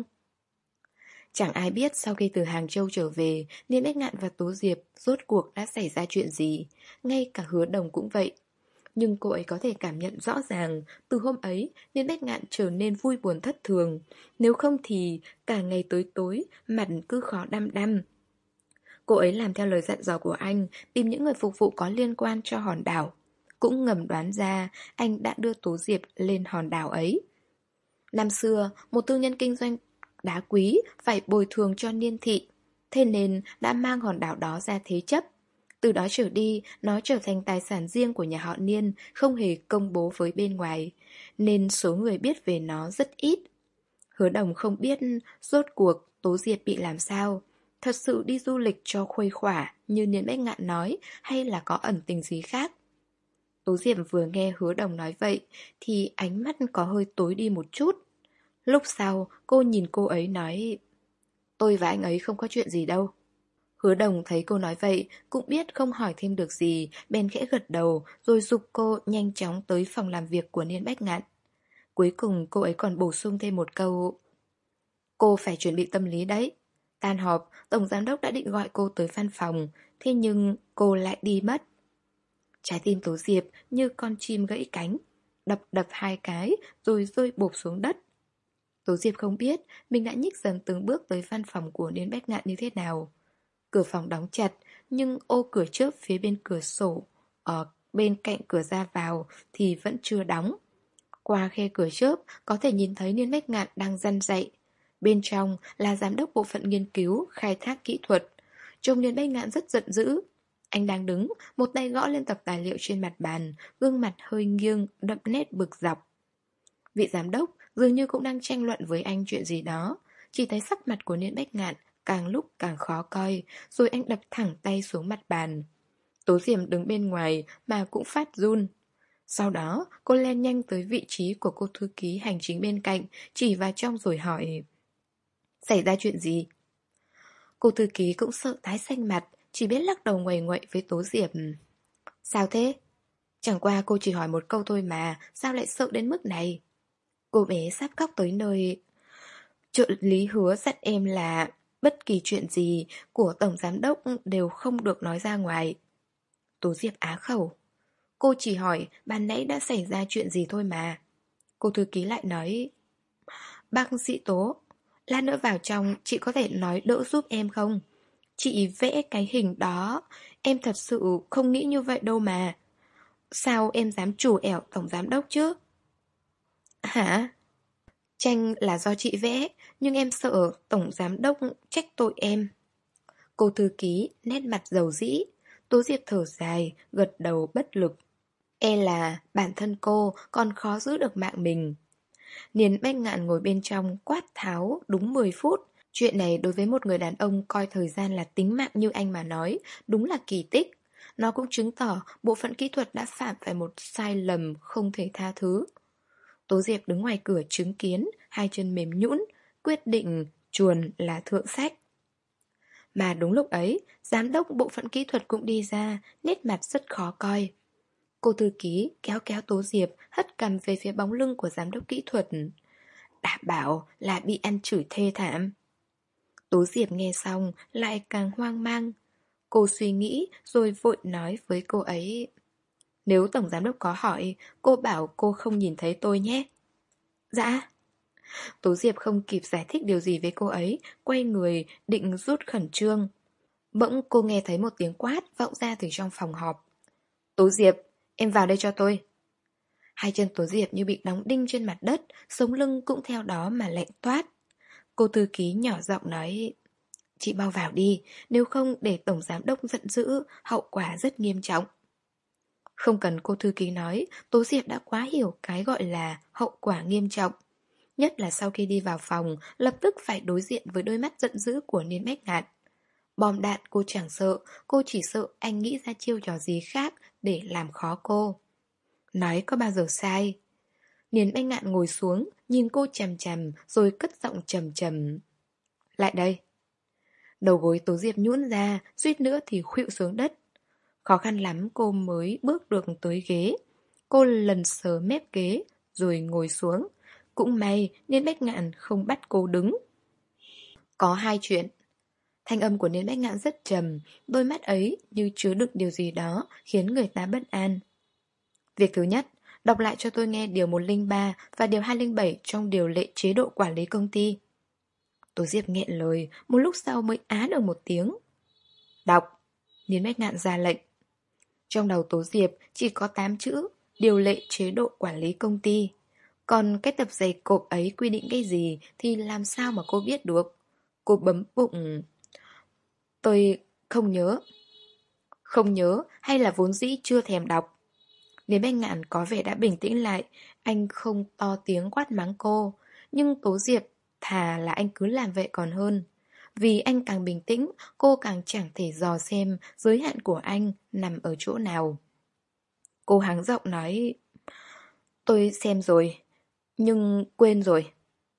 Chẳng ai biết sau khi từ Hàng Châu trở về, Niên Bách Ngạn và Tố Diệp rốt cuộc đã xảy ra chuyện gì. Ngay cả Hứa Đồng cũng vậy. Nhưng cô ấy có thể cảm nhận rõ ràng, từ hôm ấy, Niên Bách Ngạn trở nên vui buồn thất thường. Nếu không thì, cả ngày tới tối, mặt cứ khó đăm đăm. Cô ấy làm theo lời dặn dò của anh, tìm những người phục vụ có liên quan cho hòn đảo. Cũng ngầm đoán ra, anh đã đưa Tố Diệp lên hòn đảo ấy. Năm xưa, một thương nhân kinh doanh đá quý phải bồi thường cho Niên thị, thế nên đã mang hòn đảo đó ra thế chấp. Từ đó trở đi, nó trở thành tài sản riêng của nhà họ Niên, không hề công bố với bên ngoài, nên số người biết về nó rất ít. Hứa Đồng không biết rốt cuộc Tố Diệp bị làm sao. Thật sự đi du lịch cho khuây khỏa như Niên Bách Ngạn nói, hay là có ẩn tình gì khác? Tố Diệp vừa nghe Hứa Đồng nói vậy thì ánh mắt có hơi tối đi một chút. Lúc sau cô nhìn cô ấy nói, tôi và anh ấy không có chuyện gì đâu. Hứa Đồng thấy cô nói vậy cũng biết không hỏi thêm được gì, bèn khẽ gật đầu rồi giục cô nhanh chóng tới phòng làm việc của Niên Bách Ngạn. Cuối cùng cô ấy còn bổ sung thêm một câu, cô phải chuẩn bị tâm lý đấy. Tan họp, Tổng Giám đốc đã định gọi cô tới văn phòng, thế nhưng cô lại đi mất. Trái tim Tố Diệp như con chim gãy cánh, đập đập hai cái rồi rơi bộp xuống đất. Tố Diệp không biết mình đã nhích dần từng bước tới văn phòng của Niên Bách Ngạn như thế nào. Cửa phòng đóng chặt, nhưng ô cửa chớp phía bên cửa sổ, ở bên cạnh cửa ra vào thì vẫn chưa đóng. Qua khe cửa chớp có thể nhìn thấy Niên Bách Ngạn đang răn dậy. Bên trong là giám đốc bộ phận nghiên cứu, khai thác kỹ thuật. Trông Niên Bách Ngạn rất giận dữ. Anh đang đứng, một tay gõ lên tập tài liệu trên mặt bàn, gương mặt hơi nghiêng, đậm nét bực dọc. Vị giám đốc dường như cũng đang tranh luận với anh chuyện gì đó. Chỉ thấy sắc mặt của Niên Bách Ngạn càng lúc càng khó coi, rồi anh đập thẳng tay xuống mặt bàn. Tố Diệp đứng bên ngoài mà cũng phát run. Sau đó, cô len nhanh tới vị trí của cô thư ký hành chính bên cạnh, chỉ vào trong rồi hỏi, xảy ra chuyện gì? Cô thư ký cũng sợ tái xanh mặt, chỉ biết lắc đầu nguầy nguậy với Tố Diệp. Sao thế? Chẳng qua cô chỉ hỏi một câu thôi mà, sao lại sợ đến mức này? Cô bé sắp khóc tới nơi. Trợ lý Hứa dặn em là bất kỳ chuyện gì của Tổng Giám đốc đều không được nói ra ngoài. Tố Diệp á khẩu. Cô chỉ hỏi ban nãy đã xảy ra chuyện gì thôi mà. Cô thư ký lại nói, bác sĩ Tố, lát nữa vào trong chị có thể nói đỡ giúp em không? Chị vẽ cái hình đó, em thật sự không nghĩ như vậy đâu mà. Sao em dám chủ ẻo Tổng Giám đốc chứ? Hả? Tranh là do chị vẽ, nhưng em sợ Tổng Giám đốc trách tội em. Cô thư ký nét mặt dầu dĩ. Tố Diệp thở dài, gật đầu bất lực. E là bản thân cô còn khó giữ được mạng mình. Niên Bách Ngạn ngồi bên trong quát tháo đúng mười phút. Chuyện này đối với một người đàn ông coi thời gian là tính mạng như anh mà nói, đúng là kỳ tích. Nó cũng chứng tỏ bộ phận kỹ thuật đã phạm phải một sai lầm không thể tha thứ. Tố Diệp đứng ngoài cửa chứng kiến, hai chân mềm nhũn, quyết định chuồn là thượng sách. Mà đúng lúc ấy, giám đốc bộ phận kỹ thuật cũng đi ra, nét mặt rất khó coi. Cô thư ký kéo kéo Tố Diệp, hất cằm về phía bóng lưng của giám đốc kỹ thuật. đảm bảo là bị ăn chửi thê thảm. Tố Diệp nghe xong lại càng hoang mang. Cô suy nghĩ rồi vội nói với cô ấy: Nếu tổng giám đốc có hỏi, cô bảo cô không nhìn thấy tôi nhé. Dạ. Tố Diệp không kịp giải thích điều gì với cô ấy, quay người định rút khẩn trương. Bỗng cô nghe thấy một tiếng quát vọng ra từ trong phòng họp. Tố Diệp, em vào đây cho tôi. Hai chân Tố Diệp như bị đóng đinh trên mặt đất, sống lưng cũng theo đó mà lạnh toát. Cô thư ký nhỏ giọng nói: Chị mau vào đi, nếu không để tổng giám đốc giận dữ, hậu quả rất nghiêm trọng. Không cần cô thư ký nói, Tố Diệp đã quá hiểu cái gọi là hậu quả nghiêm trọng. Nhất là sau khi đi vào phòng, lập tức phải đối diện với đôi mắt giận dữ của Niên Bách Ngạn. Bom đạn cô chẳng sợ, cô chỉ sợ anh nghĩ ra chiêu trò gì khác để làm khó cô. Nói có bao giờ sai. Niên Bách Ngạn ngồi xuống, nhìn cô chằm chằm rồi cất giọng trầm trầm. Lại đây. Đầu gối Tố Diệp nhũn ra, suýt nữa thì khuỵu xuống đất. Khó khăn lắm cô mới bước được tới ghế. Cô lần sờ mép ghế rồi ngồi xuống. Cũng may Niên Bách Ngạn không bắt cô đứng. Có hai chuyện. Thanh âm của Niên Bách Ngạn rất trầm, đôi mắt ấy như chứa đựng điều gì đó khiến người ta bất an. Việc thứ nhất, đọc lại cho tôi nghe điều một không ba và điều hai không bảy trong điều lệ chế độ quản lý công ty. Tố Diệp nghẹn lời, một lúc sau mới á được một tiếng. Đọc. Niên Bách Ngạn ra lệnh. Trong đầu Tố Diệp chỉ có tám chữ điều lệ chế độ quản lý công ty. Còn cái tập giày cộp ấy quy định cái gì thì làm sao mà cô biết được. Cô bấm bụng. Tôi không nhớ. Không nhớ hay là vốn dĩ chưa thèm đọc. Niên Bách Ngạn có vẻ đã bình tĩnh lại. Anh không to tiếng quát mắng cô. Nhưng Tố Diệp thà là anh cứ làm vậy còn hơn. Vì anh càng bình tĩnh, cô càng chẳng thể dò xem giới hạn của anh nằm ở chỗ nào. Cô hắng giọng nói: Tôi xem rồi, nhưng quên rồi.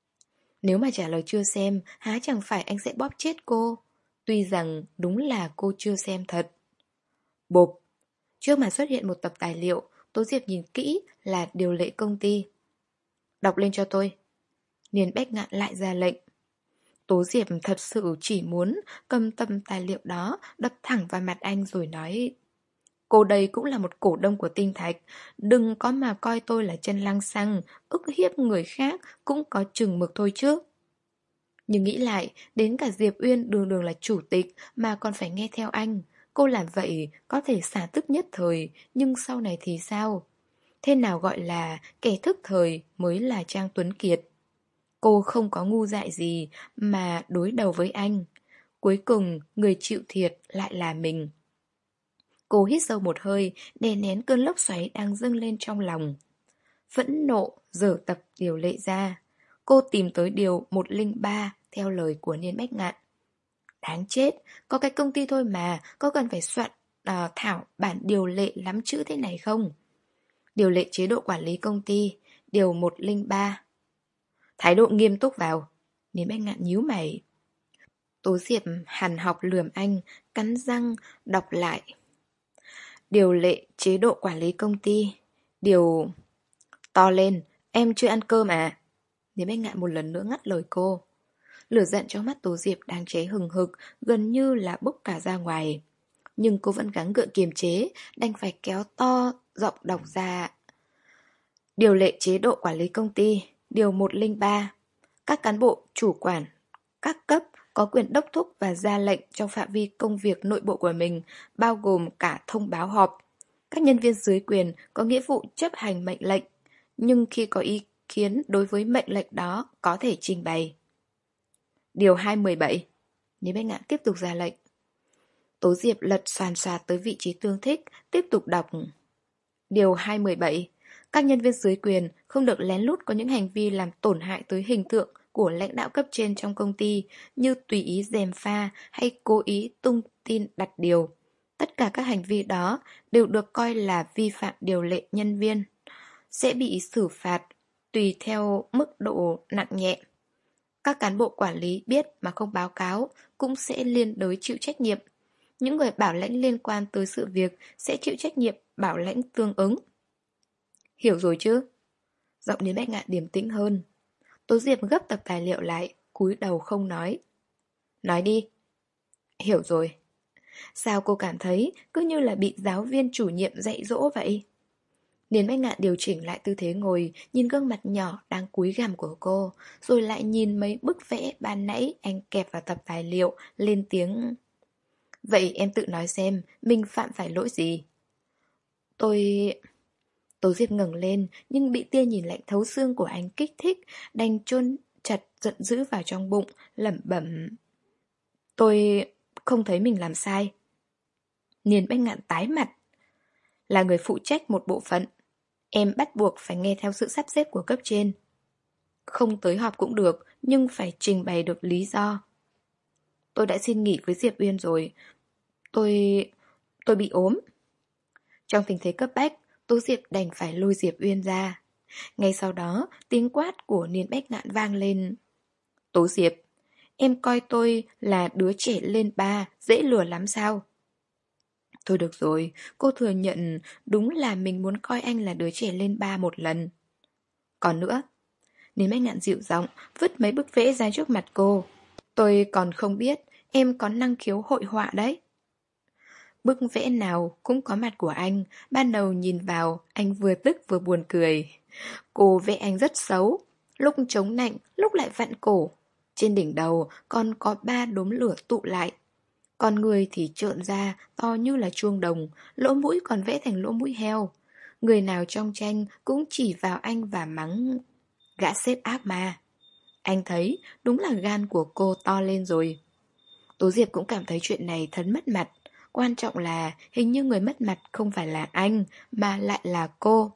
Nếu mà trả lời chưa xem, há chẳng phải anh sẽ bóp chết cô. Tuy rằng đúng là cô chưa xem thật. Bộp. Trước mặt xuất hiện một tập tài liệu, Tố Diệp nhìn kỹ là điều lệ công ty. Đọc lên cho tôi. Niên Bách Ngạn lại ra lệnh. Tố Diệp thật sự chỉ muốn cầm tầm tài liệu đó đập thẳng vào mặt anh rồi nói: Cô đây cũng là một cổ đông của Tinh Thạch, đừng có mà coi tôi là chân lăng xăng, ức hiếp người khác cũng có chừng mực thôi chứ. Nhưng nghĩ lại, đến cả Diệp Uyên đường đường là chủ tịch mà còn phải nghe theo anh. Cô làm vậy có thể xả tức nhất thời, nhưng sau này thì sao? Thế nào gọi là kẻ thức thời mới là Trang Tuấn Kiệt? Cô không có ngu dại gì mà đối đầu với anh. Cuối cùng người chịu thiệt lại là mình. Cô hít sâu một hơi, đè nén cơn lốc xoáy đang dâng lên trong lòng. Phẫn nộ dở tập điều lệ ra. Cô tìm tới điều một không ba theo lời của Niên Bách Ngạn. Đáng chết, có cái công ty thôi mà, có cần phải soạn uh, thảo bản điều lệ lắm chữ thế này không? Điều lệ chế độ quản lý công ty, điều một không ba. Thái độ nghiêm túc vào. Niên Bách Ngạn nhíu mày. Tố Diệp hằn học lườm anh, cắn răng, đọc lại. Điều lệ chế độ quản lý công ty, điều... To lên, em chưa ăn cơm à? Niên Bách Ngạn một lần nữa ngắt lời cô. Lửa giận trong mắt Tố Diệp đang cháy hừng hực, gần như là bốc cả ra ngoài. Nhưng cô vẫn gắng gượng kiềm chế, đành phải kéo to, giọng đọc ra. Điều lệ chế độ quản lý công ty, điều một không ba. Các cán bộ, chủ quản, các cấp có quyền đốc thúc và ra lệnh trong phạm vi công việc nội bộ của mình, bao gồm cả thông báo họp. Các nhân viên dưới quyền có nghĩa vụ chấp hành mệnh lệnh, nhưng khi có ý kiến đối với mệnh lệnh đó có thể trình bày. Điều hai một bảy. Niên Bách Ngạn tiếp tục ra lệnh. Tố Diệp lật xoàn xoạt tới vị trí tương thích, tiếp tục đọc. Điều hai một bảy. Các nhân viên dưới quyền không được lén lút có những hành vi làm tổn hại tới hình tượng của lãnh đạo cấp trên trong công ty, như tùy ý gièm pha hay cố ý tung tin đặt điều. Tất cả các hành vi đó đều được coi là vi phạm điều lệ nhân viên, sẽ bị xử phạt tùy theo mức độ nặng nhẹ. Các cán bộ quản lý biết mà không báo cáo cũng sẽ liên đới chịu trách nhiệm. Những người bảo lãnh liên quan tới sự việc sẽ chịu trách nhiệm bảo lãnh tương ứng. Hiểu rồi chứ? Giọng Niên Bách Ngạn điềm tĩnh hơn. Tố Diệp gấp tập tài liệu lại, cúi đầu không nói. Nói đi. Hiểu rồi. Sao cô cảm thấy cứ như là bị giáo viên chủ nhiệm dạy dỗ vậy? Niên Bách Ngạn điều chỉnh lại tư thế ngồi, nhìn gương mặt nhỏ đang cúi gằm của cô, rồi lại nhìn mấy bức vẽ ban nãy anh kẹp vào tập tài liệu, lên tiếng. Vậy em tự nói xem, mình phạm phải lỗi gì? Tôi... Tố Diệp ngẩng lên, nhưng bị tia nhìn lạnh thấu xương của anh kích thích, đành chôn chặt giận dữ vào trong bụng, lẩm bẩm. Tôi không thấy mình làm sai. Niên Bách Ngạn tái mặt. Là người phụ trách một bộ phận, em bắt buộc phải nghe theo sự sắp xếp của cấp trên. Không tới họp cũng được, nhưng phải trình bày được lý do. Tôi đã xin nghỉ với Diệp Uyên rồi. Tôi... tôi bị ốm. Trong tình thế cấp bách, Tố Diệp đành phải lôi Diệp Uyên ra. Ngay sau đó, tiếng quát của Niên Bách Ngạn vang lên. Tố Diệp, em coi tôi là đứa trẻ lên ba, dễ lừa lắm sao? Thôi được rồi, cô thừa nhận đúng là mình muốn coi anh là đứa trẻ lên ba một lần. Còn nữa, Niên Bách Ngạn dịu giọng, vứt mấy bức vẽ ra trước mặt cô. Tôi còn không biết em có năng khiếu hội họa đấy. Bức vẽ nào cũng có mặt của anh, ban đầu nhìn vào, anh vừa tức vừa buồn cười. Cô vẽ anh rất xấu, lúc chống nạnh, lúc lại vặn cổ. Trên đỉnh đầu còn có ba đốm lửa tụ lại. Con người thì trợn ra, to như là chuông đồng, lỗ mũi còn vẽ thành lỗ mũi heo. Người nào trong tranh cũng chỉ vào anh và mắng. Gã xếp ác ma. Anh thấy đúng là gan của cô to lên rồi. Tố Diệp cũng cảm thấy chuyện này thật mất mặt. Quan trọng là hình như người mất mặt không phải là anh, mà lại là cô.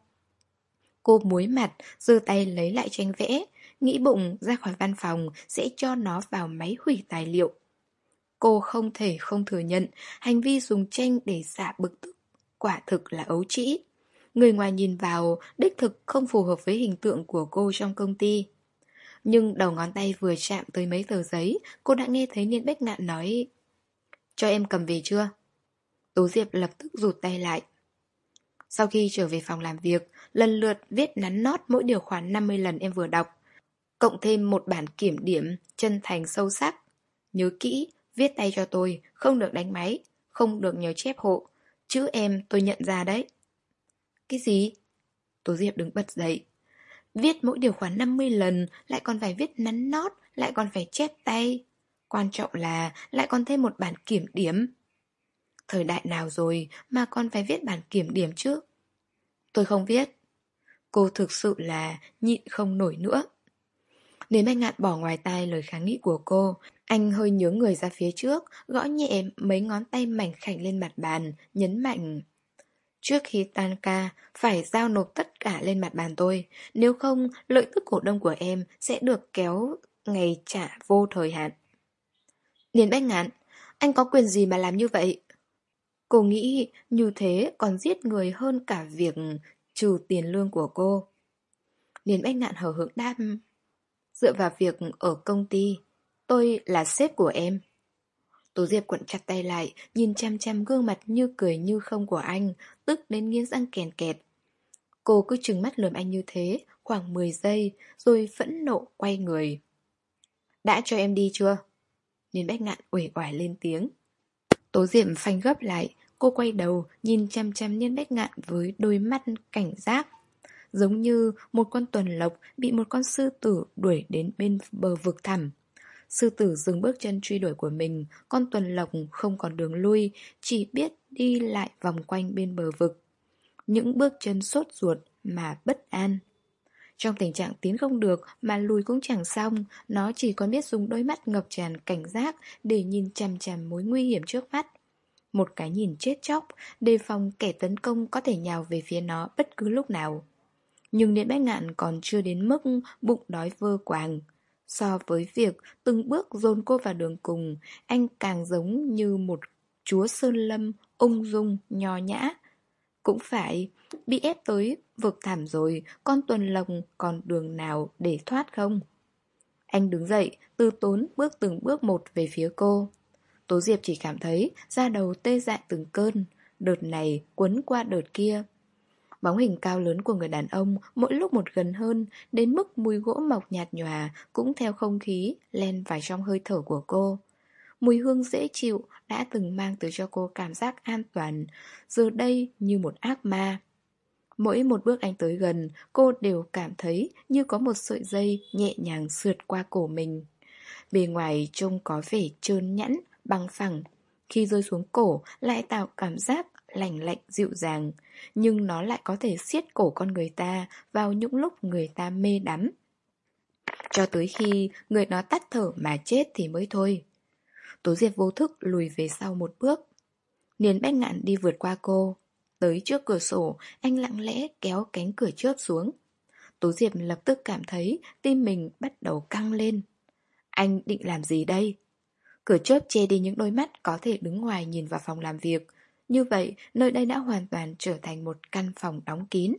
Cô muối mặt, giơ tay lấy lại tranh vẽ, nghĩ bụng ra khỏi văn phòng sẽ cho nó vào máy hủy tài liệu. Cô không thể không thừa nhận hành vi dùng tranh để xả bực tức quả thực là ấu trĩ. Người ngoài nhìn vào đích thực không phù hợp với hình tượng của cô trong công ty. Nhưng đầu ngón tay vừa chạm tới mấy tờ giấy, cô đã nghe thấy Niên Bách Ngạn nói. Cho em cầm về chưa? Tố Diệp lập tức rụt tay lại. Sau khi trở về phòng làm việc, lần lượt viết nắn nót mỗi điều khoản năm mươi lần em vừa đọc, cộng thêm một bản kiểm điểm chân thành sâu sắc. Nhớ kỹ, viết tay cho tôi, không được đánh máy, không được nhớ chép hộ. Chữ em tôi nhận ra đấy. Cái gì? Tố Diệp đứng bật dậy. Viết mỗi điều khoản năm mươi lần, lại còn phải viết nắn nót, lại còn phải chép tay. Quan trọng là lại còn thêm một bản kiểm điểm. Thời đại nào rồi mà còn phải viết bản kiểm điểm chứ? Tôi không viết. Cô thực sự là nhịn không nổi nữa. Nếu Bách Ngạn bỏ ngoài tai lời kháng nghị của cô, anh hơi nhướng người ra phía trước, gõ nhẹ mấy ngón tay mảnh khảnh lên mặt bàn, nhấn mạnh. Trước khi tan ca, phải giao nộp tất cả lên mặt bàn tôi, nếu không lợi tức cổ đông của em sẽ được kéo ngày trả vô thời hạn. Niên Bách Ngạn, anh có quyền gì mà làm như vậy? Cô nghĩ như thế còn giết người hơn cả việc trừ tiền lương của cô. Niên Bách Ngạn hờ hững đáp. Dựa vào việc ở công ty, tôi là sếp của em. Tố Diệp quặn chặt tay lại, nhìn chăm chăm gương mặt như cười như không của anh, tức đến nghiến răng kèn kẹt. Cô cứ trừng mắt lườm anh như thế, khoảng mười giây, rồi phẫn nộ quay người. Đã cho em đi chưa? Niên Bách Ngạn uể oải lên tiếng. Tố Diệp phanh gấp lại, cô quay đầu, nhìn chăm chăm Niên Bách Ngạn với đôi mắt cảnh giác. Giống như một con tuần lộc bị một con sư tử đuổi đến bên bờ vực thẳm. Sư tử dừng bước chân truy đuổi của mình, con tuần lộc không còn đường lui, chỉ biết đi lại vòng quanh bên bờ vực. Những bước chân sốt ruột mà bất an. Trong tình trạng tiến không được mà lùi cũng chẳng xong, nó chỉ còn biết dùng đôi mắt ngập tràn cảnh giác để nhìn chằm chằm mối nguy hiểm trước mắt. Một cái nhìn chết chóc, đề phòng kẻ tấn công có thể nhào về phía nó bất cứ lúc nào. Nhưng Niên Bách Ngạn còn chưa đến mức bụng đói vơ quàng. So với việc từng bước dồn cô vào đường cùng, anh càng giống như một chúa sơn lâm, ung dung, nho nhã. Cũng phải, bị ép tới vực thẳm rồi, con tuần lộc còn đường nào để thoát không? Anh đứng dậy, từ tốn bước từng bước một về phía cô. Tố Diệp chỉ cảm thấy da đầu tê dại từng cơn, đợt này quấn qua đợt kia. Bóng hình cao lớn của người đàn ông mỗi lúc một gần hơn, đến mức mùi gỗ mộc nhạt nhòa cũng theo không khí len vào trong hơi thở của cô. Mùi hương dễ chịu đã từng mang tới cho cô cảm giác an toàn, giờ đây như một ác ma. Mỗi một bước anh tới gần, cô đều cảm thấy như có một sợi dây nhẹ nhàng sượt qua cổ mình. Bề ngoài trông có vẻ trơn nhẵn, bằng phẳng. Khi rơi xuống cổ lại tạo cảm giác lành lạnh dịu dàng, nhưng nó lại có thể siết cổ con người ta vào những lúc người ta mê đắm. Cho tới khi người nó tắt thở mà chết thì mới thôi. Tố Diệp vô thức lùi về sau một bước. Niên Bách Ngạn đi vượt qua cô. Tới trước cửa sổ, anh lặng lẽ kéo cánh cửa chớp xuống. Tố Diệp lập tức cảm thấy tim mình bắt đầu căng lên. Anh định làm gì đây? Cửa chớp che đi những đôi mắt có thể đứng ngoài nhìn vào phòng làm việc. Như vậy, nơi đây đã hoàn toàn trở thành một căn phòng đóng kín.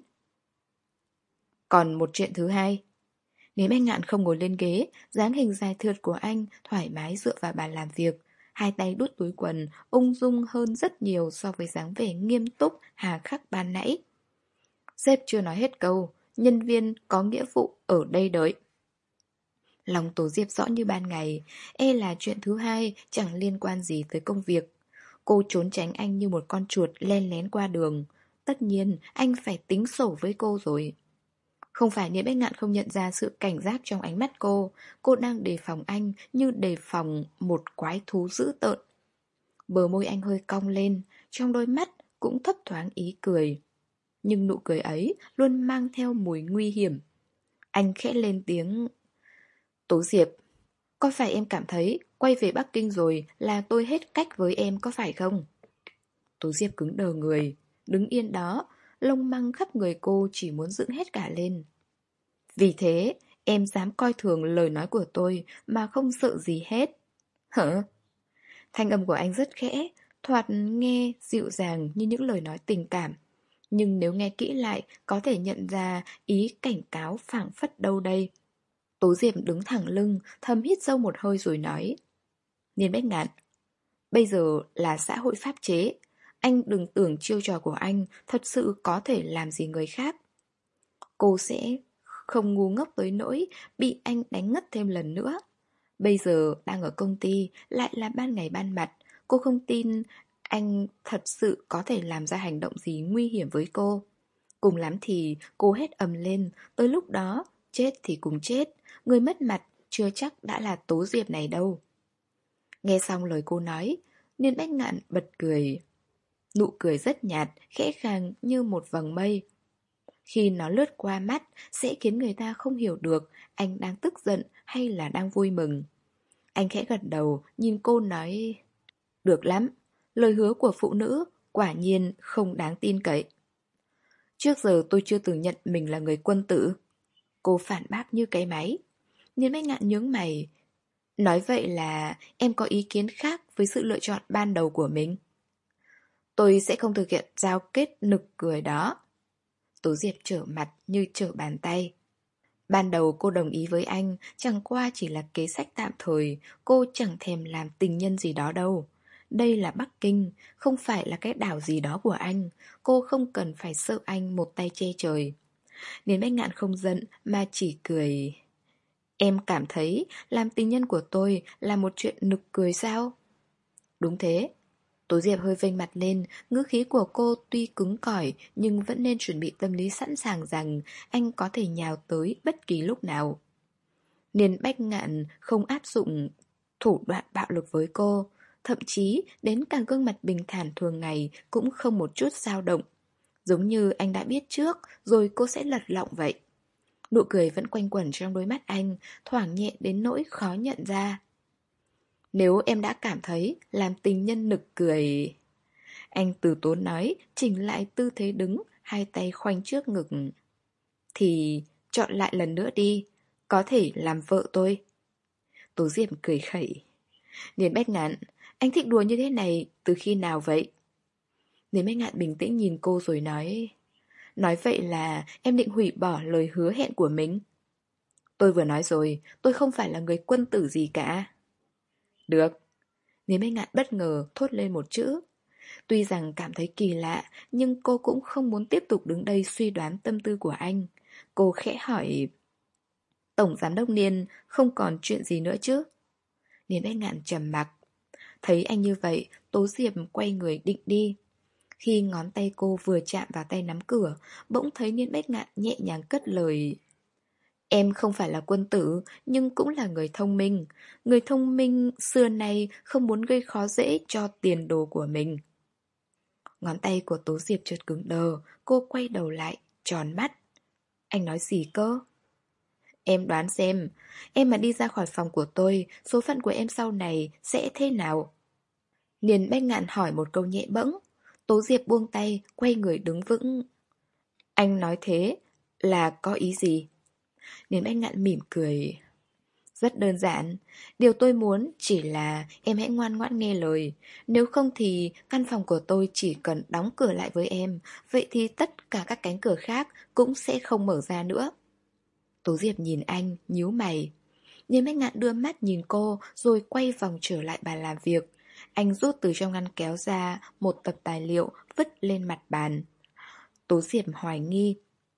Còn một chuyện thứ hai. Nếu anh Ngạn không ngồi lên ghế, dáng hình dài thượt của anh thoải mái dựa vào bàn làm việc, hai tay đút túi quần, ung dung hơn rất nhiều so với dáng vẻ nghiêm túc, hà khắc ban nãy. Sếp chưa nói hết câu, nhân viên có nghĩa vụ ở đây đợi. Lòng Tố Diệp rõ như ban ngày, e là chuyện thứ hai chẳng liên quan gì tới công việc. Cô trốn tránh anh như một con chuột len lén qua đường. Tất nhiên, anh phải tính sổ với cô rồi. Không phải Niệm Bách Ngạn không nhận ra sự cảnh giác trong ánh mắt cô. Cô đang đề phòng anh như đề phòng một quái thú dữ tợn. Bờ môi anh hơi cong lên, trong đôi mắt cũng thấp thoáng ý cười. Nhưng nụ cười ấy luôn mang theo mùi nguy hiểm. Anh khẽ lên tiếng. Tố Diệp, có phải em cảm thấy quay về Bắc Kinh rồi là tôi hết cách với em có phải không? Tố Diệp cứng đờ người, đứng yên đó, lông măng khắp người cô chỉ muốn dựng hết cả lên. Vì thế, em dám coi thường lời nói của tôi mà không sợ gì hết. Hả? Thanh âm của anh rất khẽ, thoạt nghe dịu dàng như những lời nói tình cảm. Nhưng nếu nghe kỹ lại, có thể nhận ra ý cảnh cáo phảng phất đâu đây. Tố Diệp đứng thẳng lưng, thầm hít sâu một hơi rồi nói. Niên Bách Ngạn, bây giờ là xã hội pháp chế. Anh đừng tưởng chiêu trò của anh thật sự có thể làm gì người khác. Cô sẽ không ngu ngốc tới nỗi bị anh đánh ngất thêm lần nữa. Bây giờ đang ở công ty, lại là ban ngày ban mặt. Cô không tin anh thật sự có thể làm ra hành động gì nguy hiểm với cô. Cùng lắm thì cô hét ầm lên, tới lúc đó, chết thì cùng chết. Người mất mặt chưa chắc đã là Tố Diệp này đâu. Nghe xong lời cô nói, Niên Bách Ngạn bật cười. Nụ cười rất nhạt, khẽ khàng như một vầng mây. Khi nó lướt qua mắt sẽ khiến người ta không hiểu được anh đang tức giận hay là đang vui mừng. Anh khẽ gật đầu, nhìn cô nói. Được lắm, lời hứa của phụ nữ quả nhiên không đáng tin cậy. Trước giờ tôi chưa từng nhận mình là người quân tử. Cô phản bác như cái máy. Niên Bách Ngạn nhướng mày. Nói vậy là em có ý kiến khác với sự lựa chọn ban đầu của mình. Tôi sẽ không thực hiện giao kết nực cười đó. Tố Diệp trở mặt như trở bàn tay. Ban đầu cô đồng ý với anh, chẳng qua chỉ là kế sách tạm thời, cô chẳng thèm làm tình nhân gì đó đâu. Đây là Bắc Kinh, không phải là cái đảo gì đó của anh, cô không cần phải sợ anh một tay che trời. Nên Bách Ngạn không giận mà chỉ cười. Em cảm thấy làm tình nhân của tôi là một chuyện nực cười sao? Đúng thế. Tố Diệp hơi vênh mặt lên, ngữ khí của cô tuy cứng cỏi nhưng vẫn nên chuẩn bị tâm lý sẵn sàng rằng anh có thể nhào tới bất kỳ lúc nào. Niên Bách Ngạn không áp dụng thủ đoạn bạo lực với cô, thậm chí đến cả gương mặt bình thản thường ngày cũng không một chút dao động. Giống như anh đã biết trước rồi cô sẽ lật lọng vậy. Nụ cười vẫn quanh quẩn trong đôi mắt anh, thoảng nhẹ đến nỗi khó nhận ra. Nếu em đã cảm thấy làm tình nhân nực cười... Anh từ tốn nói, chỉnh lại tư thế đứng, hai tay khoanh trước ngực. Thì chọn lại lần nữa đi, có thể làm vợ tôi. Tố Diệp cười khẩy. Niên Bách Ngạn, anh thích đùa như thế này từ khi nào vậy? Niên Bách Ngạn bình tĩnh nhìn cô rồi nói. Nói vậy là em định hủy bỏ lời hứa hẹn của mình. Tôi vừa nói rồi, tôi không phải là người quân tử gì cả. Được. Niên Bách Ngạn bất ngờ thốt lên một chữ. Tuy rằng cảm thấy kỳ lạ, nhưng cô cũng không muốn tiếp tục đứng đây suy đoán tâm tư của anh. Cô khẽ hỏi: Tổng giám đốc Niên không còn chuyện gì nữa chứ? Niên Bách Ngạn trầm mặc. Thấy anh như vậy, Tố Diệp quay người định đi. Khi ngón tay cô vừa chạm vào tay nắm cửa, bỗng thấy Niên Bách Ngạn nhẹ nhàng cất lời: Em không phải là quân tử, nhưng cũng là người thông minh. Người thông minh xưa nay không muốn gây khó dễ cho tiền đồ của mình. Ngón tay của Tố Diệp chợt cứng đờ, cô quay đầu lại, tròn mắt. Anh nói gì cơ? Em đoán xem, em mà đi ra khỏi phòng của tôi, số phận của em sau này sẽ thế nào? Niên Bách Ngạn hỏi một câu nhẹ bẫng. Tố Diệp buông tay, quay người đứng vững. Anh nói thế là có ý gì? Niên Bách Ngạn mỉm cười. Rất đơn giản, điều tôi muốn chỉ là em hãy ngoan ngoãn nghe lời. Nếu không thì căn phòng của tôi chỉ cần đóng cửa lại với em, vậy thì tất cả các cánh cửa khác cũng sẽ không mở ra nữa. Tố Diệp nhìn anh, nhíu mày. Niên Bách Ngạn đưa mắt nhìn cô rồi quay vòng trở lại bàn làm việc. Anh rút từ trong ngăn kéo ra một tập tài liệu vứt lên mặt bàn. Tố Diệp hoài nghi.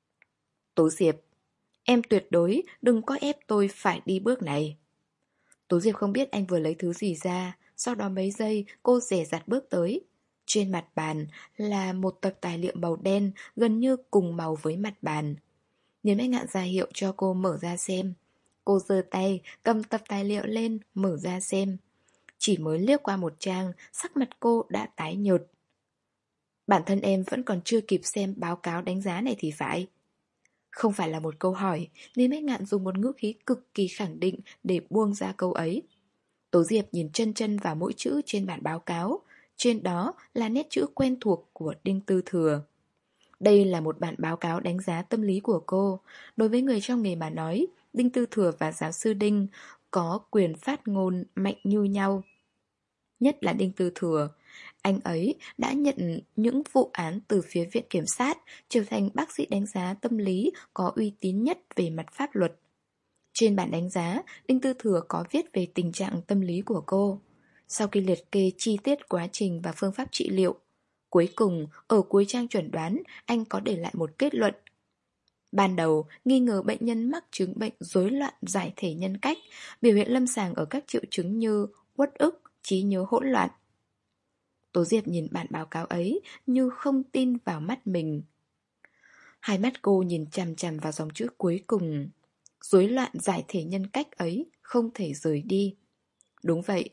Tố Diệp, em tuyệt đối đừng có ép tôi phải đi bước này. Tố Diệp không biết anh vừa lấy thứ gì ra. Sau đó mấy giây cô dè dặt bước tới. Trên mặt bàn là một tập tài liệu màu đen gần như cùng màu với mặt bàn. Niên Bách Ngạn ra hiệu cho cô mở ra xem. Cô giơ tay cầm tập tài liệu lên mở ra xem. Chỉ mới liếc qua một trang, sắc mặt cô đã tái nhợt. Bản thân em vẫn còn chưa kịp xem báo cáo đánh giá này thì phải. Không phải là một câu hỏi, nên Bách Ngạn dùng một ngữ khí cực kỳ khẳng định để buông ra câu ấy. Tố Diệp nhìn chân chân vào mỗi chữ trên bản báo cáo. Trên đó là nét chữ quen thuộc của Đinh Tư Thừa. Đây là một bản báo cáo đánh giá tâm lý của cô. Đối với người trong nghề mà nói, Đinh Tư Thừa và giáo sư Đinh có quyền phát ngôn mạnh như nhau. Nhất là Đinh Tư Thừa. Anh ấy đã nhận những vụ án từ phía viện kiểm sát, trở thành bác sĩ đánh giá tâm lý có uy tín nhất về mặt pháp luật. Trên bản đánh giá, Đinh Tư Thừa có viết về tình trạng tâm lý của cô. Sau khi liệt kê chi tiết quá trình và phương pháp trị liệu, cuối cùng, ở cuối trang chuẩn đoán, anh có để lại một kết luận. Ban đầu, nghi ngờ bệnh nhân mắc chứng bệnh rối loạn giải thể nhân cách, biểu hiện lâm sàng ở các triệu chứng như uất ức, trí nhớ hỗn loạn. Tố Diệp nhìn bản báo cáo ấy như không tin vào mắt mình. Hai mắt cô nhìn chằm chằm vào dòng chữ cuối cùng. Rối loạn giải thể nhân cách ấy không thể rời đi. Đúng vậy.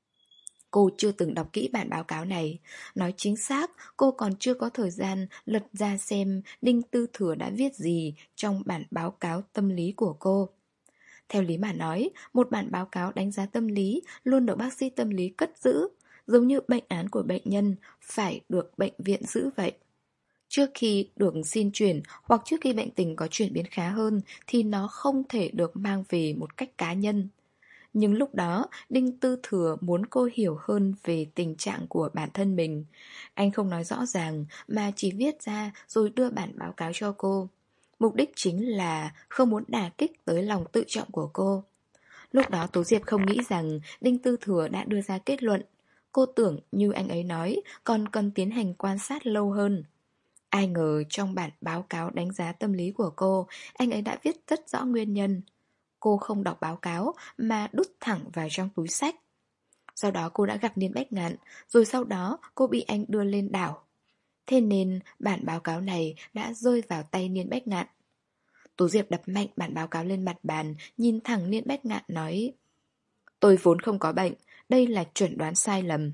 Cô chưa từng đọc kỹ bản báo cáo này. Nói chính xác, cô còn chưa có thời gian lật ra xem Đinh Tư Thừa đã viết gì trong bản báo cáo tâm lý của cô. Theo lý mà nói, một bản báo cáo đánh giá tâm lý luôn được bác sĩ tâm lý cất giữ, giống như bệnh án của bệnh nhân phải được bệnh viện giữ vậy. Trước khi được xin chuyển hoặc trước khi bệnh tình có chuyển biến khá hơn thì nó không thể được mang về một cách cá nhân. Nhưng lúc đó, Đinh Tư Thừa muốn cô hiểu hơn về tình trạng của bản thân mình. Anh không nói rõ ràng mà chỉ viết ra rồi đưa bản báo cáo cho cô. Mục đích chính là không muốn đả kích tới lòng tự trọng của cô. Lúc đó Tố Diệp không nghĩ rằng Đinh Tư Thừa đã đưa ra kết luận. Cô tưởng như anh ấy nói còn cần tiến hành quan sát lâu hơn. Ai ngờ trong bản báo cáo đánh giá tâm lý của cô, anh ấy đã viết rất rõ nguyên nhân. Cô không đọc báo cáo mà đút thẳng vào trong túi xách. Sau đó cô đã gặp Niên Bách Ngạn, rồi sau đó cô bị anh đưa lên đảo. Thế nên bản báo cáo này đã rơi vào tay Niên Bách Ngạn. Tố Diệp đập mạnh bản báo cáo lên mặt bàn, nhìn thẳng Niên Bách Ngạn nói: Tôi vốn không có bệnh, đây là chuẩn đoán sai lầm.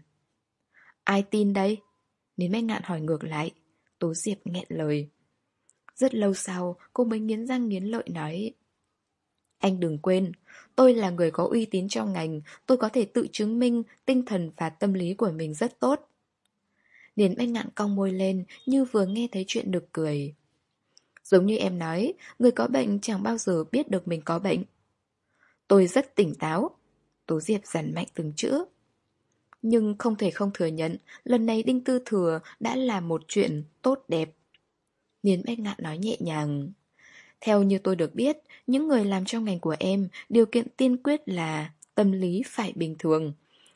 Ai tin đây? Niên Bách Ngạn hỏi ngược lại. Tố Diệp nghẹn lời. Rất lâu sau, cô mới nghiến răng nghiến lợi nói: Anh đừng quên, tôi là người có uy tín trong ngành, tôi có thể tự chứng minh tinh thần và tâm lý của mình rất tốt. Niên Bách Ngạn cong môi lên như vừa nghe thấy chuyện nực cười. Giống như em nói, người có bệnh chẳng bao giờ biết được mình có bệnh. Tôi rất tỉnh táo. Tố Diệp dằn mạnh từng chữ. Nhưng không thể không thừa nhận, lần này Đinh Tư Thừa đã làm một chuyện tốt đẹp. Niên Bách Ngạn nói nhẹ nhàng. Theo như tôi được biết, những người làm trong ngành của em, điều kiện tiên quyết là tâm lý phải bình thường.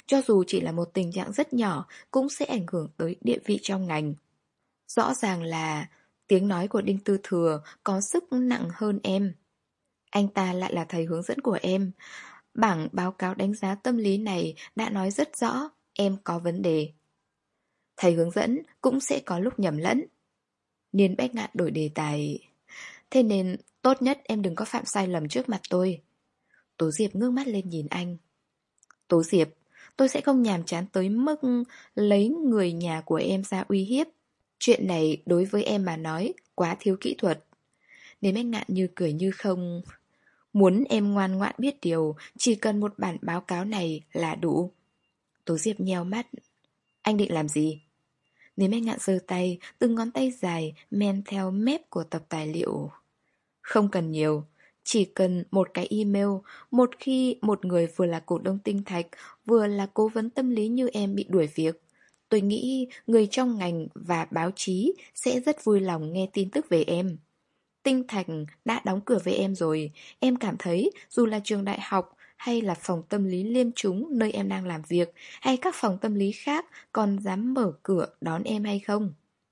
Cho dù chỉ là một tình trạng rất nhỏ cũng sẽ ảnh hưởng tới địa vị trong ngành. Rõ ràng là tiếng nói của Đinh Tư Thừa có sức nặng hơn em. Anh ta lại là thầy hướng dẫn của em. Bảng báo cáo đánh giá tâm lý này đã nói rất rõ em có vấn đề. Thầy hướng dẫn cũng sẽ có lúc nhầm lẫn. Niên Bách Ngạn đổi đề tài. Thế nên tốt nhất em đừng có phạm sai lầm trước mặt tôi. Tố Diệp ngước mắt lên nhìn anh. Tố Diệp, tôi sẽ không nhàm chán tới mức lấy người nhà của em ra uy hiếp. Chuyện này đối với em mà nói quá thiếu kỹ thuật. Niên Bách Ngạn như cười như không. Muốn em ngoan ngoãn biết điều, chỉ cần một bản báo cáo này là đủ. Tố Diệp nheo mắt. Anh định làm gì? Niên Bách Ngạn giơ tay, từng ngón tay dài men theo mép của tập tài liệu. Không cần nhiều, chỉ cần một cái email. Một khi một người vừa là cổ đông Tinh Thạch, vừa là cố vấn tâm lý như em bị đuổi việc, tôi nghĩ người trong ngành và báo chí sẽ rất vui lòng nghe tin tức về em. Tinh Thạch đã đóng cửa với em rồi. Em cảm thấy dù là trường đại học hay là phòng tâm lý Liêm Chúng nơi em đang làm việc, hay các phòng tâm lý khác còn dám mở cửa đón em hay không?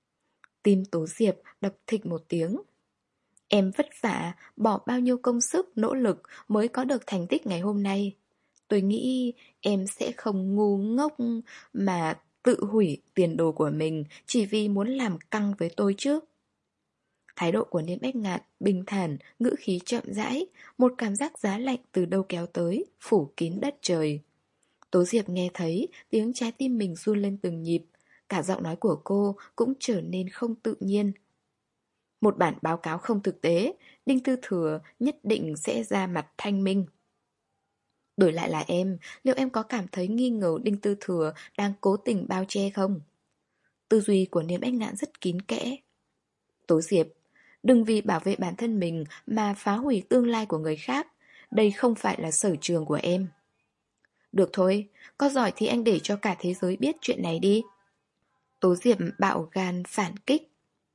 Tim Tố Diệp đập thịch một tiếng. Em vất vả, bỏ bao nhiêu công sức, nỗ lực mới có được thành tích ngày hôm nay. Tôi nghĩ em sẽ không ngu ngốc mà tự hủy tiền đồ của mình chỉ vì muốn làm căng với tôi chứ. Thái độ của Niên Bách Ngạn bình thản, ngữ khí chậm rãi, một cảm giác giá lạnh từ đâu kéo tới, phủ kín đất trời. Tố Diệp nghe thấy tiếng trái tim mình run lên từng nhịp, cả giọng nói của cô cũng trở nên không tự nhiên. Một bản báo cáo không thực tế, Đinh Tư Thừa nhất định sẽ ra mặt thanh minh. Đổi lại là em, liệu em có cảm thấy nghi ngờ Đinh Tư Thừa đang cố tình bao che không? Tư duy của Niên Bách Ngạn rất kín kẽ. Tố Diệp, đừng vì bảo vệ bản thân mình mà phá hủy tương lai của người khác. Đây không phải là sở trường của em. Được thôi, có giỏi thì anh để cho cả thế giới biết chuyện này đi. Tố Diệp bạo gan phản kích.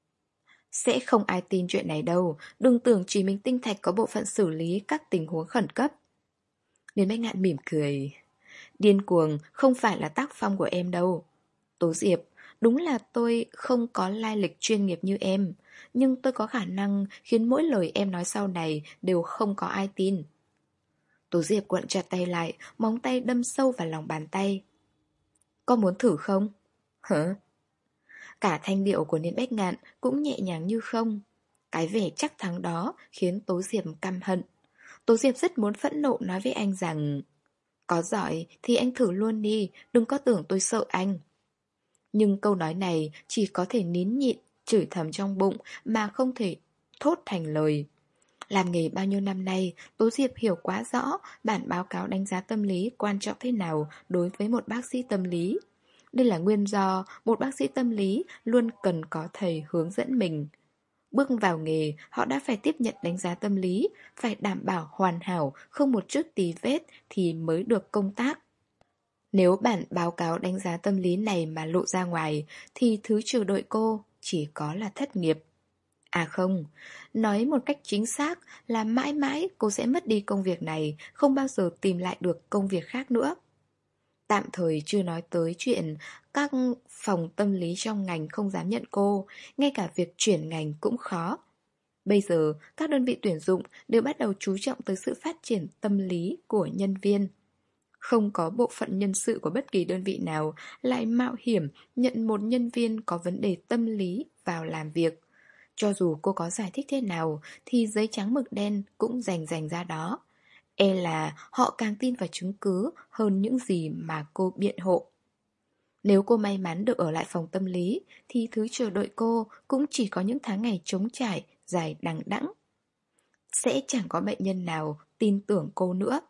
Sẽ không ai tin chuyện này đâu. Đừng tưởng chỉ mình Tinh Thạch có bộ phận xử lý các tình huống khẩn cấp. Niên Bách Ngạn mỉm cười. Điên cuồng không phải là tác phong của em đâu. Tố Diệp, đúng là tôi không có lai lịch chuyên nghiệp như em, nhưng tôi có khả năng khiến mỗi lời em nói sau này đều không có ai tin. Tố Diệp cuộn chặt tay lại, móng tay đâm sâu vào lòng bàn tay. Có muốn thử không? Hả? Cả thanh điệu của Niên Bách Ngạn cũng nhẹ nhàng như không. Cái vẻ chắc thắng đó khiến Tố Diệp căm hận. Tố Diệp rất muốn phẫn nộ nói với anh rằng có giỏi thì anh thử luôn đi, đừng có tưởng tôi sợ anh. Nhưng câu nói này chỉ có thể nín nhịn, chửi thầm trong bụng mà không thể thốt thành lời. Làm nghề bao nhiêu năm nay, Tố Diệp hiểu quá rõ bản báo cáo đánh giá tâm lý quan trọng thế nào đối với một bác sĩ tâm lý. Đây là nguyên do một bác sĩ tâm lý luôn cần có thầy hướng dẫn mình. Bước vào nghề, họ đã phải tiếp nhận đánh giá tâm lý, phải đảm bảo hoàn hảo, không một chút tì vết thì mới được công tác. Nếu bản báo cáo đánh giá tâm lý này mà lộ ra ngoài, thì thứ chờ đợi cô chỉ có là thất nghiệp. À không, nói một cách chính xác là mãi mãi cô sẽ mất đi công việc này, không bao giờ tìm lại được công việc khác nữa. Tạm thời chưa nói tới chuyện các phòng tâm lý trong ngành không dám nhận cô, ngay cả việc chuyển ngành cũng khó. Bây giờ, các đơn vị tuyển dụng đều bắt đầu chú trọng tới sự phát triển tâm lý của nhân viên. Không có bộ phận nhân sự của bất kỳ đơn vị nào lại mạo hiểm nhận một nhân viên có vấn đề tâm lý vào làm việc. Cho dù cô có giải thích thế nào thì giấy trắng mực đen cũng rành rành ra đó. E là họ càng tin vào chứng cứ hơn những gì mà cô biện hộ. Nếu cô may mắn được ở lại phòng tâm lý thì thứ chờ đợi cô cũng chỉ có những tháng ngày trống trải, dài đằng đẵng. Sẽ chẳng có bệnh nhân nào tin tưởng cô nữa.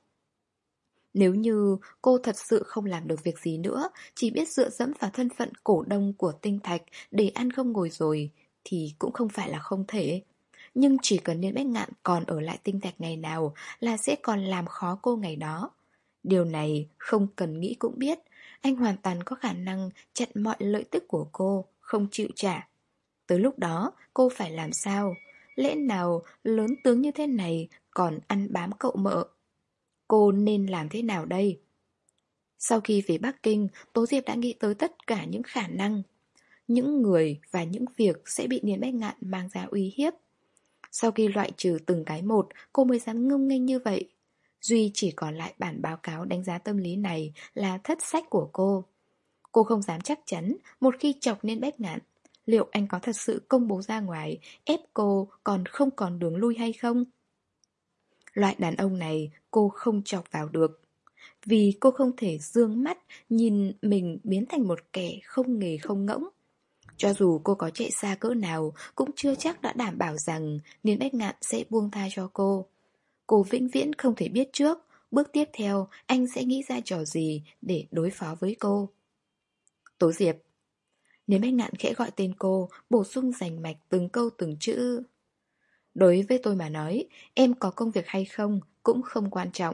Nếu như cô thật sự không làm được việc gì nữa, chỉ biết dựa dẫm vào thân phận cổ đông của Tinh Thạch để ăn không ngồi rồi, thì cũng không phải là không thể. Nhưng chỉ cần Niên Bách Ngạn còn ở lại Tinh Thạch ngày nào là sẽ còn làm khó cô ngày đó. Điều này không cần nghĩ cũng biết, anh hoàn toàn có khả năng chặn mọi lợi tức của cô, không chịu trả. Tới lúc đó, cô phải làm sao? Lẽ nào lớn tướng như thế này còn ăn bám cậu mợ? Cô nên làm thế nào đây? Sau khi về Bắc Kinh, Tố Diệp đã nghĩ tới tất cả những khả năng, những người và những việc sẽ bị Niên Bách Ngạn mang ra uy hiếp. Sau khi loại trừ từng cái một, cô mới dám ngông nghênh như vậy. Duy chỉ còn lại bản báo cáo đánh giá tâm lý này là thất sách của cô. Cô không dám chắc chắn một khi chọc Niên Bách Ngạn, liệu anh có thật sự công bố ra ngoài, ép cô còn không còn đường lui hay không? Loại đàn ông này cô không chọc vào được. Vì cô không thể dương mắt nhìn mình biến thành một kẻ không nghề không ngỗng. Cho dù cô có chạy xa cỡ nào cũng chưa chắc đã đảm bảo rằng Niên Bách Ngạn sẽ buông tha cho cô. Cô vĩnh viễn không thể biết trước, bước tiếp theo anh sẽ nghĩ ra trò gì để đối phó với cô. Tố Diệp. Niên Bách Ngạn khẽ gọi tên cô, bổ sung rành mạch từng câu từng chữ. Đối với tôi mà nói, em có công việc hay không cũng không quan trọng.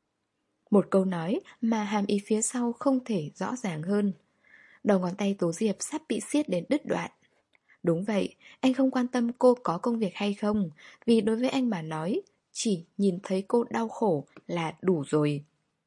Một câu nói mà hàm ý phía sau không thể rõ ràng hơn. Đầu ngón tay Tố Diệp sắp bị siết đến đứt đoạn. Đúng vậy, anh không quan tâm cô có công việc hay không, vì đối với anh mà nói, chỉ nhìn thấy cô đau khổ là đủ rồi.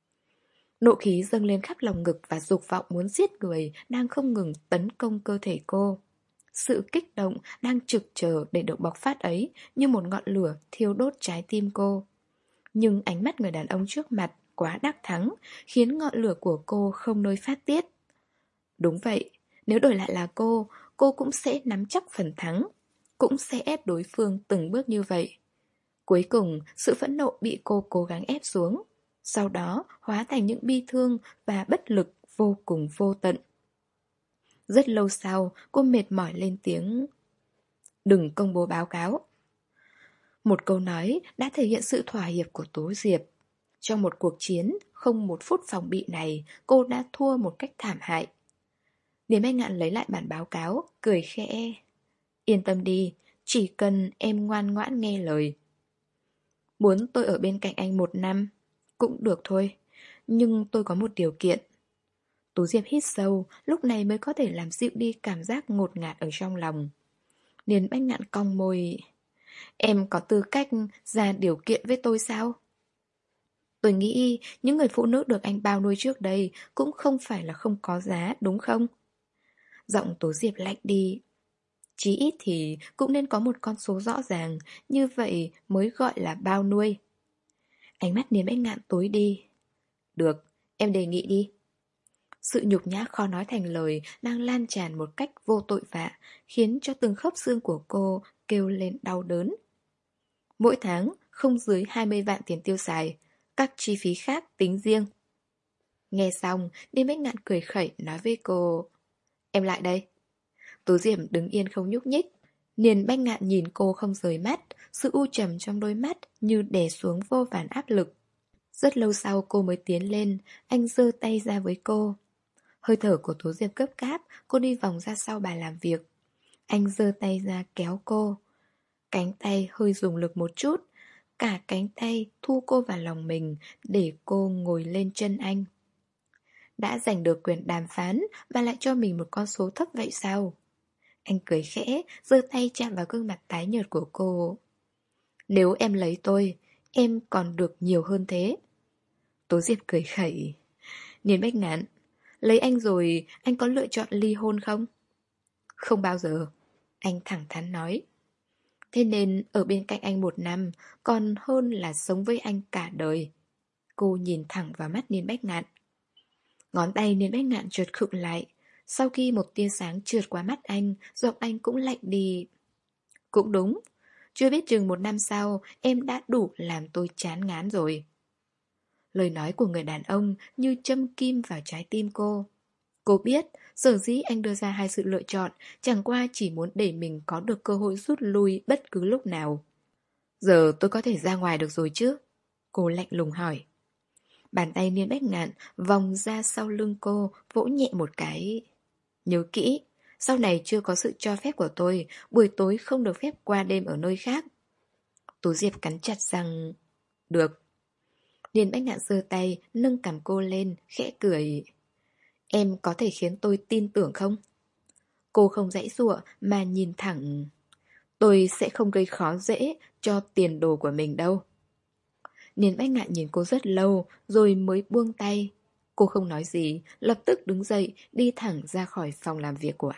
Nộ khí dâng lên khắp lòng ngực và dục vọng muốn giết người đang không ngừng tấn công cơ thể cô. Sự kích động đang trực chờ để được bộc phát ấy như một ngọn lửa thiêu đốt trái tim cô. Nhưng ánh mắt người đàn ông trước mặt quá đắc thắng, khiến ngọn lửa của cô không nơi phát tiết. Đúng vậy, nếu đổi lại là cô, cô cũng sẽ nắm chắc phần thắng, cũng sẽ ép đối phương từng bước như vậy. Cuối cùng, sự phẫn nộ bị cô cố gắng ép xuống, sau đó hóa thành những bi thương và bất lực vô cùng vô tận. Rất lâu sau, cô mệt mỏi lên tiếng. Đừng công bố báo cáo. Một câu nói đã thể hiện sự thỏa hiệp của Tố Diệp. Trong một cuộc chiến, không một phút phòng bị này, cô đã thua một cách thảm hại. Niên Bách Ngạn lấy lại bản báo cáo, cười khẽ. Yên tâm đi, chỉ cần em ngoan ngoãn nghe lời. Muốn tôi ở bên cạnh anh một năm, cũng được thôi, nhưng tôi có một điều kiện. Tú Diệp hít sâu, lúc này mới có thể làm dịu đi cảm giác ngột ngạt ở trong lòng. Niên Bách Ngạn cong môi. Em có tư cách ra điều kiện với tôi sao? Tôi nghĩ những người phụ nữ được anh bao nuôi trước đây cũng không phải là không có giá, đúng không? Giọng Tố Diệp lạnh đi. Chí ít thì cũng nên có một con số rõ ràng, như vậy mới gọi là bao nuôi. Ánh mắt Niên Bách Ngạn tối đi. Được, em đề nghị đi. Sự nhục nhã khó nói thành lời đang lan tràn một cách vô tội vạ, khiến cho từng khớp xương của cô kêu lên đau đớn. Mỗi tháng không dưới hai mươi vạn tiền tiêu xài, các chi phí khác tính riêng. Nghe xong, Niên Bách Ngạn cười khẩy nói với cô. Em lại đây. Tú Diệp đứng yên không nhúc nhích. Niên Bách Ngạn nhìn cô không rời mắt, sự u trầm trong đôi mắt như đè xuống vô vàn áp lực. Rất lâu sau cô mới tiến lên, anh giơ tay ra với cô. Hơi thở của Tú Diệp gấp gáp, cô đi vòng ra sau bàn làm việc. Anh giơ tay ra kéo cô. Cánh tay hơi dùng lực một chút, cả cánh tay thu cô vào lòng mình để cô ngồi lên chân anh. Đã giành được quyền đàm phán và lại cho mình một con số thấp vậy sao? Anh cười khẽ, giơ tay chạm vào gương mặt tái nhợt của cô. Nếu em lấy tôi, em còn được nhiều hơn thế. Tố Diệp cười khẩy. Niên Bách Ngạn, lấy anh rồi anh có lựa chọn ly hôn không? Không bao giờ, anh thẳng thắn nói. Thế nên ở bên cạnh anh một năm còn hơn là sống với anh cả đời. Cô nhìn thẳng vào mắt Niên Bách Ngạn. Ngón tay Niên Bách Ngạn chợt khựng lại. Sau khi một tia sáng trượt qua mắt anh, giọng anh cũng lạnh đi. Cũng đúng, chưa biết chừng một năm sau em đã đủ làm tôi chán ngán rồi. Lời nói của người đàn ông như châm kim vào trái tim cô. Cô biết, sở dĩ anh đưa ra hai sự lựa chọn chẳng qua chỉ muốn để mình có được cơ hội rút lui bất cứ lúc nào. Giờ tôi có thể ra ngoài được rồi chứ? Cô lạnh lùng hỏi. Bàn tay Niên Bách Ngạn vòng ra sau lưng cô, vỗ nhẹ một cái. Nhớ kỹ, sau này chưa có sự cho phép của tôi, buổi tối không được phép qua đêm ở nơi khác. Tú Diệp cắn chặt răng. Được. Niên Bách Ngạn giơ tay, nâng cằm cô lên, khẽ cười. Em có thể khiến tôi tin tưởng không? Cô không giãy giụa mà nhìn thẳng. Tôi sẽ không gây khó dễ cho tiền đồ của mình đâu. Niên Bách Ngạn nhìn cô rất lâu rồi mới buông tay. Cô không nói gì, lập tức đứng dậy, đi thẳng ra khỏi phòng làm việc của